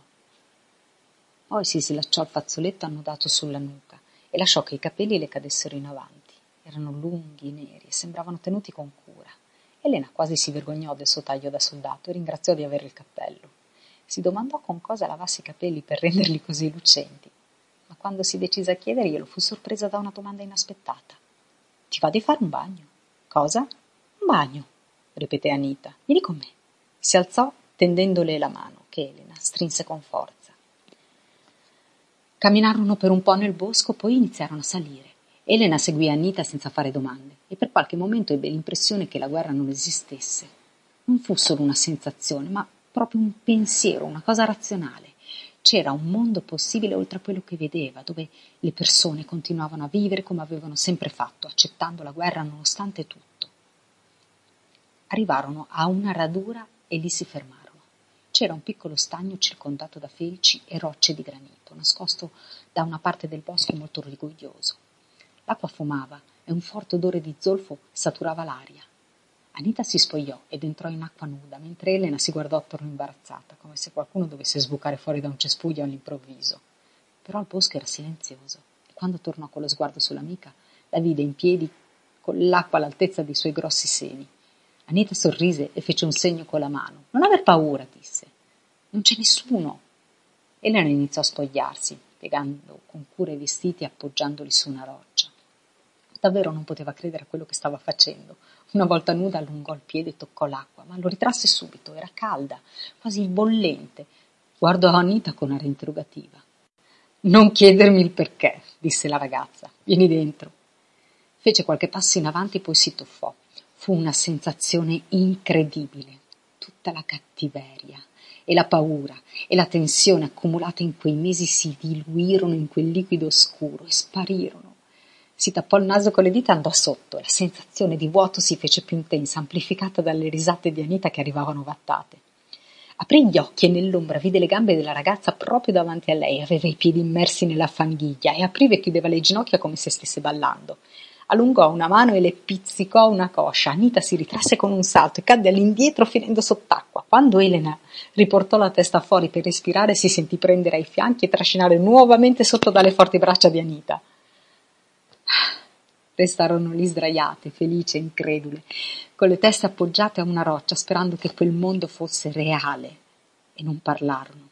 H: Poi si slacciò il fazzoletto annodato sulla nuca e lasciò che i capelli le cadessero in avanti. Erano lunghi, neri e sembravano tenuti con cura. Elena quasi si vergognò del suo taglio da soldato e ringraziò di avere il cappello. Si domandò con cosa lavasse i capelli per renderli così lucenti, ma quando si decise a chiederglielo fu sorpresa da una domanda inaspettata. Ti va di fare un bagno? Cosa? Un bagno, ripeté Anita. Vieni con me. Si alzò tendendole la mano, che Elena strinse con forza. Camminarono per un po' nel bosco, poi iniziarono a salire. Elena seguì Anita senza fare domande e per qualche momento ebbe l'impressione che la guerra non esistesse. Non fu solo una sensazione, ma proprio un pensiero, una cosa razionale. C'era un mondo possibile oltre a quello che vedeva, dove le persone continuavano a vivere come avevano sempre fatto, accettando la guerra nonostante tutto. Arrivarono a una radura e lì si fermarono. C'era un piccolo stagno circondato da felci e rocce di granito, nascosto da una parte del bosco molto rigoglioso. L'acqua fumava e un forte odore di zolfo saturava l'aria. Anita si spogliò ed entrò in acqua nuda, mentre Elena si guardò attorno imbarazzata, come se qualcuno dovesse sbucare fuori da un cespuglio all'improvviso. Però il bosco era silenzioso e quando tornò con lo sguardo sull'amica, la vide in piedi con l'acqua all'altezza dei suoi grossi seni. Anita sorrise e fece un segno con la mano. Non aver paura, disse. Non c'è nessuno. Elena iniziò a spogliarsi, piegando con cura i vestiti e appoggiandoli su una roccia. Davvero non poteva credere a quello che stava facendo. Una volta nuda allungò il piede e toccò l'acqua, ma lo ritrasse subito. Era calda, quasi bollente. Guardò Anita con aria interrogativa. Non chiedermi il perché, disse la ragazza. Vieni dentro. Fece qualche passo in avanti, poi si tuffò. Fu una sensazione incredibile. Tutta la cattiveria e la paura e la tensione accumulate in quei mesi si diluirono in quel liquido oscuro e sparirono. Si tappò il naso con le dita e andò sotto. La sensazione di vuoto si fece più intensa, amplificata dalle risate di Anita che arrivavano vattate. Aprì gli occhi e nell'ombra vide le gambe della ragazza proprio davanti a lei. Aveva i piedi immersi nella fanghiglia e apriva e chiudeva le ginocchia come se stesse ballando. Allungò una mano e le pizzicò una coscia. Anita si ritrasse con un salto e cadde all'indietro finendo sott'acqua. Quando Elena riportò la testa fuori per respirare si sentì prendere ai fianchi e trascinare nuovamente sotto dalle forti braccia di Anita. Restarono lì sdraiate, felici e incredule, con le teste appoggiate a una roccia, sperando che quel mondo fosse reale, e non parlarono.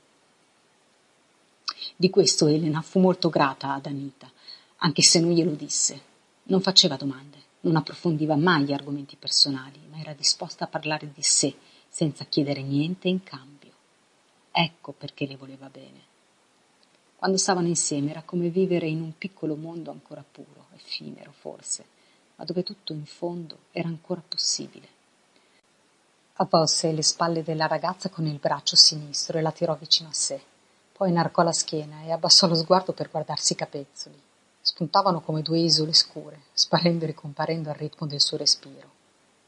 H: Di questo Elena fu molto grata ad Anita, anche se non glielo disse. Non faceva domande, non approfondiva mai gli argomenti personali, ma era disposta a parlare di sé, senza chiedere niente in cambio. Ecco perché le voleva bene. Quando stavano insieme era come vivere in un piccolo mondo ancora puro, effimero forse, ma dove tutto in fondo era ancora possibile. Avvolse le spalle della ragazza con il braccio sinistro e la tirò vicino a sé. Poi inarcò la schiena e abbassò lo sguardo per guardarsi i capezzoli. Spuntavano come due isole scure, sparendo e ricomparendo al ritmo del suo respiro.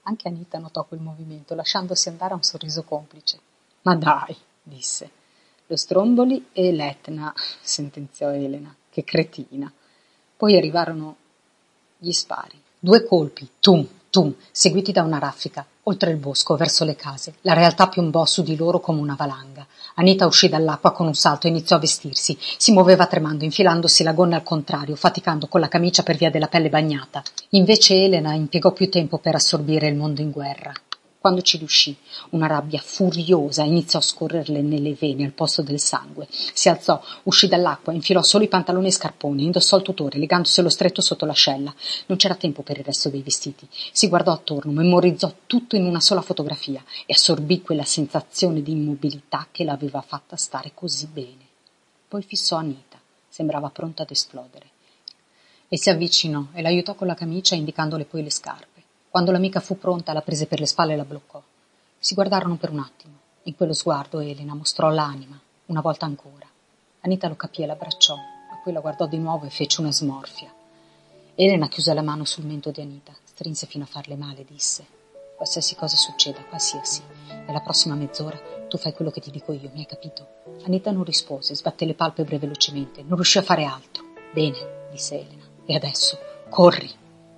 H: Anche Anita notò quel movimento, lasciandosi andare a un sorriso complice. «Ma dai», disse. «Lo Stromboli e l'Etna», sentenziò Elena. «Che cretina». Poi arrivarono gli spari. 2 colpi, tum, tum, seguiti da una raffica, oltre il bosco, verso le case. La realtà piombò su di loro come una valanga. Anita uscì dall'acqua con un salto e iniziò a vestirsi. Si muoveva tremando, infilandosi la gonna al contrario, faticando con la camicia per via della pelle bagnata. Invece Elena impiegò più tempo per assorbire il mondo in guerra. Quando ci riuscì, una rabbia furiosa iniziò a scorrerle nelle vene al posto del sangue. Si alzò, uscì dall'acqua, infilò solo i pantaloni e scarponi, indossò il tutore, legandoselo stretto sotto l'ascella. Non c'era tempo per il resto dei vestiti. Si guardò attorno, memorizzò tutto in una sola fotografia e assorbì quella sensazione di immobilità che l'aveva fatta stare così bene. Poi fissò Anita, sembrava pronta ad esplodere. E si avvicinò e l'aiutò con la camicia, indicandole poi le scarpe. Quando l'amica fu pronta, la prese per le spalle e la bloccò. Si guardarono per un attimo. In quello sguardo Elena mostrò l'anima, una volta ancora. Anita lo capì e l'abbracciò, ma poi la guardò di nuovo e fece una smorfia. Elena chiuse la mano sul mento di Anita, strinse fino a farle male, disse: «Qualsiasi cosa succeda, qualsiasi, nella prossima mezz'ora tu fai quello che ti dico io, mi hai capito?» Anita non rispose, sbatté le palpebre velocemente, non riuscì a fare altro. «Bene», disse Elena, «e adesso, corri!»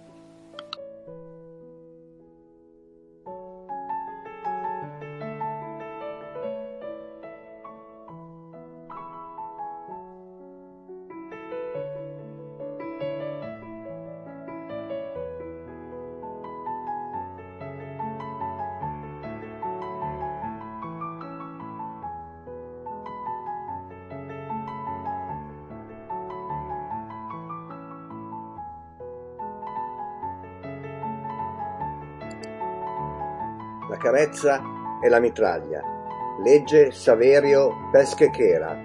A: La carezza e la mitraglia. Legge Saverio Pesquequera.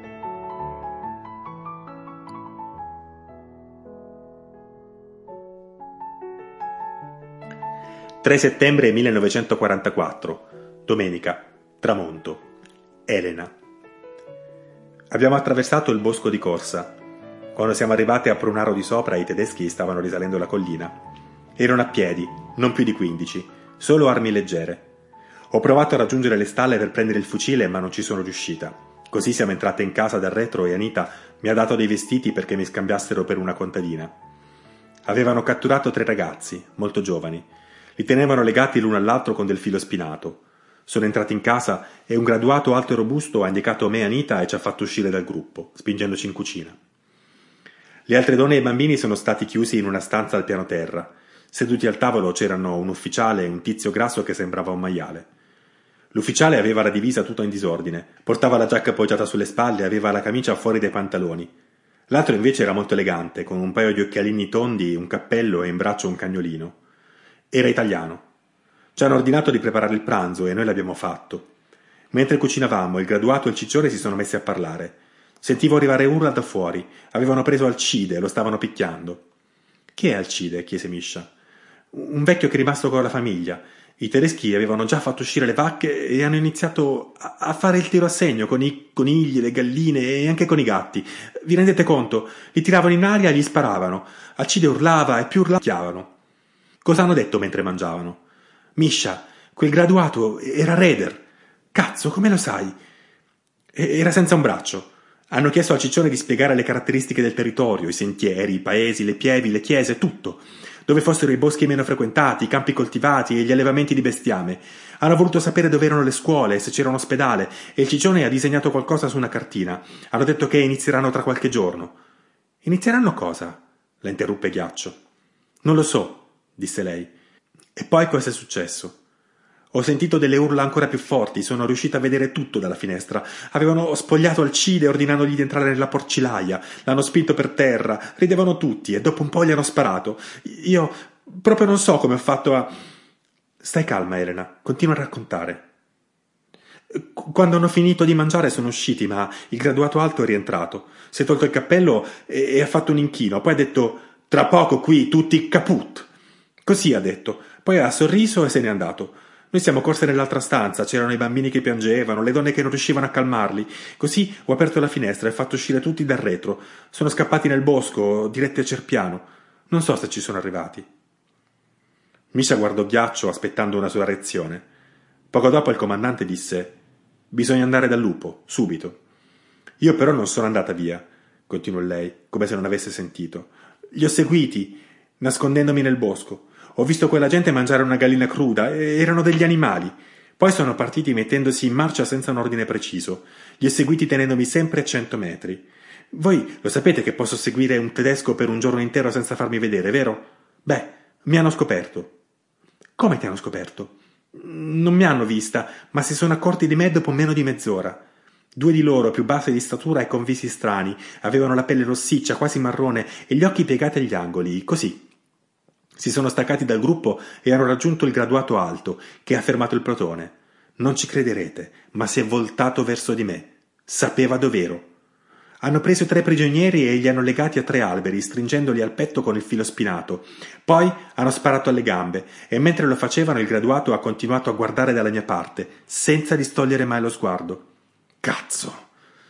I: «3 settembre 1944, domenica, tramonto. Elena. Abbiamo attraversato il bosco di corsa. Quando siamo arrivati a Prunaro di Sopra, i tedeschi stavano risalendo la collina. Erano a piedi, non più di 15, solo armi leggere. Ho provato a raggiungere le stalle per prendere il fucile, ma non ci sono riuscita. Così siamo entrate in casa dal retro e Anita mi ha dato dei vestiti perché mi scambiassero per una contadina. Avevano catturato 3 ragazzi, molto giovani. Li tenevano legati l'uno all'altro con del filo spinato. Sono entrati in casa e un graduato alto e robusto ha indicato me e Anita e ci ha fatto uscire dal gruppo, spingendoci in cucina. Le altre donne e i bambini sono stati chiusi in una stanza al piano terra. Seduti al tavolo c'erano un ufficiale e un tizio grasso che sembrava un maiale. L'ufficiale aveva la divisa tutta in disordine, portava la giacca appoggiata sulle spalle e aveva la camicia fuori dai pantaloni. L'altro invece era molto elegante, con un paio di occhialini tondi, un cappello e in braccio un cagnolino. Era italiano. Ci hanno ordinato di preparare il pranzo e noi l'abbiamo fatto. Mentre cucinavamo, il graduato e il ciccione si sono messi a parlare. Sentivo arrivare urla da fuori. Avevano preso Alcide e lo stavano picchiando. «Chi è Alcide?» chiese Miscia. «Un vecchio che è rimasto con la famiglia. I tedeschi avevano già fatto uscire le vacche e hanno iniziato a fare il tiro a segno con i conigli, le galline e anche con i gatti. Vi rendete conto? Li tiravano in aria e gli sparavano. Alcide urlava e più urlavano. Cosa hanno detto mentre mangiavano? Miscia, quel graduato era Reder. Cazzo, come lo sai? Era senza un braccio. Hanno chiesto al ciccione di spiegare le caratteristiche del territorio, i sentieri, i paesi, le pievi, le chiese, tutto. Dove fossero i boschi meno frequentati, i campi coltivati e gli allevamenti di bestiame. Hanno voluto sapere dove erano le scuole, se c'era un ospedale, e il ciccione ha disegnato qualcosa su una cartina. Hanno detto che inizieranno tra qualche giorno. Inizieranno cosa? La interruppe Ghiaccio. Non lo so, disse lei. E poi cosa è successo? Ho sentito delle urla ancora più forti, sono riuscita a vedere tutto dalla finestra. Avevano spogliato Alcide ordinandogli di entrare nella porcilaia, l'hanno spinto per terra, ridevano tutti e dopo un po' gli hanno sparato. Io proprio non so come ho fatto a... Stai calma, Elena, continua a raccontare. Quando hanno finito di mangiare sono usciti, ma il graduato alto è rientrato. Si è tolto il cappello e ha fatto un inchino, poi ha detto «Tra poco qui tutti caput». Così ha detto, poi ha sorriso e se n'è andato. Noi siamo corse nell'altra stanza, c'erano i bambini che piangevano, le donne che non riuscivano a calmarli. Così ho aperto la finestra e fatto uscire tutti dal retro. Sono scappati nel bosco, diretti a Cerpiano. Non so se ci sono arrivati. Misha guardò Ghiaccio aspettando una sua reazione. Poco dopo il comandante disse: «Bisogna andare dal lupo, subito». «Io però non sono andata via», continuò lei, come se non avesse sentito. «Li ho seguiti, nascondendomi nel bosco. Ho visto quella gente mangiare una gallina cruda, erano degli animali. Poi sono partiti mettendosi in marcia senza un ordine preciso. Li ho seguiti tenendomi sempre a 100 metri. Voi lo sapete che posso seguire un tedesco per un giorno intero senza farmi vedere, vero? Beh, mi hanno scoperto». «Come ti hanno scoperto?» «Non mi hanno vista, ma si sono accorti di me dopo meno di mezz'ora. 2 di loro, più bassi di statura e con visi strani, avevano la pelle rossiccia, quasi marrone, e gli occhi piegati agli angoli, così. Si sono staccati dal gruppo e hanno raggiunto il graduato alto, che ha fermato il plotone. Non ci crederete, ma si è voltato verso di me. Sapeva dov'ero. Hanno preso 3 prigionieri e li hanno legati a 3 alberi, stringendoli al petto con il filo spinato. Poi hanno sparato alle gambe, e mentre lo facevano il graduato ha continuato a guardare dalla mia parte, senza distogliere mai lo sguardo. Cazzo!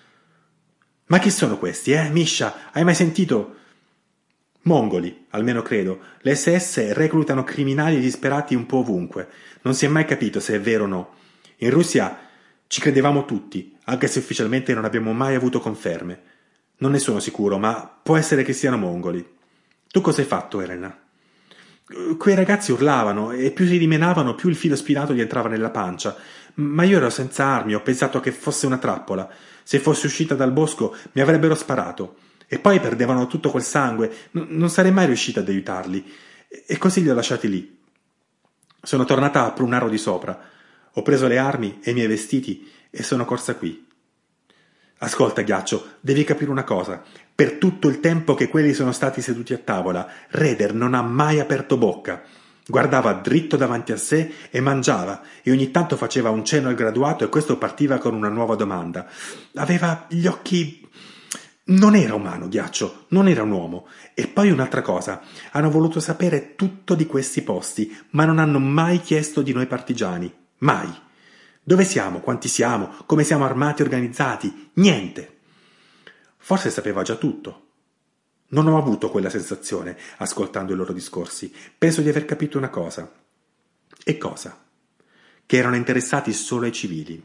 I: Ma chi sono questi, Misha? Hai mai sentito? Mongoli, almeno credo. Le SS reclutano criminali disperati un po' ovunque. Non si è mai capito se è vero o no. In Russia ci credevamo tutti, anche se ufficialmente non abbiamo mai avuto conferme. Non ne sono sicuro, ma può essere che siano mongoli. Tu cosa hai fatto, Elena? Quei ragazzi urlavano e più si dimenavano più il filo spinato gli entrava nella pancia. Ma io ero senza armi, ho pensato che fosse una trappola. Se fossi uscita dal bosco mi avrebbero sparato. E poi perdevano tutto quel sangue. Non sarei mai riuscita ad aiutarli. E così li ho lasciati lì. Sono tornata a Prunaro di sopra. Ho preso le armi e i miei vestiti e sono corsa qui. Ascolta, Ghiaccio, devi capire una cosa. Per tutto il tempo che quelli sono stati seduti a tavola, Rader non ha mai aperto bocca. Guardava dritto davanti a sé e mangiava, e ogni tanto faceva un cenno al graduato e questo partiva con una nuova domanda. Aveva gli occhi... Non era umano, Ghiaccio, non era un uomo. E poi un'altra cosa, hanno voluto sapere tutto di questi posti, ma non hanno mai chiesto di noi partigiani. Mai. Dove siamo? Quanti siamo? Come siamo armati e organizzati? Niente. Forse sapeva già tutto. Non ho avuto quella sensazione, ascoltando i loro discorsi. Penso di aver capito una cosa. E cosa? Che erano interessati solo ai civili.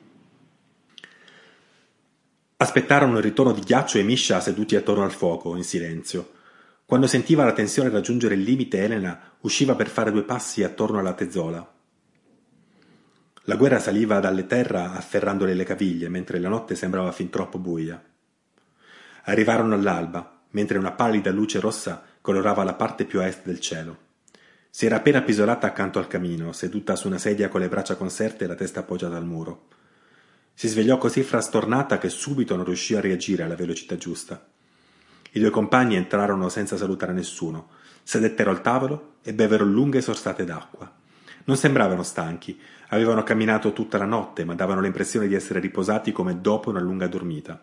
I: Aspettarono il ritorno di Ghiaccio e Misha seduti attorno al fuoco, in silenzio. Quando sentiva la tensione raggiungere il limite, Elena usciva per fare 2 passi attorno alla tezzola. La guerra saliva dalle terra afferrandole le caviglie, mentre la notte sembrava fin troppo buia. Arrivarono all'alba, mentre una pallida luce rossa colorava la parte più a est del cielo. Si era appena appisolata accanto al camino, seduta su una sedia con le braccia conserte e la testa appoggiata al muro. Si svegliò così frastornata che subito non riuscì a reagire alla velocità giusta. I 2 compagni entrarono senza salutare nessuno, sedettero al tavolo e bevero lunghe sorsate d'acqua. Non sembravano stanchi, avevano camminato tutta la notte, ma davano l'impressione di essere riposati come dopo una lunga dormita.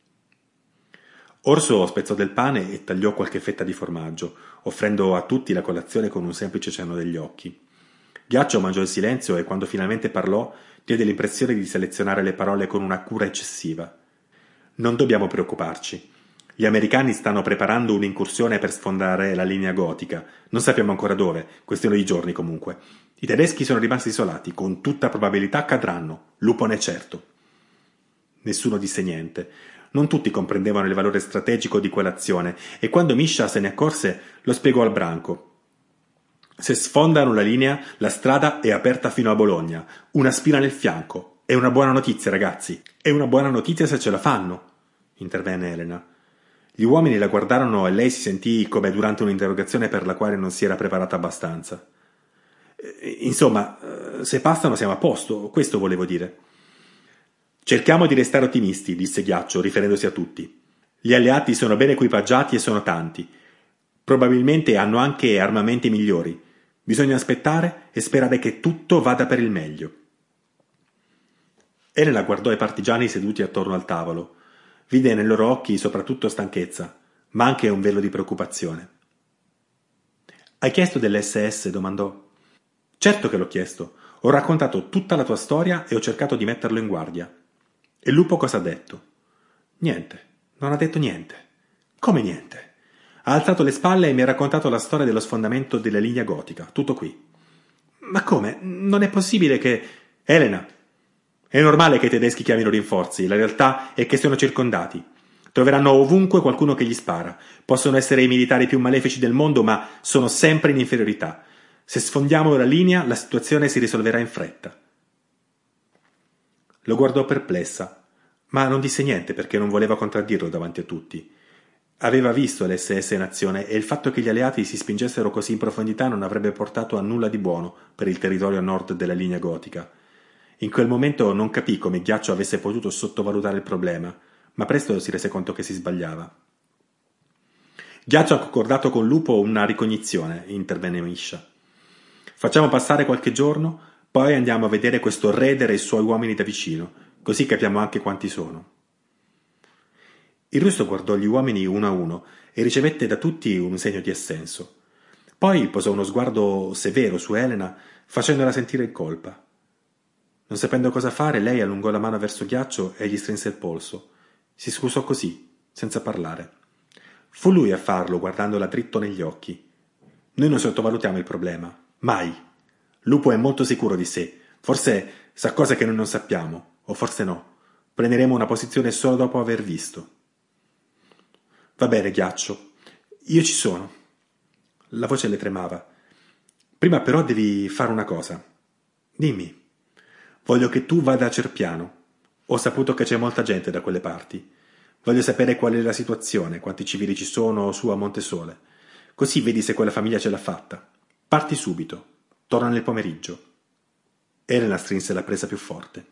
I: Orso spezzò del pane e tagliò qualche fetta di formaggio, offrendo a tutti la colazione con un semplice cenno degli occhi. Ghiaccio mangiò in silenzio e quando finalmente parlò diede l'impressione di selezionare le parole con una cura eccessiva. «Non dobbiamo preoccuparci. Gli americani stanno preparando un'incursione per sfondare la linea gotica. Non sappiamo ancora dove, questione di giorni comunque. I tedeschi sono rimasti isolati, con tutta probabilità cadranno. Lupone certo». Nessuno disse niente. Non tutti comprendevano il valore strategico di quell'azione e quando Misha se ne accorse lo spiegò al branco. Se sfondano la linea, la strada è aperta fino a Bologna. Una spina nel fianco. È una buona notizia, ragazzi. È una buona notizia se ce la fanno, intervenne Elena. Gli uomini la guardarono e lei si sentì come durante un'interrogazione per la quale non si era preparata abbastanza. Insomma, se passano siamo a posto, questo volevo dire. Cerchiamo di restare ottimisti, disse Ghiaccio, riferendosi a tutti. Gli alleati sono ben equipaggiati e sono tanti. Probabilmente hanno anche armamenti migliori. Bisogna aspettare e sperare che tutto vada per il meglio. Elena guardò i partigiani seduti attorno al tavolo. Vide nei loro occhi soprattutto stanchezza, ma anche un velo di preoccupazione. «Hai chiesto dell'SS?» domandò. «Certo che l'ho chiesto. Ho raccontato tutta la tua storia e ho cercato di metterlo in guardia». «E il lupo cosa ha detto?» «Niente. Non ha detto niente». «Come niente?» «Ha alzato le spalle e mi ha raccontato la storia dello sfondamento della linea gotica. Tutto qui». Ma come? Non è possibile che... Elena! È normale che i tedeschi chiamino rinforzi, la realtà è che sono circondati. Troveranno ovunque qualcuno che gli spara. Possono essere i militari più malefici del mondo, ma sono sempre in inferiorità. Se sfondiamo la linea, la situazione si risolverà in fretta. Lo guardò perplessa, ma non disse niente perché non voleva contraddirlo davanti a tutti. Aveva visto l'SS in azione e il fatto che gli alleati si spingessero così in profondità non avrebbe portato a nulla di buono per il territorio a nord della linea gotica. In quel momento non capì come Ghiaccio avesse potuto sottovalutare il problema, ma presto si rese conto che si sbagliava. Ghiaccio ha concordato con Lupo una ricognizione, intervenne Miscia. Facciamo passare qualche giorno, poi andiamo a vedere questo Reder e i suoi uomini da vicino, così capiamo anche quanti sono. Il russo guardò gli uomini uno a uno e ricevette da tutti un segno di assenso. Poi posò uno sguardo severo su Elena, facendola sentire in colpa. Non sapendo cosa fare, lei allungò la mano verso Ghiaccio e gli strinse il polso. Si scusò così, senza parlare. Fu lui a farlo, guardandola dritto negli occhi. Noi non sottovalutiamo il problema. Mai. Lupo è molto sicuro di sé. Forse sa cose che noi non sappiamo. O forse no. Prenderemo una posizione solo dopo aver visto. Va bene, Ghiaccio. Io ci sono. La voce le tremava. Prima però devi fare una cosa. Dimmi. Voglio che tu vada a Cerpiano. Ho saputo che c'è molta gente da quelle parti. Voglio sapere qual è la situazione, quanti civili ci sono su a Montesole. Così vedi se quella famiglia ce l'ha fatta. Parti subito. Torna nel pomeriggio. Elena strinse la presa più forte.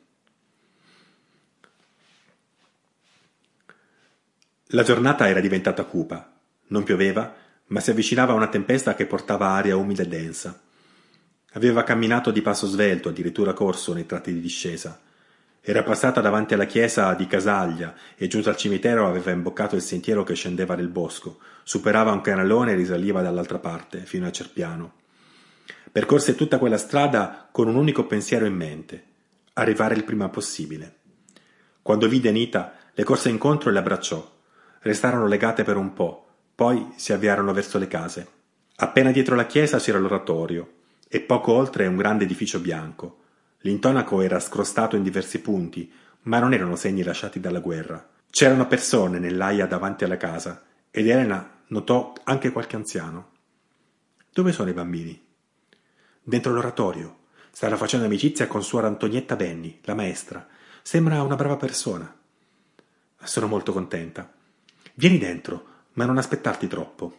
I: La giornata era diventata cupa. Non pioveva, ma si avvicinava a una tempesta che portava aria umida e densa. Aveva camminato di passo svelto, addirittura corso nei tratti di discesa. Era passata davanti alla chiesa di Casaglia e giunta al cimitero aveva imboccato il sentiero che scendeva nel bosco, superava un canalone e risaliva dall'altra parte, fino a Cerpiano. Percorse tutta quella strada con un unico pensiero in mente: arrivare il prima possibile. Quando vide Anita, le corse incontro e l'abbracciò. Restarono legate per un po', poi si avviarono verso le case. Appena dietro la chiesa c'era l'oratorio, e poco oltre un grande edificio bianco. L'intonaco era scrostato in diversi punti, ma non erano segni lasciati dalla guerra. C'erano persone nell'aia davanti alla casa, ed Elena notò anche qualche anziano. Dove sono i bambini? Dentro l'oratorio. Stanno facendo amicizia con suora Antonietta Benni, la maestra. Sembra una brava persona. Sono molto contenta. Vieni dentro, ma non aspettarti troppo.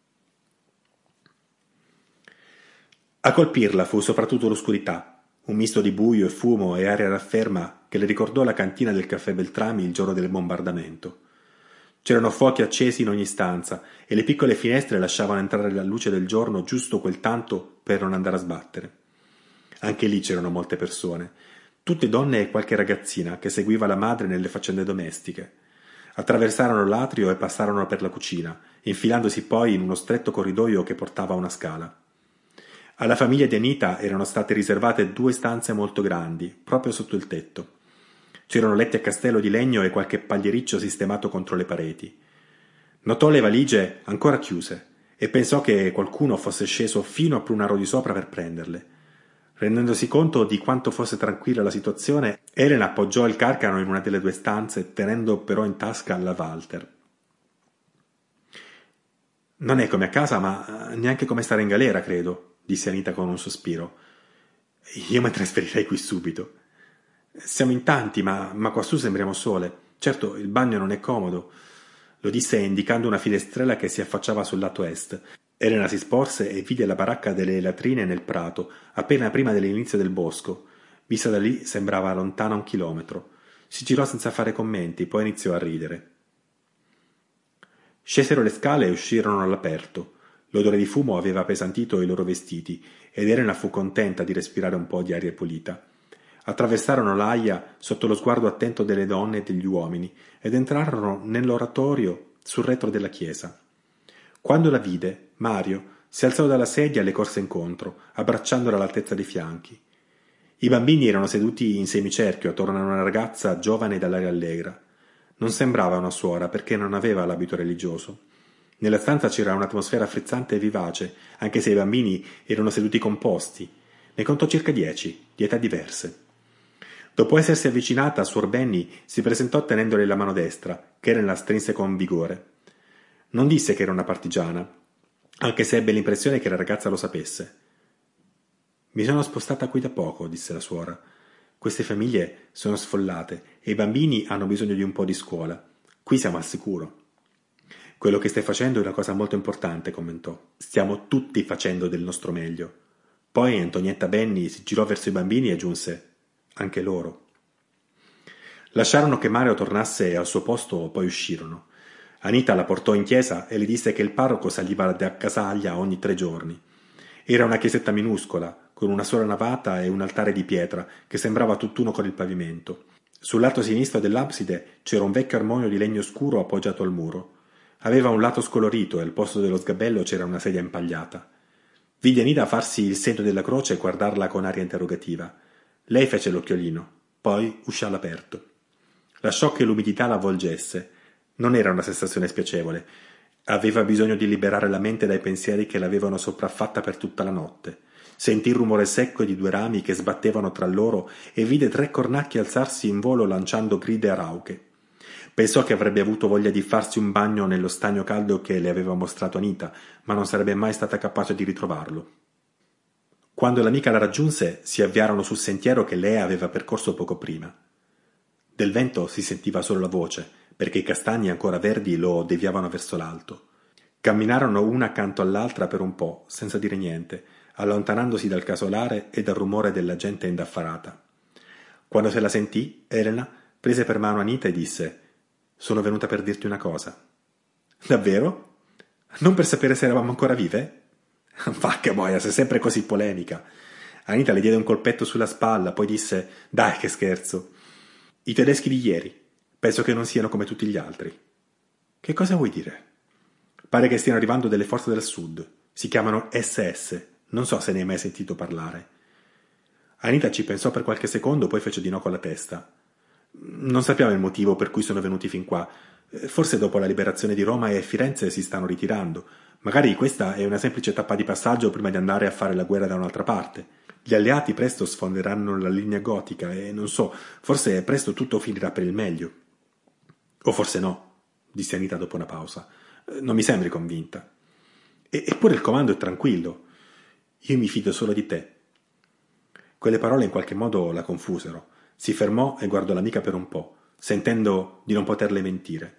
I: A colpirla fu soprattutto l'oscurità, un misto di buio e fumo e aria rafferma che le ricordò la cantina del caffè Beltrami il giorno del bombardamento. C'erano fuochi accesi in ogni stanza e le piccole finestre lasciavano entrare la luce del giorno giusto quel tanto per non andare a sbattere. Anche lì c'erano molte persone, tutte donne e qualche ragazzina che seguiva la madre nelle faccende domestiche. Attraversarono l'atrio e passarono per la cucina, infilandosi poi in uno stretto corridoio che portava a una scala. Alla famiglia di Anita erano state riservate 2 stanze molto grandi, proprio sotto il tetto. C'erano letti a castello di legno e qualche pagliericcio sistemato contro le pareti. Notò le valigie ancora chiuse e pensò che qualcuno fosse sceso fino a Prunaro di sopra per prenderle. Rendendosi conto di quanto fosse tranquilla la situazione, Elena appoggiò il carcano in una delle 2 stanze, tenendo però in tasca la Walter. Non è come a casa, ma neanche come stare in galera, credo, disse Anita con un sospiro. Io mi trasferirei qui subito. Siamo in tanti, ma quassù sembriamo sole. Certo, il bagno non è comodo, lo disse indicando una finestrella che si affacciava sul lato est. Elena si sporse e vide la baracca delle latrine nel prato, appena prima dell'inizio del bosco. Vista da lì sembrava lontana 1 chilometro. Si girò senza fare commenti, poi iniziò a ridere. Scesero le scale e uscirono all'aperto. L'odore di fumo aveva appesantito i loro vestiti, ed Elena fu contenta di respirare un po' di aria pulita. Attraversarono l'aia sotto lo sguardo attento delle donne e degli uomini, ed entrarono nell'oratorio sul retro della chiesa. Quando la vide, Mario si alzò dalla sedia e le corse incontro, abbracciandola all'altezza dei fianchi. I bambini erano seduti in semicerchio attorno a una ragazza giovane dall'aria allegra. Non sembrava una suora perché non aveva l'abito religioso. Nella stanza c'era un'atmosfera frizzante e vivace, anche se i bambini erano seduti composti. Ne contò circa 10, di età diverse. Dopo essersi avvicinata a Suor Benny, si presentò tenendole la mano destra, che Elena strinse con vigore. Non disse che era una partigiana, anche se ebbe l'impressione che la ragazza lo sapesse. «Mi sono spostata qui da poco», disse la suora. «Queste famiglie sono sfollate e i bambini hanno bisogno di un po' di scuola. Qui siamo al sicuro». «Quello che stai facendo è una cosa molto importante», commentò. «Stiamo tutti facendo del nostro meglio». Poi Antonietta Benny si girò verso i bambini e aggiunse: «Anche loro». Lasciarono che Mario tornasse al suo posto, poi uscirono. Anita la portò in chiesa e le disse che il parroco saliva da Casaglia ogni 3 giorni. Era una chiesetta minuscola, con una sola navata e un altare di pietra che sembrava tutt'uno con il pavimento. Sul lato sinistro dell'abside c'era un vecchio armonio di legno scuro appoggiato al muro. Aveva un lato scolorito e al posto dello sgabello c'era una sedia impagliata. Vide Anita farsi il segno della croce e guardarla con aria interrogativa. Lei fece l'occhiolino, poi uscì all'aperto. Lasciò che l'umidità la avvolgesse. Non era una sensazione spiacevole. Aveva bisogno di liberare la mente dai pensieri che l'avevano sopraffatta per tutta la notte. Sentì il rumore secco di 2 rami che sbattevano tra loro e vide 3 cornacchi alzarsi in volo lanciando gride a rauche. Pensò che avrebbe avuto voglia di farsi un bagno nello stagno caldo che le aveva mostrato Anita, ma non sarebbe mai stata capace di ritrovarlo. Quando l'amica la raggiunse, si avviarono sul sentiero che lei aveva percorso poco prima. Del vento si sentiva solo la voce, perché i castagni ancora verdi lo deviavano verso l'alto. Camminarono una accanto all'altra per un po', senza dire niente, allontanandosi dal casolare e dal rumore della gente indaffarata. Quando se la sentì, Elena prese per mano Anita e disse: «Sono venuta per dirti una cosa». «Davvero? Non per sapere se eravamo ancora vive?» «Va che boia, sei sempre così polemica». Anita le diede un colpetto sulla spalla, poi disse: «Dai, che scherzo. I tedeschi di ieri, penso che non siano come tutti gli altri». «Che cosa vuoi dire?» «Pare che stiano arrivando delle forze del sud. Si chiamano SS. Non so se ne hai mai sentito parlare». Anita ci pensò per qualche secondo, poi fece di no con la testa. «Non sappiamo il motivo per cui sono venuti fin qua. Forse dopo la liberazione di Roma e Firenze si stanno ritirando. Magari questa è una semplice tappa di passaggio prima di andare a fare la guerra da un'altra parte. Gli alleati presto sfonderanno la linea gotica e non so, forse presto tutto finirà per il meglio». «O forse no», disse Anita dopo una pausa. «Non mi sembri convinta». «Eppure il comando è tranquillo. Io mi fido solo di te». Quelle parole in qualche modo la confusero. Si fermò e guardò l'amica per un po', sentendo di non poterle mentire.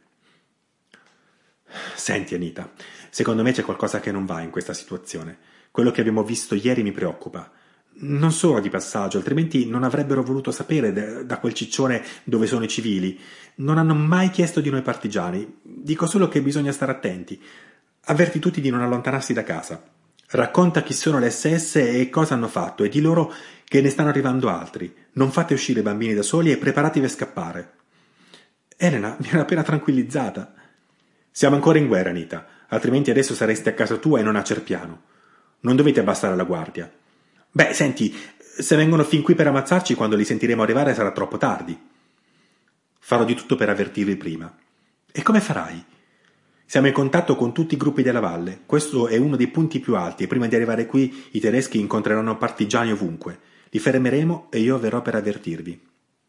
I: «Senti, Anita, secondo me c'è qualcosa che non va in questa situazione. Quello che abbiamo visto ieri mi preoccupa. Non solo di passaggio, altrimenti non avrebbero voluto sapere da quel ciccione dove sono i civili. Non hanno mai chiesto di noi partigiani. Dico solo che bisogna stare attenti. Avverti tutti di non allontanarsi da casa. Racconta chi sono le SS e cosa hanno fatto e di loro che ne stanno arrivando altri. Non fate uscire i bambini da soli e preparatevi a scappare». «Elena, mi ero appena tranquillizzata». «Siamo ancora in guerra, Anita, altrimenti adesso sareste a casa tua e non a Cerpiano. Non dovete abbassare la guardia». «Beh, senti, se vengono fin qui per ammazzarci, quando li sentiremo arrivare sarà troppo tardi». «Farò di tutto per avvertirvi prima». «E come farai?» «Siamo in contatto con tutti i gruppi della valle. Questo è uno dei punti più alti e prima di arrivare qui i tedeschi incontreranno partigiani ovunque. Li fermeremo e io verrò per avvertirvi».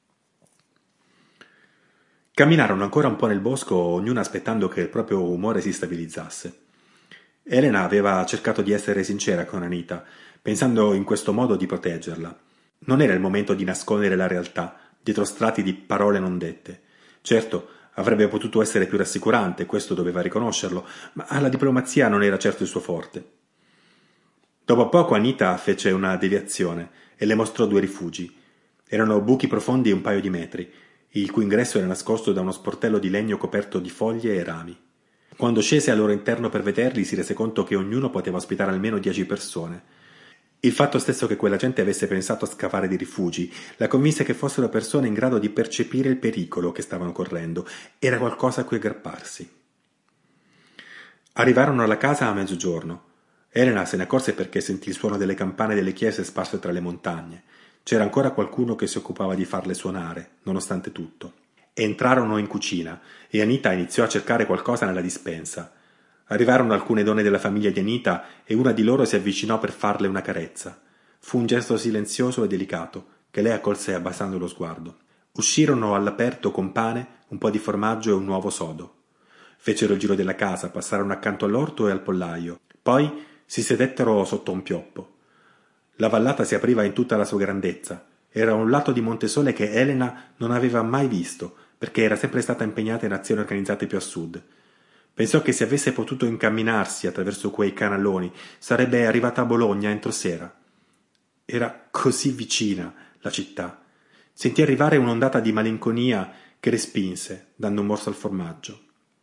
I: Camminarono ancora un po' nel bosco, ognuna aspettando che il proprio umore si stabilizzasse. Elena aveva cercato di essere sincera con Anita, pensando in questo modo di proteggerla. Non era il momento di nascondere la realtà, dietro strati di parole non dette. Certo, avrebbe potuto essere più rassicurante, questo doveva riconoscerlo, ma la diplomazia non era certo il suo forte. Dopo poco Anita fece una deviazione e le mostrò 2 rifugi. Erano buchi profondi un paio di metri, il cui ingresso era nascosto da uno sportello di legno coperto di foglie e rami. Quando scese al loro interno per vederli, si rese conto che ognuno poteva ospitare almeno 10 persone. Il fatto stesso che quella gente avesse pensato a scavare dei rifugi la convinse che fossero persone in grado di percepire il pericolo che stavano correndo. Era qualcosa a cui aggrapparsi. Arrivarono alla casa a mezzogiorno. Elena se ne accorse perché sentì il suono delle campane delle chiese sparse tra le montagne. C'era ancora qualcuno che si occupava di farle suonare, nonostante tutto. Entrarono in cucina e Anita iniziò a cercare qualcosa nella dispensa. Arrivarono alcune donne della famiglia di Anita e una di loro si avvicinò per farle una carezza. Fu un gesto silenzioso e delicato, che lei accolse abbassando lo sguardo. Uscirono all'aperto con pane, un po' di formaggio e un uovo sodo. Fecero il giro della casa, passarono accanto all'orto e al pollaio. Poi si sedettero sotto un pioppo. La vallata si apriva in tutta la sua grandezza. Era un lato di Montesole che Elena non aveva mai visto, perché era sempre stata impegnata in azioni organizzate più a sud. Pensò che se avesse potuto incamminarsi attraverso quei canaloni sarebbe arrivata a Bologna entro sera. Era così vicina la città. Sentì arrivare un'ondata di malinconia che respinse, dando un morso al formaggio.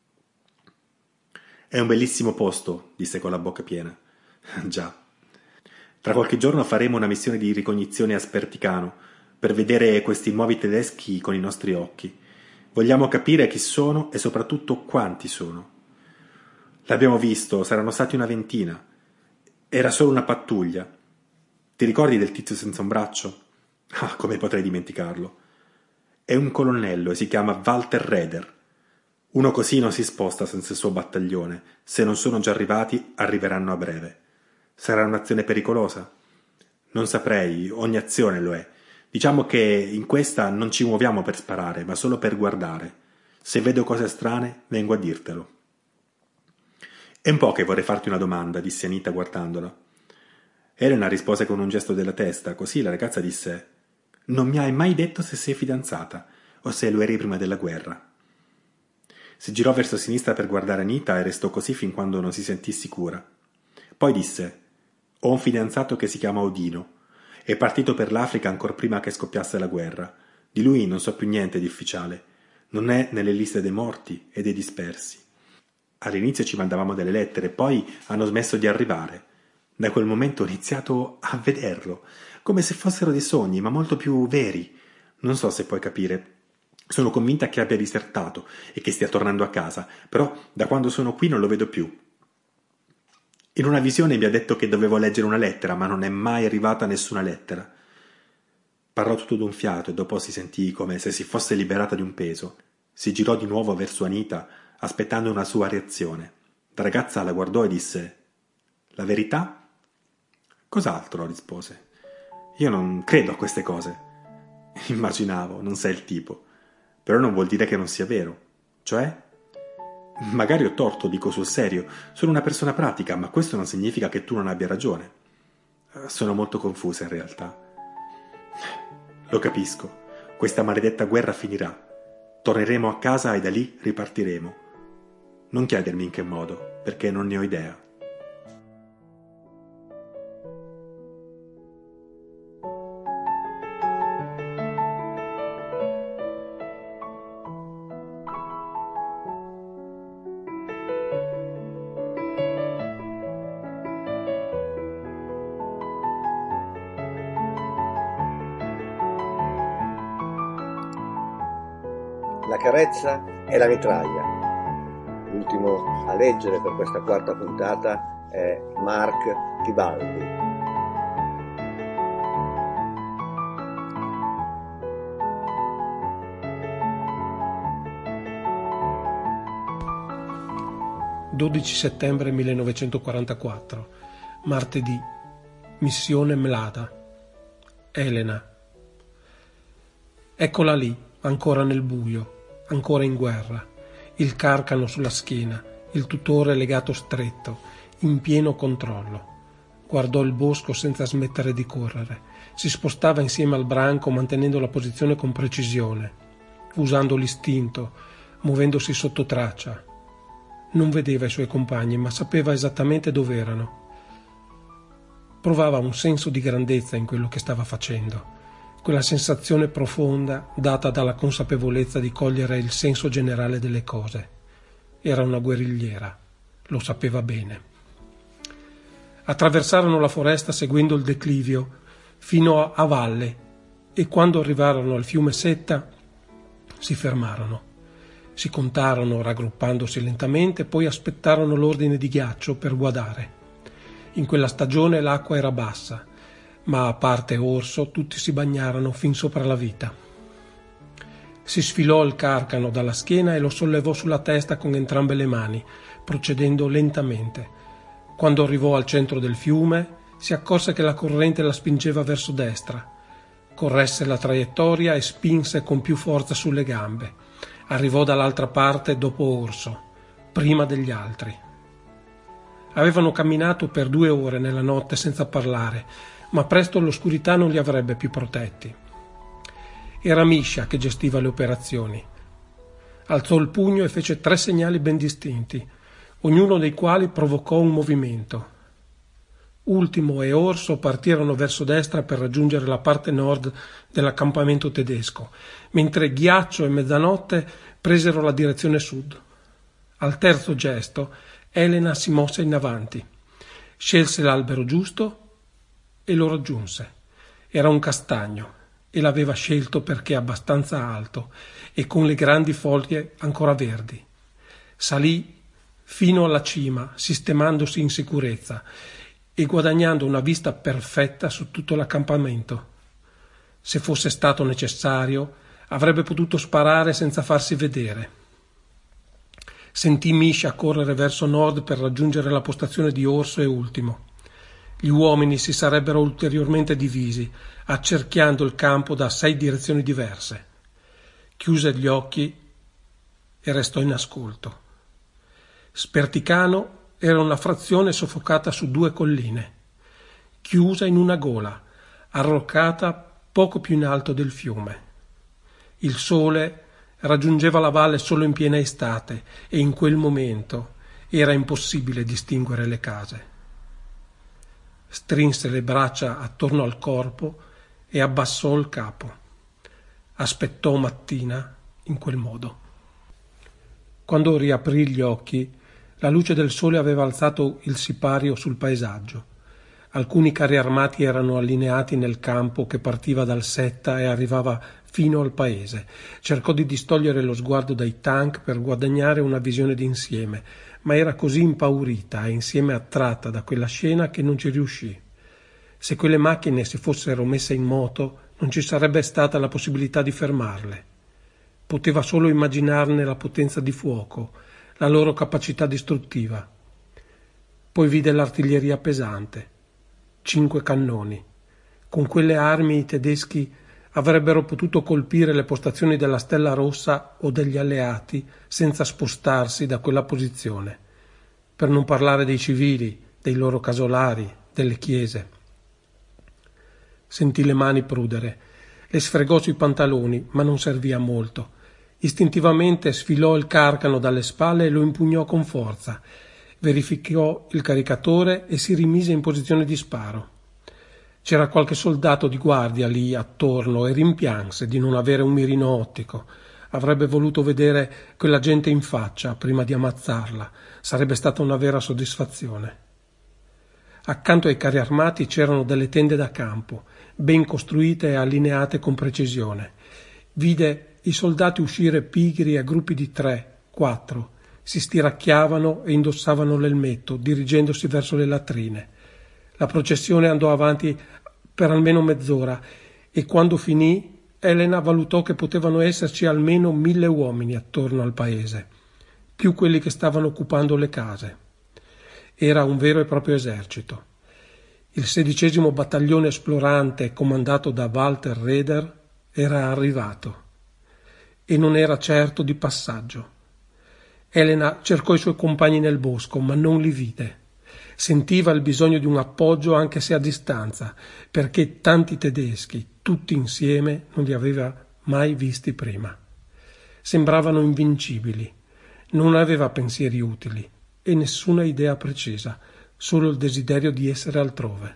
I: «È un bellissimo posto», disse con la bocca piena. «Già. Tra qualche giorno faremo una missione di ricognizione a Sperticano per vedere questi nuovi tedeschi con i nostri occhi. Vogliamo capire chi sono e soprattutto quanti sono. L'abbiamo visto, saranno stati una ventina. Era solo una pattuglia. Ti ricordi del tizio senza un braccio? Ah, come potrei dimenticarlo. È un colonnello e si chiama Walter Reder. Uno così non si sposta senza il suo battaglione. Se non sono già arrivati, arriveranno a breve. Sarà un'azione pericolosa? Non saprei, ogni azione lo è. Diciamo che in questa non ci muoviamo per sparare, ma solo per guardare. Se vedo cose strane, vengo a dirtelo. È un po' che vorrei farti una domanda, disse Anita guardandola. Elena rispose con un gesto della testa, così la ragazza disse: «Non mi hai mai detto se sei fidanzata o se lo eri prima della guerra». Si girò verso sinistra per guardare Anita e restò così fin quando non si sentì sicura. Poi disse: «Ho un fidanzato che si chiama Odino. È partito per l'Africa ancor prima che scoppiasse la guerra. Di lui non so più niente di ufficiale. Non è nelle liste dei morti e dei dispersi. All'inizio ci mandavamo delle lettere, poi hanno smesso di arrivare. Da quel momento ho iniziato a vederlo, come se fossero dei sogni, ma molto più veri. Non so se puoi capire. Sono convinta che abbia disertato e che stia tornando a casa, però da quando sono qui non lo vedo più. In una visione mi ha detto che dovevo leggere una lettera, ma non è mai arrivata nessuna lettera». Parlò tutto d'un fiato e dopo si sentì come se si fosse liberata di un peso. Si girò di nuovo verso Anita, aspettando una sua reazione. La ragazza la guardò e disse: «La verità?» «Cos'altro?» rispose. «Io non credo a queste cose». «Immaginavo, non sei il tipo. Però non vuol dire che non sia vero. Cioè?» «Magari ho torto, dico sul serio. Sono una persona pratica, ma questo non significa che tu non abbia ragione. Sono molto confusa in realtà». «Lo capisco. Questa maledetta guerra finirà. Torneremo a casa e da lì ripartiremo. Non chiedermi in che modo, perché non ne ho idea».
A: La carezza e la mitraglia. L'ultimo a leggere per questa quarta puntata è Mark Tibaldi.
J: «12 settembre 1944, martedì, missione Mlada. Elena. Eccola lì, ancora nel buio, ancora in guerra, il carcano sulla schiena, il tutore legato stretto, in pieno controllo. Guardò il bosco senza smettere di correre. Si spostava insieme al branco mantenendo la posizione con precisione, usando l'istinto, muovendosi sotto traccia. Non vedeva i suoi compagni, ma sapeva esattamente dove erano. Provava un senso di grandezza in quello che stava facendo, quella sensazione profonda data dalla consapevolezza di cogliere il senso generale delle cose. Era una guerrigliera, lo sapeva bene. Attraversarono la foresta seguendo il declivio fino a valle e quando arrivarono al fiume Setta si fermarono. Si contarono raggruppandosi lentamente, poi aspettarono l'ordine di ghiaccio per guardare. In quella stagione l'acqua era bassa, ma a parte Orso tutti si bagnarono fin sopra la vita. Si sfilò il carcano dalla schiena e lo sollevò sulla testa con entrambe le mani, procedendo lentamente. Quando arrivò al centro del fiume, Si accorse che la corrente la spingeva verso destra. Corresse la traiettoria e spinse con più forza sulle gambe. Arrivò dall'altra parte dopo Orso, prima degli altri. Avevano camminato per 2 ore nella notte senza parlare, ma presto l'oscurità non li avrebbe più protetti. Era Misha che gestiva le operazioni. Alzò il pugno e fece 3 segnali ben distinti, ognuno dei quali provocò un movimento. Ultimo e Orso partirono verso destra per raggiungere la parte nord dell'accampamento tedesco, mentre Ghiaccio e Mezzanotte presero la direzione sud. Al terzo gesto, Elena si mosse in avanti, scelse l'albero giusto e lo raggiunse. Era un castagno e l'aveva scelto perché abbastanza alto e con le grandi foglie ancora verdi. Salì fino alla cima, sistemandosi in sicurezza e guadagnando una vista perfetta su tutto l'accampamento. Se fosse stato necessario, avrebbe potuto sparare senza farsi vedere. Sentì Misha correre verso nord per raggiungere la postazione di Orso e Ultimo. Gli uomini si sarebbero ulteriormente divisi, accerchiando il campo da 6 direzioni diverse. Chiuse gli occhi e restò in ascolto. Sperticano era una frazione soffocata su 2 colline, chiusa in una gola, arroccata poco più in alto del fiume. Il sole raggiungeva la valle solo in piena estate e in quel momento era impossibile distinguere le case. Strinse le braccia attorno al corpo e abbassò il capo. Aspettò mattina in quel modo. Quando riaprì gli occhi, la luce del sole aveva alzato il sipario sul paesaggio. Alcuni carri armati erano allineati nel campo che partiva dal Setta e arrivava fino al paese. Cercò di distogliere lo sguardo dai tank per guadagnare una visione d'insieme, ma era così impaurita e insieme attratta da quella scena che non ci riuscì. Se quelle macchine si fossero messe in moto, non ci sarebbe stata la possibilità di fermarle. Poteva solo immaginarne la potenza di fuoco, la loro capacità distruttiva. Poi vide l'artiglieria pesante, 5 cannoni. Con quelle armi i tedeschi avrebbero potuto colpire le postazioni della Stella Rossa o degli alleati senza spostarsi da quella posizione, per non parlare dei civili, dei loro casolari, delle chiese. Sentì le mani prudere, le sfregò sui pantaloni, ma non servì a molto. Istintivamente sfilò il carcano dalle spalle e lo impugnò con forza. Verificò il caricatore e si rimise in posizione di sparo. C'era qualche soldato di guardia lì attorno e rimpianse di non avere un mirino ottico. Avrebbe voluto vedere quella gente in faccia prima di ammazzarla. Sarebbe stata una vera soddisfazione. Accanto ai carri armati c'erano delle tende da campo, ben costruite e allineate con precisione. Vide i soldati uscire pigri a gruppi di 3, 4. Si stiracchiavano e indossavano l'elmetto, dirigendosi verso le latrine. La processione andò avanti per almeno mezz'ora e quando finì Elena valutò che potevano esserci almeno 1000 uomini attorno al paese, più quelli che stavano occupando le case. Era un vero e proprio esercito. Il 16° battaglione esplorante, comandato da Walter Raeder, era arrivato e non era certo di passaggio. Elena cercò i suoi compagni nel bosco, ma non li vide. Sentiva il bisogno di un appoggio anche se a distanza, perché tanti tedeschi, tutti insieme, non li aveva mai visti prima. Sembravano invincibili, non aveva pensieri utili e nessuna idea precisa, solo il desiderio di essere altrove.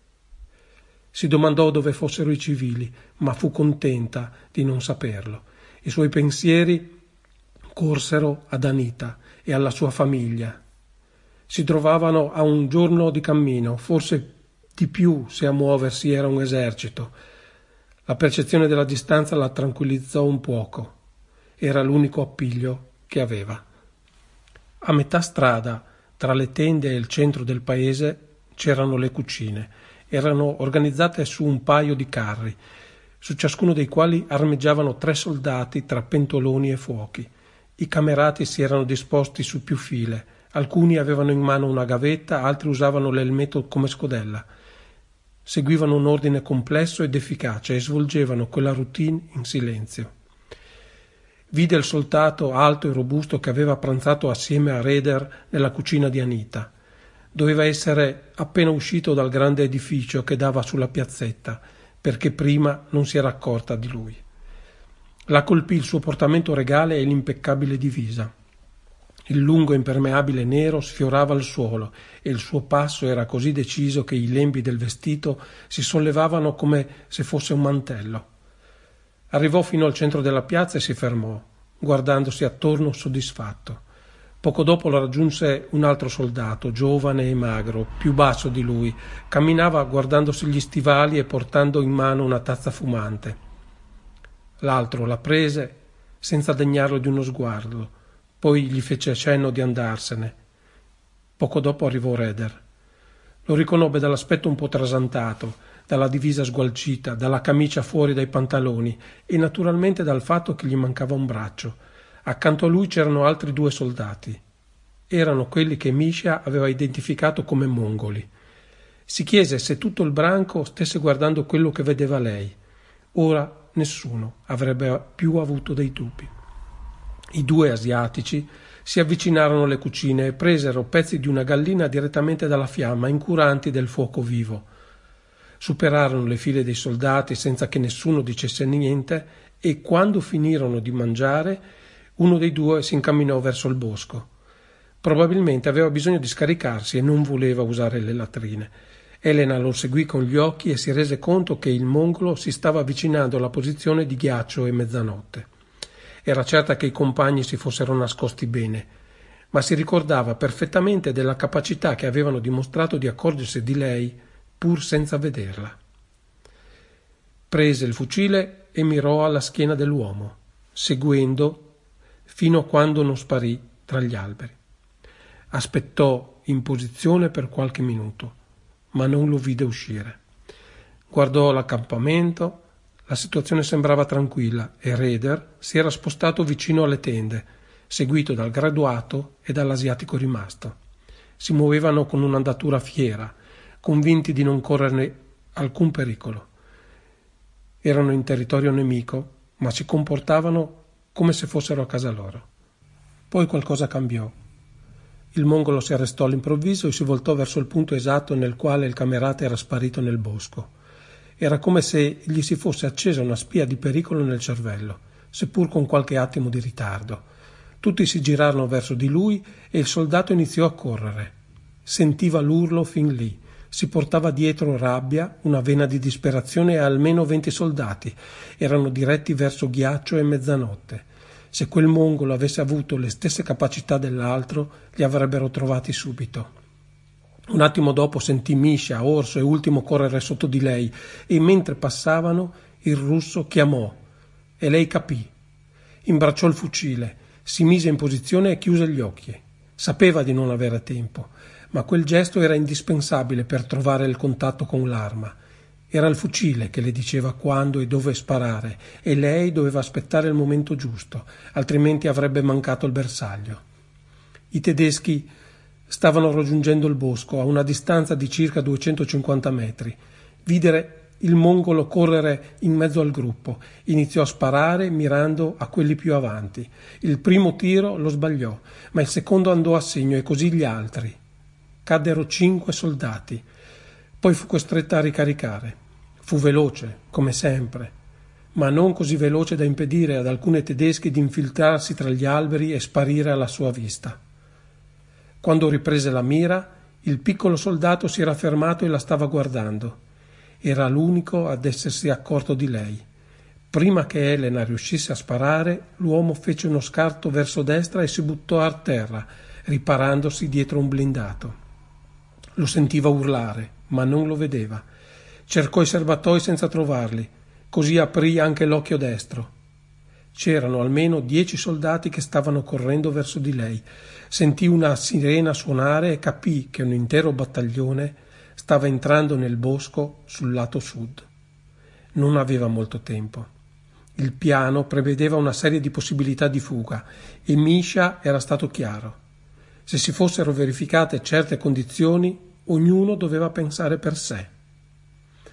J: Si domandò dove fossero i civili, ma fu contenta di non saperlo. I suoi pensieri corsero ad Anita e alla sua famiglia. Si trovavano a un giorno di cammino, forse di più se a muoversi era un esercito. La percezione della distanza la tranquillizzò un poco. Era l'unico appiglio che aveva. A metà strada, tra le tende e il centro del paese, c'erano le cucine. Erano organizzate su un paio di carri, su ciascuno dei quali armeggiavano 3 soldati tra pentoloni e fuochi. I camerati si erano disposti su più file. Alcuni avevano in mano una gavetta, altri usavano l'elmetto come scodella. Seguivano un ordine complesso ed efficace e svolgevano quella routine in silenzio. Vide il soldato alto e robusto che aveva pranzato assieme a Rader nella cucina di Anita. Doveva essere appena uscito dal grande edificio che dava sulla piazzetta, perché prima non si era accorta di lui. La colpì il suo portamento regale e l'impeccabile divisa. Il lungo impermeabile nero sfiorava il suolo e il suo passo era così deciso che i lembi del vestito si sollevavano come se fosse un mantello. Arrivò fino al centro della piazza e si fermò, guardandosi attorno soddisfatto. Poco dopo lo raggiunse un altro soldato, giovane e magro, più basso di lui. Camminava guardandosi gli stivali e portando in mano una tazza fumante. L'altro la prese senza degnarlo di uno sguardo. Poi gli fece cenno di andarsene. Poco dopo arrivò Rader. Lo riconobbe dall'aspetto un po' trasantato, dalla divisa sgualcita, dalla camicia fuori dai pantaloni e naturalmente dal fatto che gli mancava un braccio. Accanto a lui c'erano altri 2 soldati. Erano quelli che Misha aveva identificato come mongoli. Si chiese se tutto il branco stesse guardando quello che vedeva lei. Ora nessuno avrebbe più avuto dei dubbi. I 2 asiatici si avvicinarono alle cucine e presero pezzi di una gallina direttamente dalla fiamma, incuranti del fuoco vivo. Superarono le file dei soldati senza che nessuno dicesse niente e quando finirono di mangiare, uno dei 2 si incamminò verso il bosco. Probabilmente aveva bisogno di scaricarsi e non voleva usare le latrine. Elena lo seguì con gli occhi e si rese conto che il mongolo si stava avvicinando alla posizione di ghiaccio e mezzanotte. Era certa che i compagni si fossero nascosti bene, ma si ricordava perfettamente della capacità che avevano dimostrato di accorgersi di lei pur senza vederla. Prese il fucile e mirò alla schiena dell'uomo, seguendo fino a quando non sparì tra gli alberi. Aspettò in posizione per qualche minuto, ma non lo vide uscire. Guardò l'accampamento. La situazione sembrava tranquilla e Rader si era spostato vicino alle tende, seguito dal graduato e dall'asiatico rimasto. Si muovevano con un'andatura fiera, convinti di non correre alcun pericolo. Erano in territorio nemico, ma si comportavano come se fossero a casa loro. Poi qualcosa cambiò. Il mongolo si arrestò all'improvviso e si voltò verso il punto esatto nel quale il camerata era sparito nel bosco. Era come se gli si fosse accesa una spia di pericolo nel cervello, seppur con qualche attimo di ritardo. Tutti si girarono verso di lui e il soldato iniziò a correre. Sentiva l'urlo fin lì. Si portava dietro rabbia, una vena di disperazione e almeno 20 soldati. Erano diretti verso ghiaccio e mezzanotte. Se quel mongolo avesse avuto le stesse capacità dell'altro, li avrebbero trovati subito. Un attimo dopo sentì Misha, Orso e Ultimo correre sotto di lei e mentre passavano il russo chiamò e lei capì. Imbracciò il fucile, si mise in posizione e chiuse gli occhi. Sapeva di non avere tempo, ma quel gesto era indispensabile per trovare il contatto con l'arma. Era il fucile che le diceva quando e dove sparare e lei doveva aspettare il momento giusto, altrimenti avrebbe mancato il bersaglio. I tedeschi stavano raggiungendo il bosco a una distanza di circa 250 metri. Videro il mongolo correre in mezzo al gruppo. Iniziò a sparare mirando a quelli più avanti. Il primo tiro lo sbagliò, ma il secondo andò a segno e così gli altri. Caddero 5 soldati. Poi fu costretta a ricaricare. Fu veloce, come sempre, ma non così veloce da impedire ad alcuni tedeschi di infiltrarsi tra gli alberi e sparire alla sua vista. Quando riprese la mira, il piccolo soldato si era fermato e la stava guardando. Era l'unico ad essersi accorto di lei. Prima che Elena riuscisse a sparare, l'uomo fece uno scarto verso destra e si buttò a terra, riparandosi dietro un blindato. Lo sentiva urlare, ma non lo vedeva. Cercò i serbatoi senza trovarli, così aprì anche l'occhio destro. C'erano almeno 10 soldati che stavano correndo verso di lei. Sentì una sirena suonare e capì che un intero battaglione stava entrando nel bosco sul lato sud. Non aveva molto tempo. Il piano prevedeva una serie di possibilità di fuga e Misha era stato chiaro. Se si fossero verificate certe condizioni, ognuno doveva pensare per sé.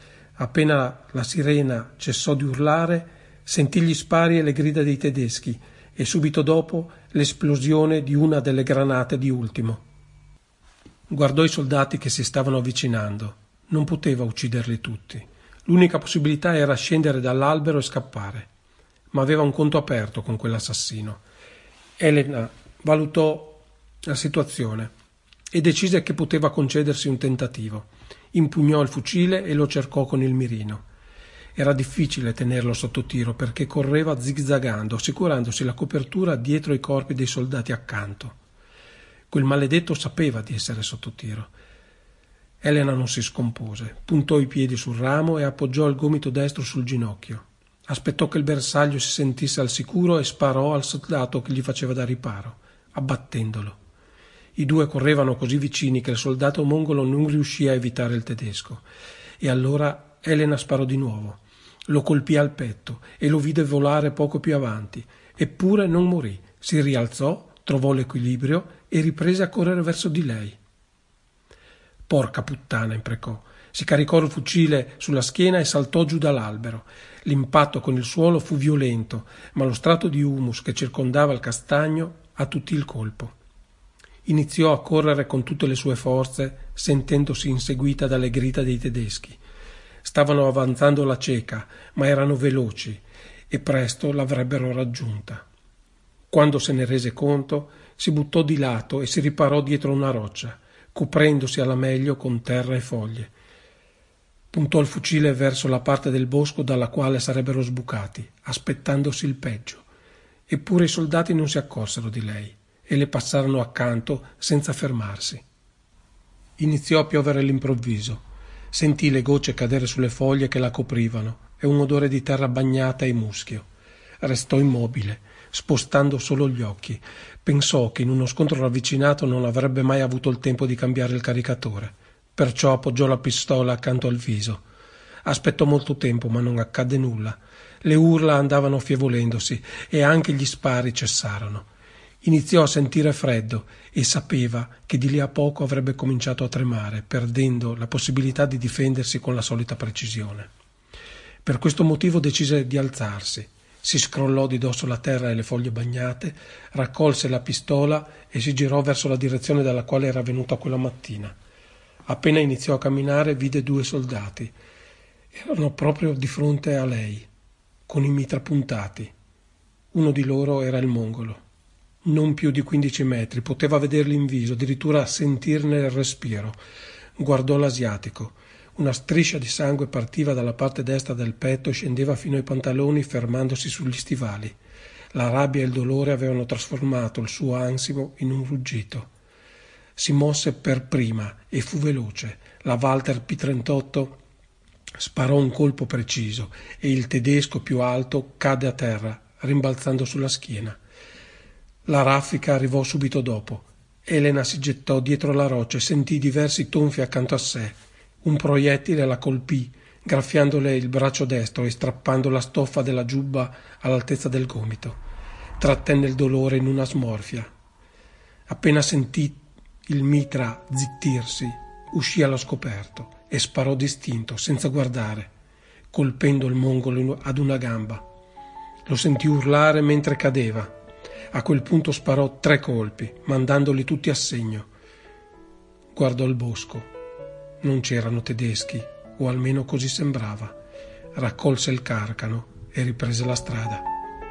J: Appena la sirena cessò di urlare, sentì gli spari e le grida dei tedeschi e subito dopo l'esplosione di una delle granate di Ultimo. Guardò i soldati che si stavano avvicinando. Non poteva ucciderli tutti. L'unica possibilità era scendere dall'albero e scappare. Ma aveva un conto aperto con quell'assassino. Elena valutò la situazione e decise che poteva concedersi un tentativo. Impugnò il fucile e lo cercò con il mirino. Era difficile tenerlo sotto tiro perché correva zigzagando, assicurandosi la copertura dietro i corpi dei soldati accanto. Quel maledetto sapeva di essere sotto tiro. Elena non si scompose, puntò i piedi sul ramo e appoggiò il gomito destro sul ginocchio. Aspettò che il bersaglio si sentisse al sicuro e sparò al soldato che gli faceva da riparo, abbattendolo. I due correvano così vicini che il soldato mongolo non riuscì a evitare il tedesco. E allora Elena sparò di nuovo. Lo colpì al petto e lo vide volare poco più avanti. Eppure non morì. Si rialzò, trovò l'equilibrio e riprese a correre verso di lei. Porca puttana, imprecò. Si caricò il fucile sulla schiena e saltò giù dall'albero. L'impatto con il suolo fu violento, ma lo strato di humus che circondava il castagno attutì il colpo. Iniziò a correre con tutte le sue forze, sentendosi inseguita dalle grida dei tedeschi. Stavano avanzando la cieca, ma erano veloci e presto l'avrebbero raggiunta. Quando se ne rese conto, si buttò di lato e si riparò dietro una roccia, coprendosi alla meglio con terra e foglie. Puntò il fucile verso la parte del bosco dalla quale sarebbero sbucati, aspettandosi il peggio. Eppure i soldati non si accorsero di lei e le passarono accanto senza fermarsi. Iniziò a piovere all'improvviso. Sentì le gocce cadere sulle foglie che la coprivano e un odore di terra bagnata e muschio. Restò immobile, spostando solo gli occhi. Pensò che in uno scontro ravvicinato non avrebbe mai avuto il tempo di cambiare il caricatore. Perciò appoggiò la pistola accanto al viso. Aspettò molto tempo, ma non accadde nulla. Le urla andavano affievolendosi e anche gli spari cessarono. Iniziò a sentire freddo e sapeva che di lì a poco avrebbe cominciato a tremare, perdendo la possibilità di difendersi con la solita precisione. Per questo motivo decise di alzarsi. Si scrollò di dosso la terra e le foglie bagnate, raccolse la pistola e si girò verso la direzione dalla quale era venuta quella mattina. Appena iniziò a camminare vide 2 soldati. Erano proprio di fronte a lei, con i mitra puntati. Uno di loro era il mongolo. Non più di 15 metri, poteva vederli in viso, addirittura sentirne il respiro. Guardò l'asiatico. Una striscia di sangue partiva dalla parte destra del petto e scendeva fino ai pantaloni fermandosi sugli stivali. La rabbia e il dolore avevano trasformato il suo ansimo in un ruggito. Si mosse per prima e fu veloce. La Walter P38 sparò un colpo preciso e il tedesco più alto cadde a terra, rimbalzando sulla schiena. La raffica arrivò subito dopo. Elena si gettò dietro la roccia e sentì diversi tonfi accanto a sé. Un proiettile la colpì, graffiandole il braccio destro e strappando la stoffa della giubba all'altezza del gomito. Trattenne il dolore in una smorfia. Appena sentì il mitra zittirsi, uscì allo scoperto e sparò distinto, senza guardare, colpendo il mongolo ad una gamba. Lo sentì urlare mentre cadeva. A quel punto sparò 3 colpi, mandandoli tutti a segno. Guardò il bosco. Non c'erano tedeschi, o almeno così sembrava. Raccolse il carcano e riprese la strada.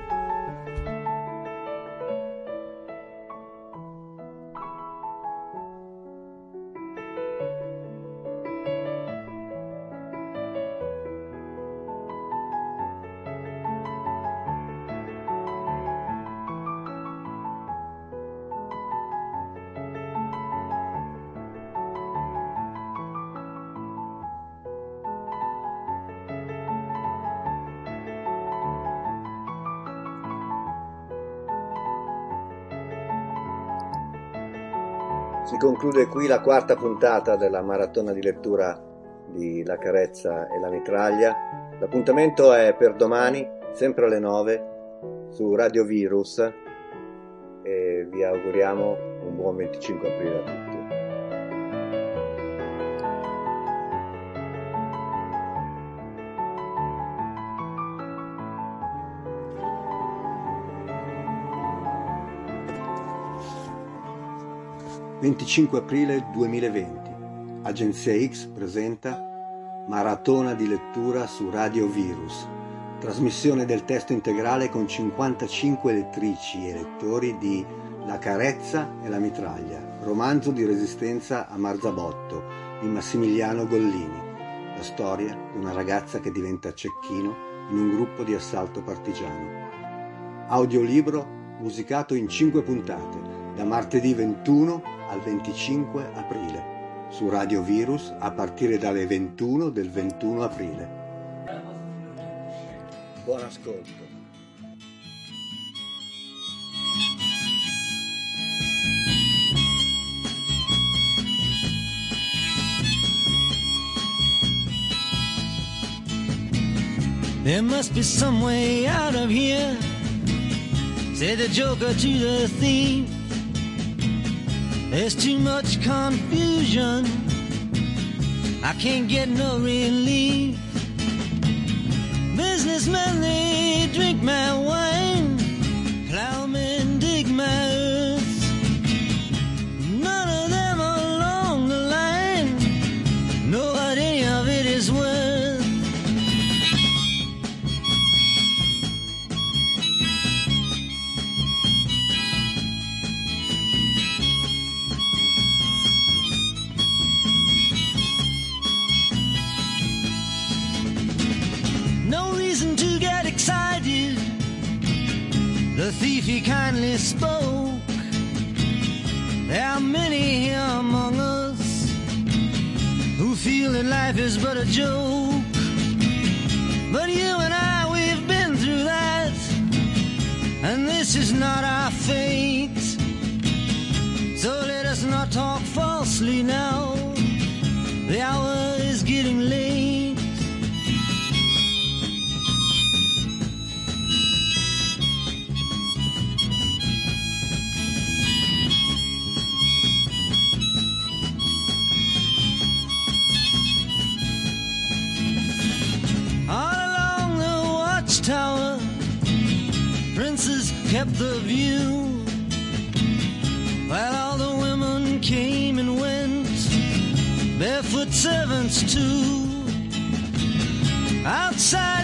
A: Si conclude qui la 4ª puntata della maratona di lettura di La carezza e la mitraglia. L'appuntamento è per domani, sempre alle 9, su Radio Virus, e vi auguriamo un buon 25 aprile a tutti. 25 aprile 2020. Agenzia X presenta Maratona di lettura su Radio Virus. Trasmissione del testo integrale con 55 lettrici e lettori di La carezza e la mitraglia, romanzo di resistenza a Marzabotto di Massimiliano Gollini. La storia di una ragazza che diventa cecchino in un gruppo di assalto partigiano. Audiolibro musicato in 5 puntate, da martedì 21 al 25 aprile, su Radio Virus a partire dalle 21 del 21 aprile. Buon ascolto.
K: There must be some way out of here, said the joker to the thief. There's too much confusion, I can't get no relief. Businessmen, they drink my wine, plowmen dig my earth. None of them along the line know what any of it is worth. The thief, he kindly spoke. There are many here among us who feel that life is but a joke. But you and I, we've been through that, and this is not our fate. So let us not talk falsely now, the hour is getting late. Tower, princes kept the view, while all the women came and went, barefoot servants too. Outside